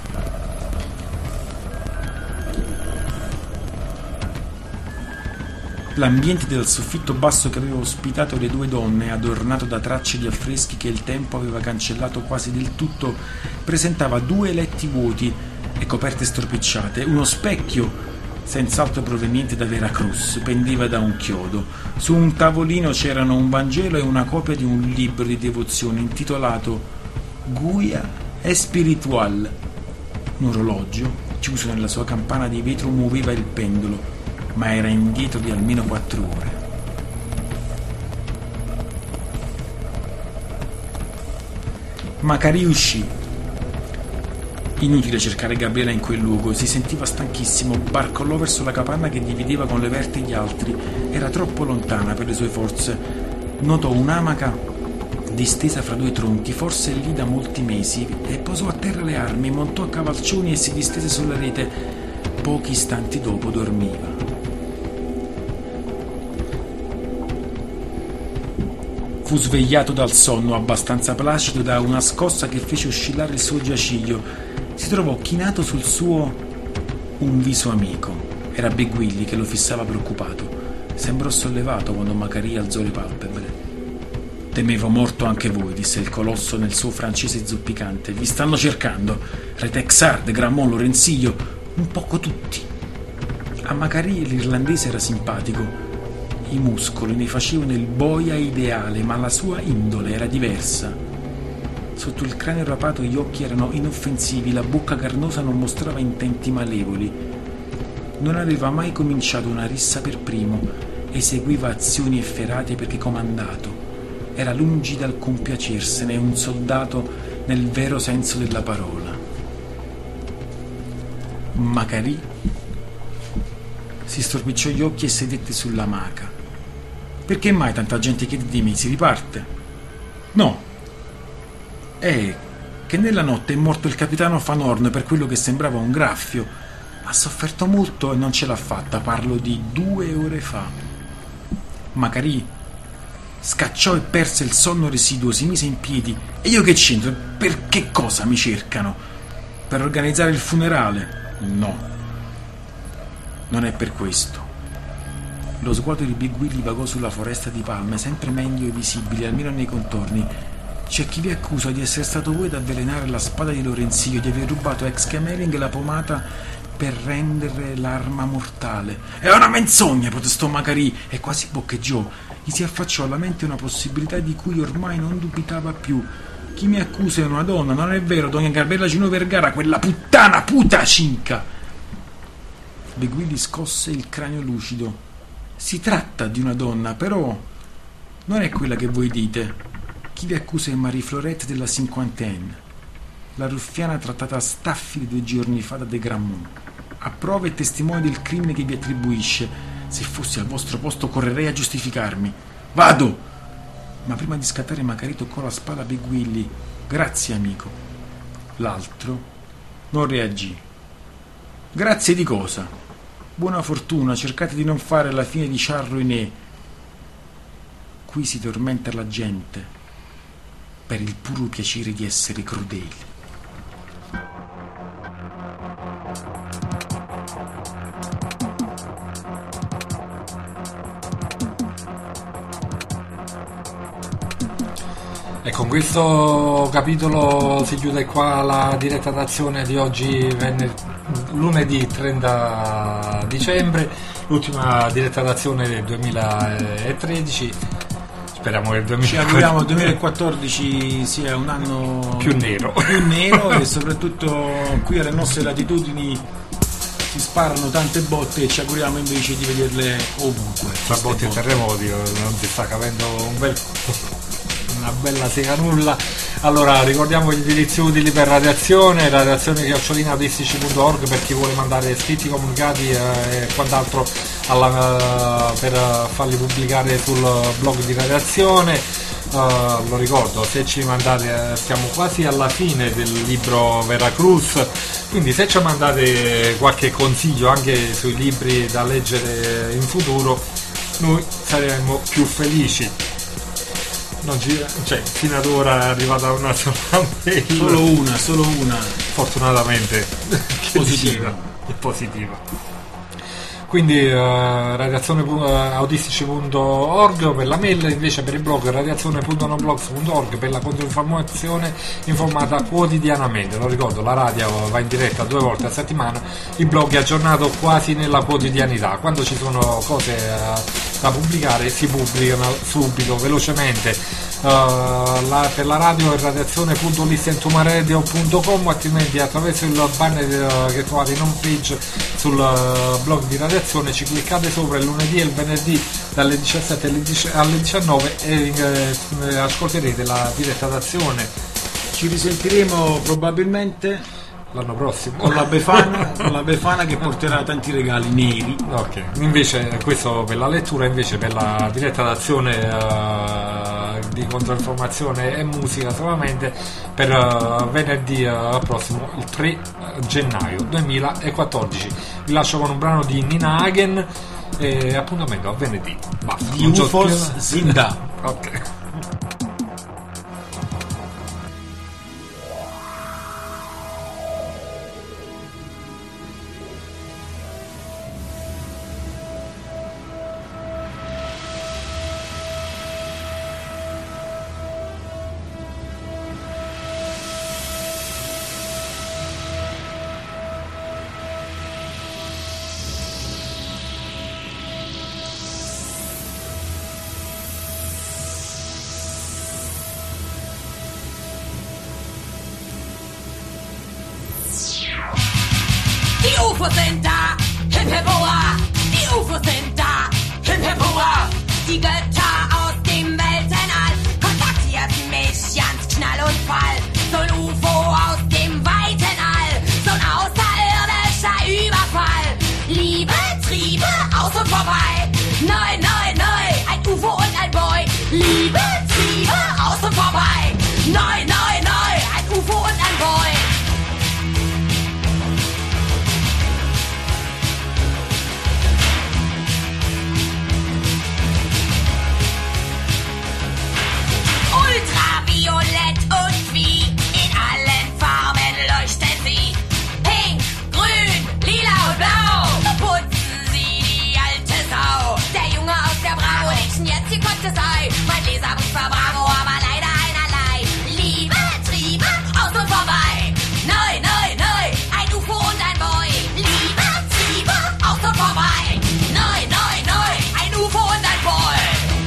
L'ambiente del soffitto basso che aveva ospitato le due donne, adornato da tracce di affreschi che il tempo aveva cancellato quasi del tutto, presentava due letti vuoti e coperte stropicciate. Uno specchio, senz'altro proveniente da Veracruz, pendeva da un chiodo. Su un tavolino c'erano un Vangelo e una copia di un libro di devozione intitolato Guia Espiritual. Un orologio, chiuso nella sua campana di vetro, muoveva il pendolo, ma era indietro di almeno 4 ore. Macari uscì. Inutile cercare Gabriela in quel luogo, si sentiva stanchissimo, barcollò verso la capanna che divideva con le Verte gli altri. Era troppo lontana per le sue forze. Notò un'amaca distesa fra due tronchi, forse lì da molti mesi, e posò a terra le armi, montò a cavalcioni e si distese sulla rete. Pochi istanti dopo dormiva. Fu svegliato dal sonno, abbastanza placido, da una scossa che fece oscillare il suo giaciglio. Si trovò chinato sul suo un viso amico. Era Beguilli che lo fissava preoccupato. Sembrò sollevato quando Macari alzò le palpebre. Temevo morto anche voi, disse il colosso nel suo francese zoppicante. Vi stanno cercando. Re Texard, Gramont, Lorenzillo, un poco tutti. A Macari l'irlandese era simpatico. I muscoli ne facevano il boia ideale, ma la sua indole era diversa. Sotto il cranio rapato gli occhi erano inoffensivi, la bocca carnosa non mostrava intenti malevoli. Non aveva mai cominciato una rissa per primo, eseguiva azioni efferate perché comandato. Era lungi dal compiacersene, un soldato nel vero senso della parola. Macari si stropicciò gli occhi e sedette sulla maca. Perché mai tanta gente chiede di me? Si riparte? No. È che nella notte è morto il capitano Van Horn per quello che sembrava un graffio. Ha sofferto molto e non ce l'ha fatta. Parlo di 2 ore fa. Macari scacciò e perse il sonno residuo, si mise in piedi. E io che c'entro? Per che cosa mi cercano? Per organizzare il funerale? No, non è per questo. Lo sguardo di Big Willy vagò sulla foresta di palme, sempre meglio visibili, almeno nei contorni. C'è chi vi accusa di essere stato voi ad avvelenare la spada di Lorenzillo, di aver rubato a ex-Cameling la pomata per rendere l'arma mortale. È una menzogna, protestò Macari e quasi boccheggiò. Gli si affacciò alla mente una possibilità di cui ormai non dubitava più. Chi mi accusa è una donna, non è vero, donna Garbella Gino Vergara, quella puttana, puta cinca. Big Willy scosse il cranio lucido. Si tratta di una donna, però non è quella che voi dite. Chi vi accusa è Marie Florette della cinquantaine, la ruffiana trattata a staffi 2 giorni fa da De Gramont. Ha prove e testimoni del crimine che vi attribuisce. Se fossi al vostro posto correrei a giustificarmi. Vado! Ma prima di scattare Macari toccò la spada a Big Willy. Grazie, amico. L'altro non reagì. Grazie di cosa? Buona fortuna, cercate di non fare la fine di Charles René. Qui si tormenta la gente per il puro piacere di essere crudeli. E con questo capitolo si chiude qua la diretta d'azione di oggi, lunedì 30 dicembre, l'ultima diretta d'azione del 2013. Speriamo che il ci auguriamo il 2014 sia un anno più nero e soprattutto qui alle nostre latitudini si sparano tante botte e ci auguriamo invece di vederle ovunque. Tra botte e terremoti non si sta capendo una bella sega nulla. Allora ricordiamo gli indirizzi utili per radiazione@audistici.org per chi vuole mandare scritti, comunicati e quant'altro per farli pubblicare sul blog di Radiazione. Lo ricordo, se ci mandate, siamo quasi alla fine del libro Veracruz, quindi se ci mandate qualche consiglio anche sui libri da leggere in futuro, noi saremo più felici. Fino ad ora è arrivata una sola mail. Solo una. Fortunatamente positiva. Quindi radiazione.audistici.org per la mail, invece per il blog radiazione.noblogs.org per la controinformazione informata quotidianamente. Lo ricordo, la radio va in diretta 2 volte a settimana, il blog è aggiornato quasi nella quotidianità. Quando ci sono cose da pubblicare si pubblicano subito, velocemente. Per la radio è radiazione.listentumaradio.com, altrimenti attraverso il banner che trovate in home page sul blog di Radiazione ci cliccate sopra il lunedì e il venerdì dalle 17 alle 19 e ascolterete la diretta d'azione. Ci risentiremo probabilmente l'anno prossimo con la Befana che porterà tanti regali neri. Ok, invece questo per la lettura, invece per la diretta d'azione di controinformazione e musica solamente per venerdì prossimo, il 3 gennaio 2014. Vi lascio con un brano di Nina Hagen e appuntamento a venerdì. Basta. Di UFOs Zinda. Ok. UFOs sind da, hip hip hurra. Die UFOs sind da, hip hip hurra. Die Götter aus dem Weltall kontaktierten mich ganz Knall und Fall. So ein UFO aus dem weiten All, so ein außerirdischer Überfall. Liebe, Triebe, aus und vorbei. Neu, neu, neu, ein UFO und ein Boy. Liebe, Triebe, aus und vorbei. Neu, neu, neu, ein UFO und ein Boy. Ultraviolett und wie in allen Farben leuchten sie. Pink, grün, lila und blau. Putzen sie die alte Sau. Der Junge aus der Bravo, Action, jetzt hier kommt das Ei. Mein Leserbrief war Bravo, aber leider einerlei. Liebe, Triebe, aus und vorbei. Neu, neu, neu, ein UFO und ein Boy. Liebe, Triebe, aus und vorbei. Neu, neu, neu, ein UFO und ein Boy.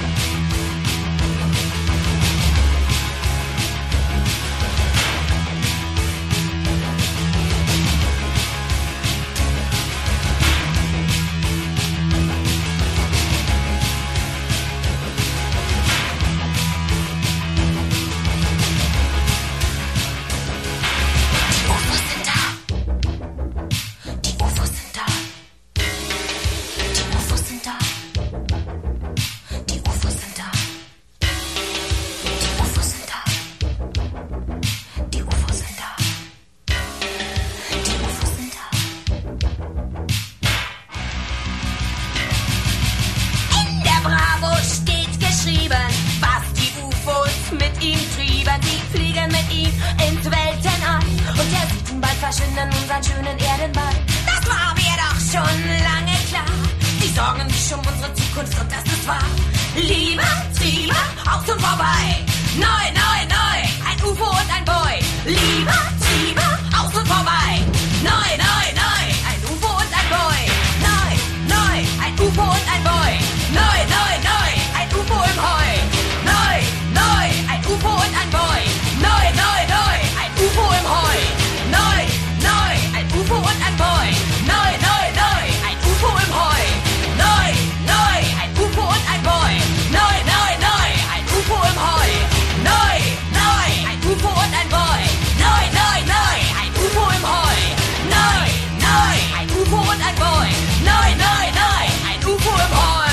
Verschwinden unseren schönen Erdenball. Das war mir doch schon lange klar. Die sorgen sich um unsere Zukunft und das ist wahr. Liebe, Triebe, aus und vorbei. Neu, neu, neu, ein UFO und ein Boy. Liebe, Triebe, aus und vorbei. Neu, neu, neu, ein UFO und ein Boy. Neu, neu, ein UFO und ein Boy. Neu, neu, neu, ein UFO im Heu. Neu, neu, ein UFO und ein Boy. Neu, neu, neu, ein UFO im Heu. Neu, neu, ein UFO und ein Boy. Neu, neu, neu, ein UFO im Heu. Neu, neu, ein UFO und ein Boy. Neu, neu, neu, ein UFO im Heu. Neu, neu, ein UFO und ein Boy. Neu, neu, neu, ein UFO im Heu. Neu, neu, ein UFO und ein Boy. Neu, neu, neu, ein UFO im Heu.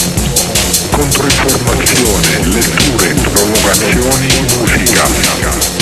Controinformazione, letture, provocazioni, musica.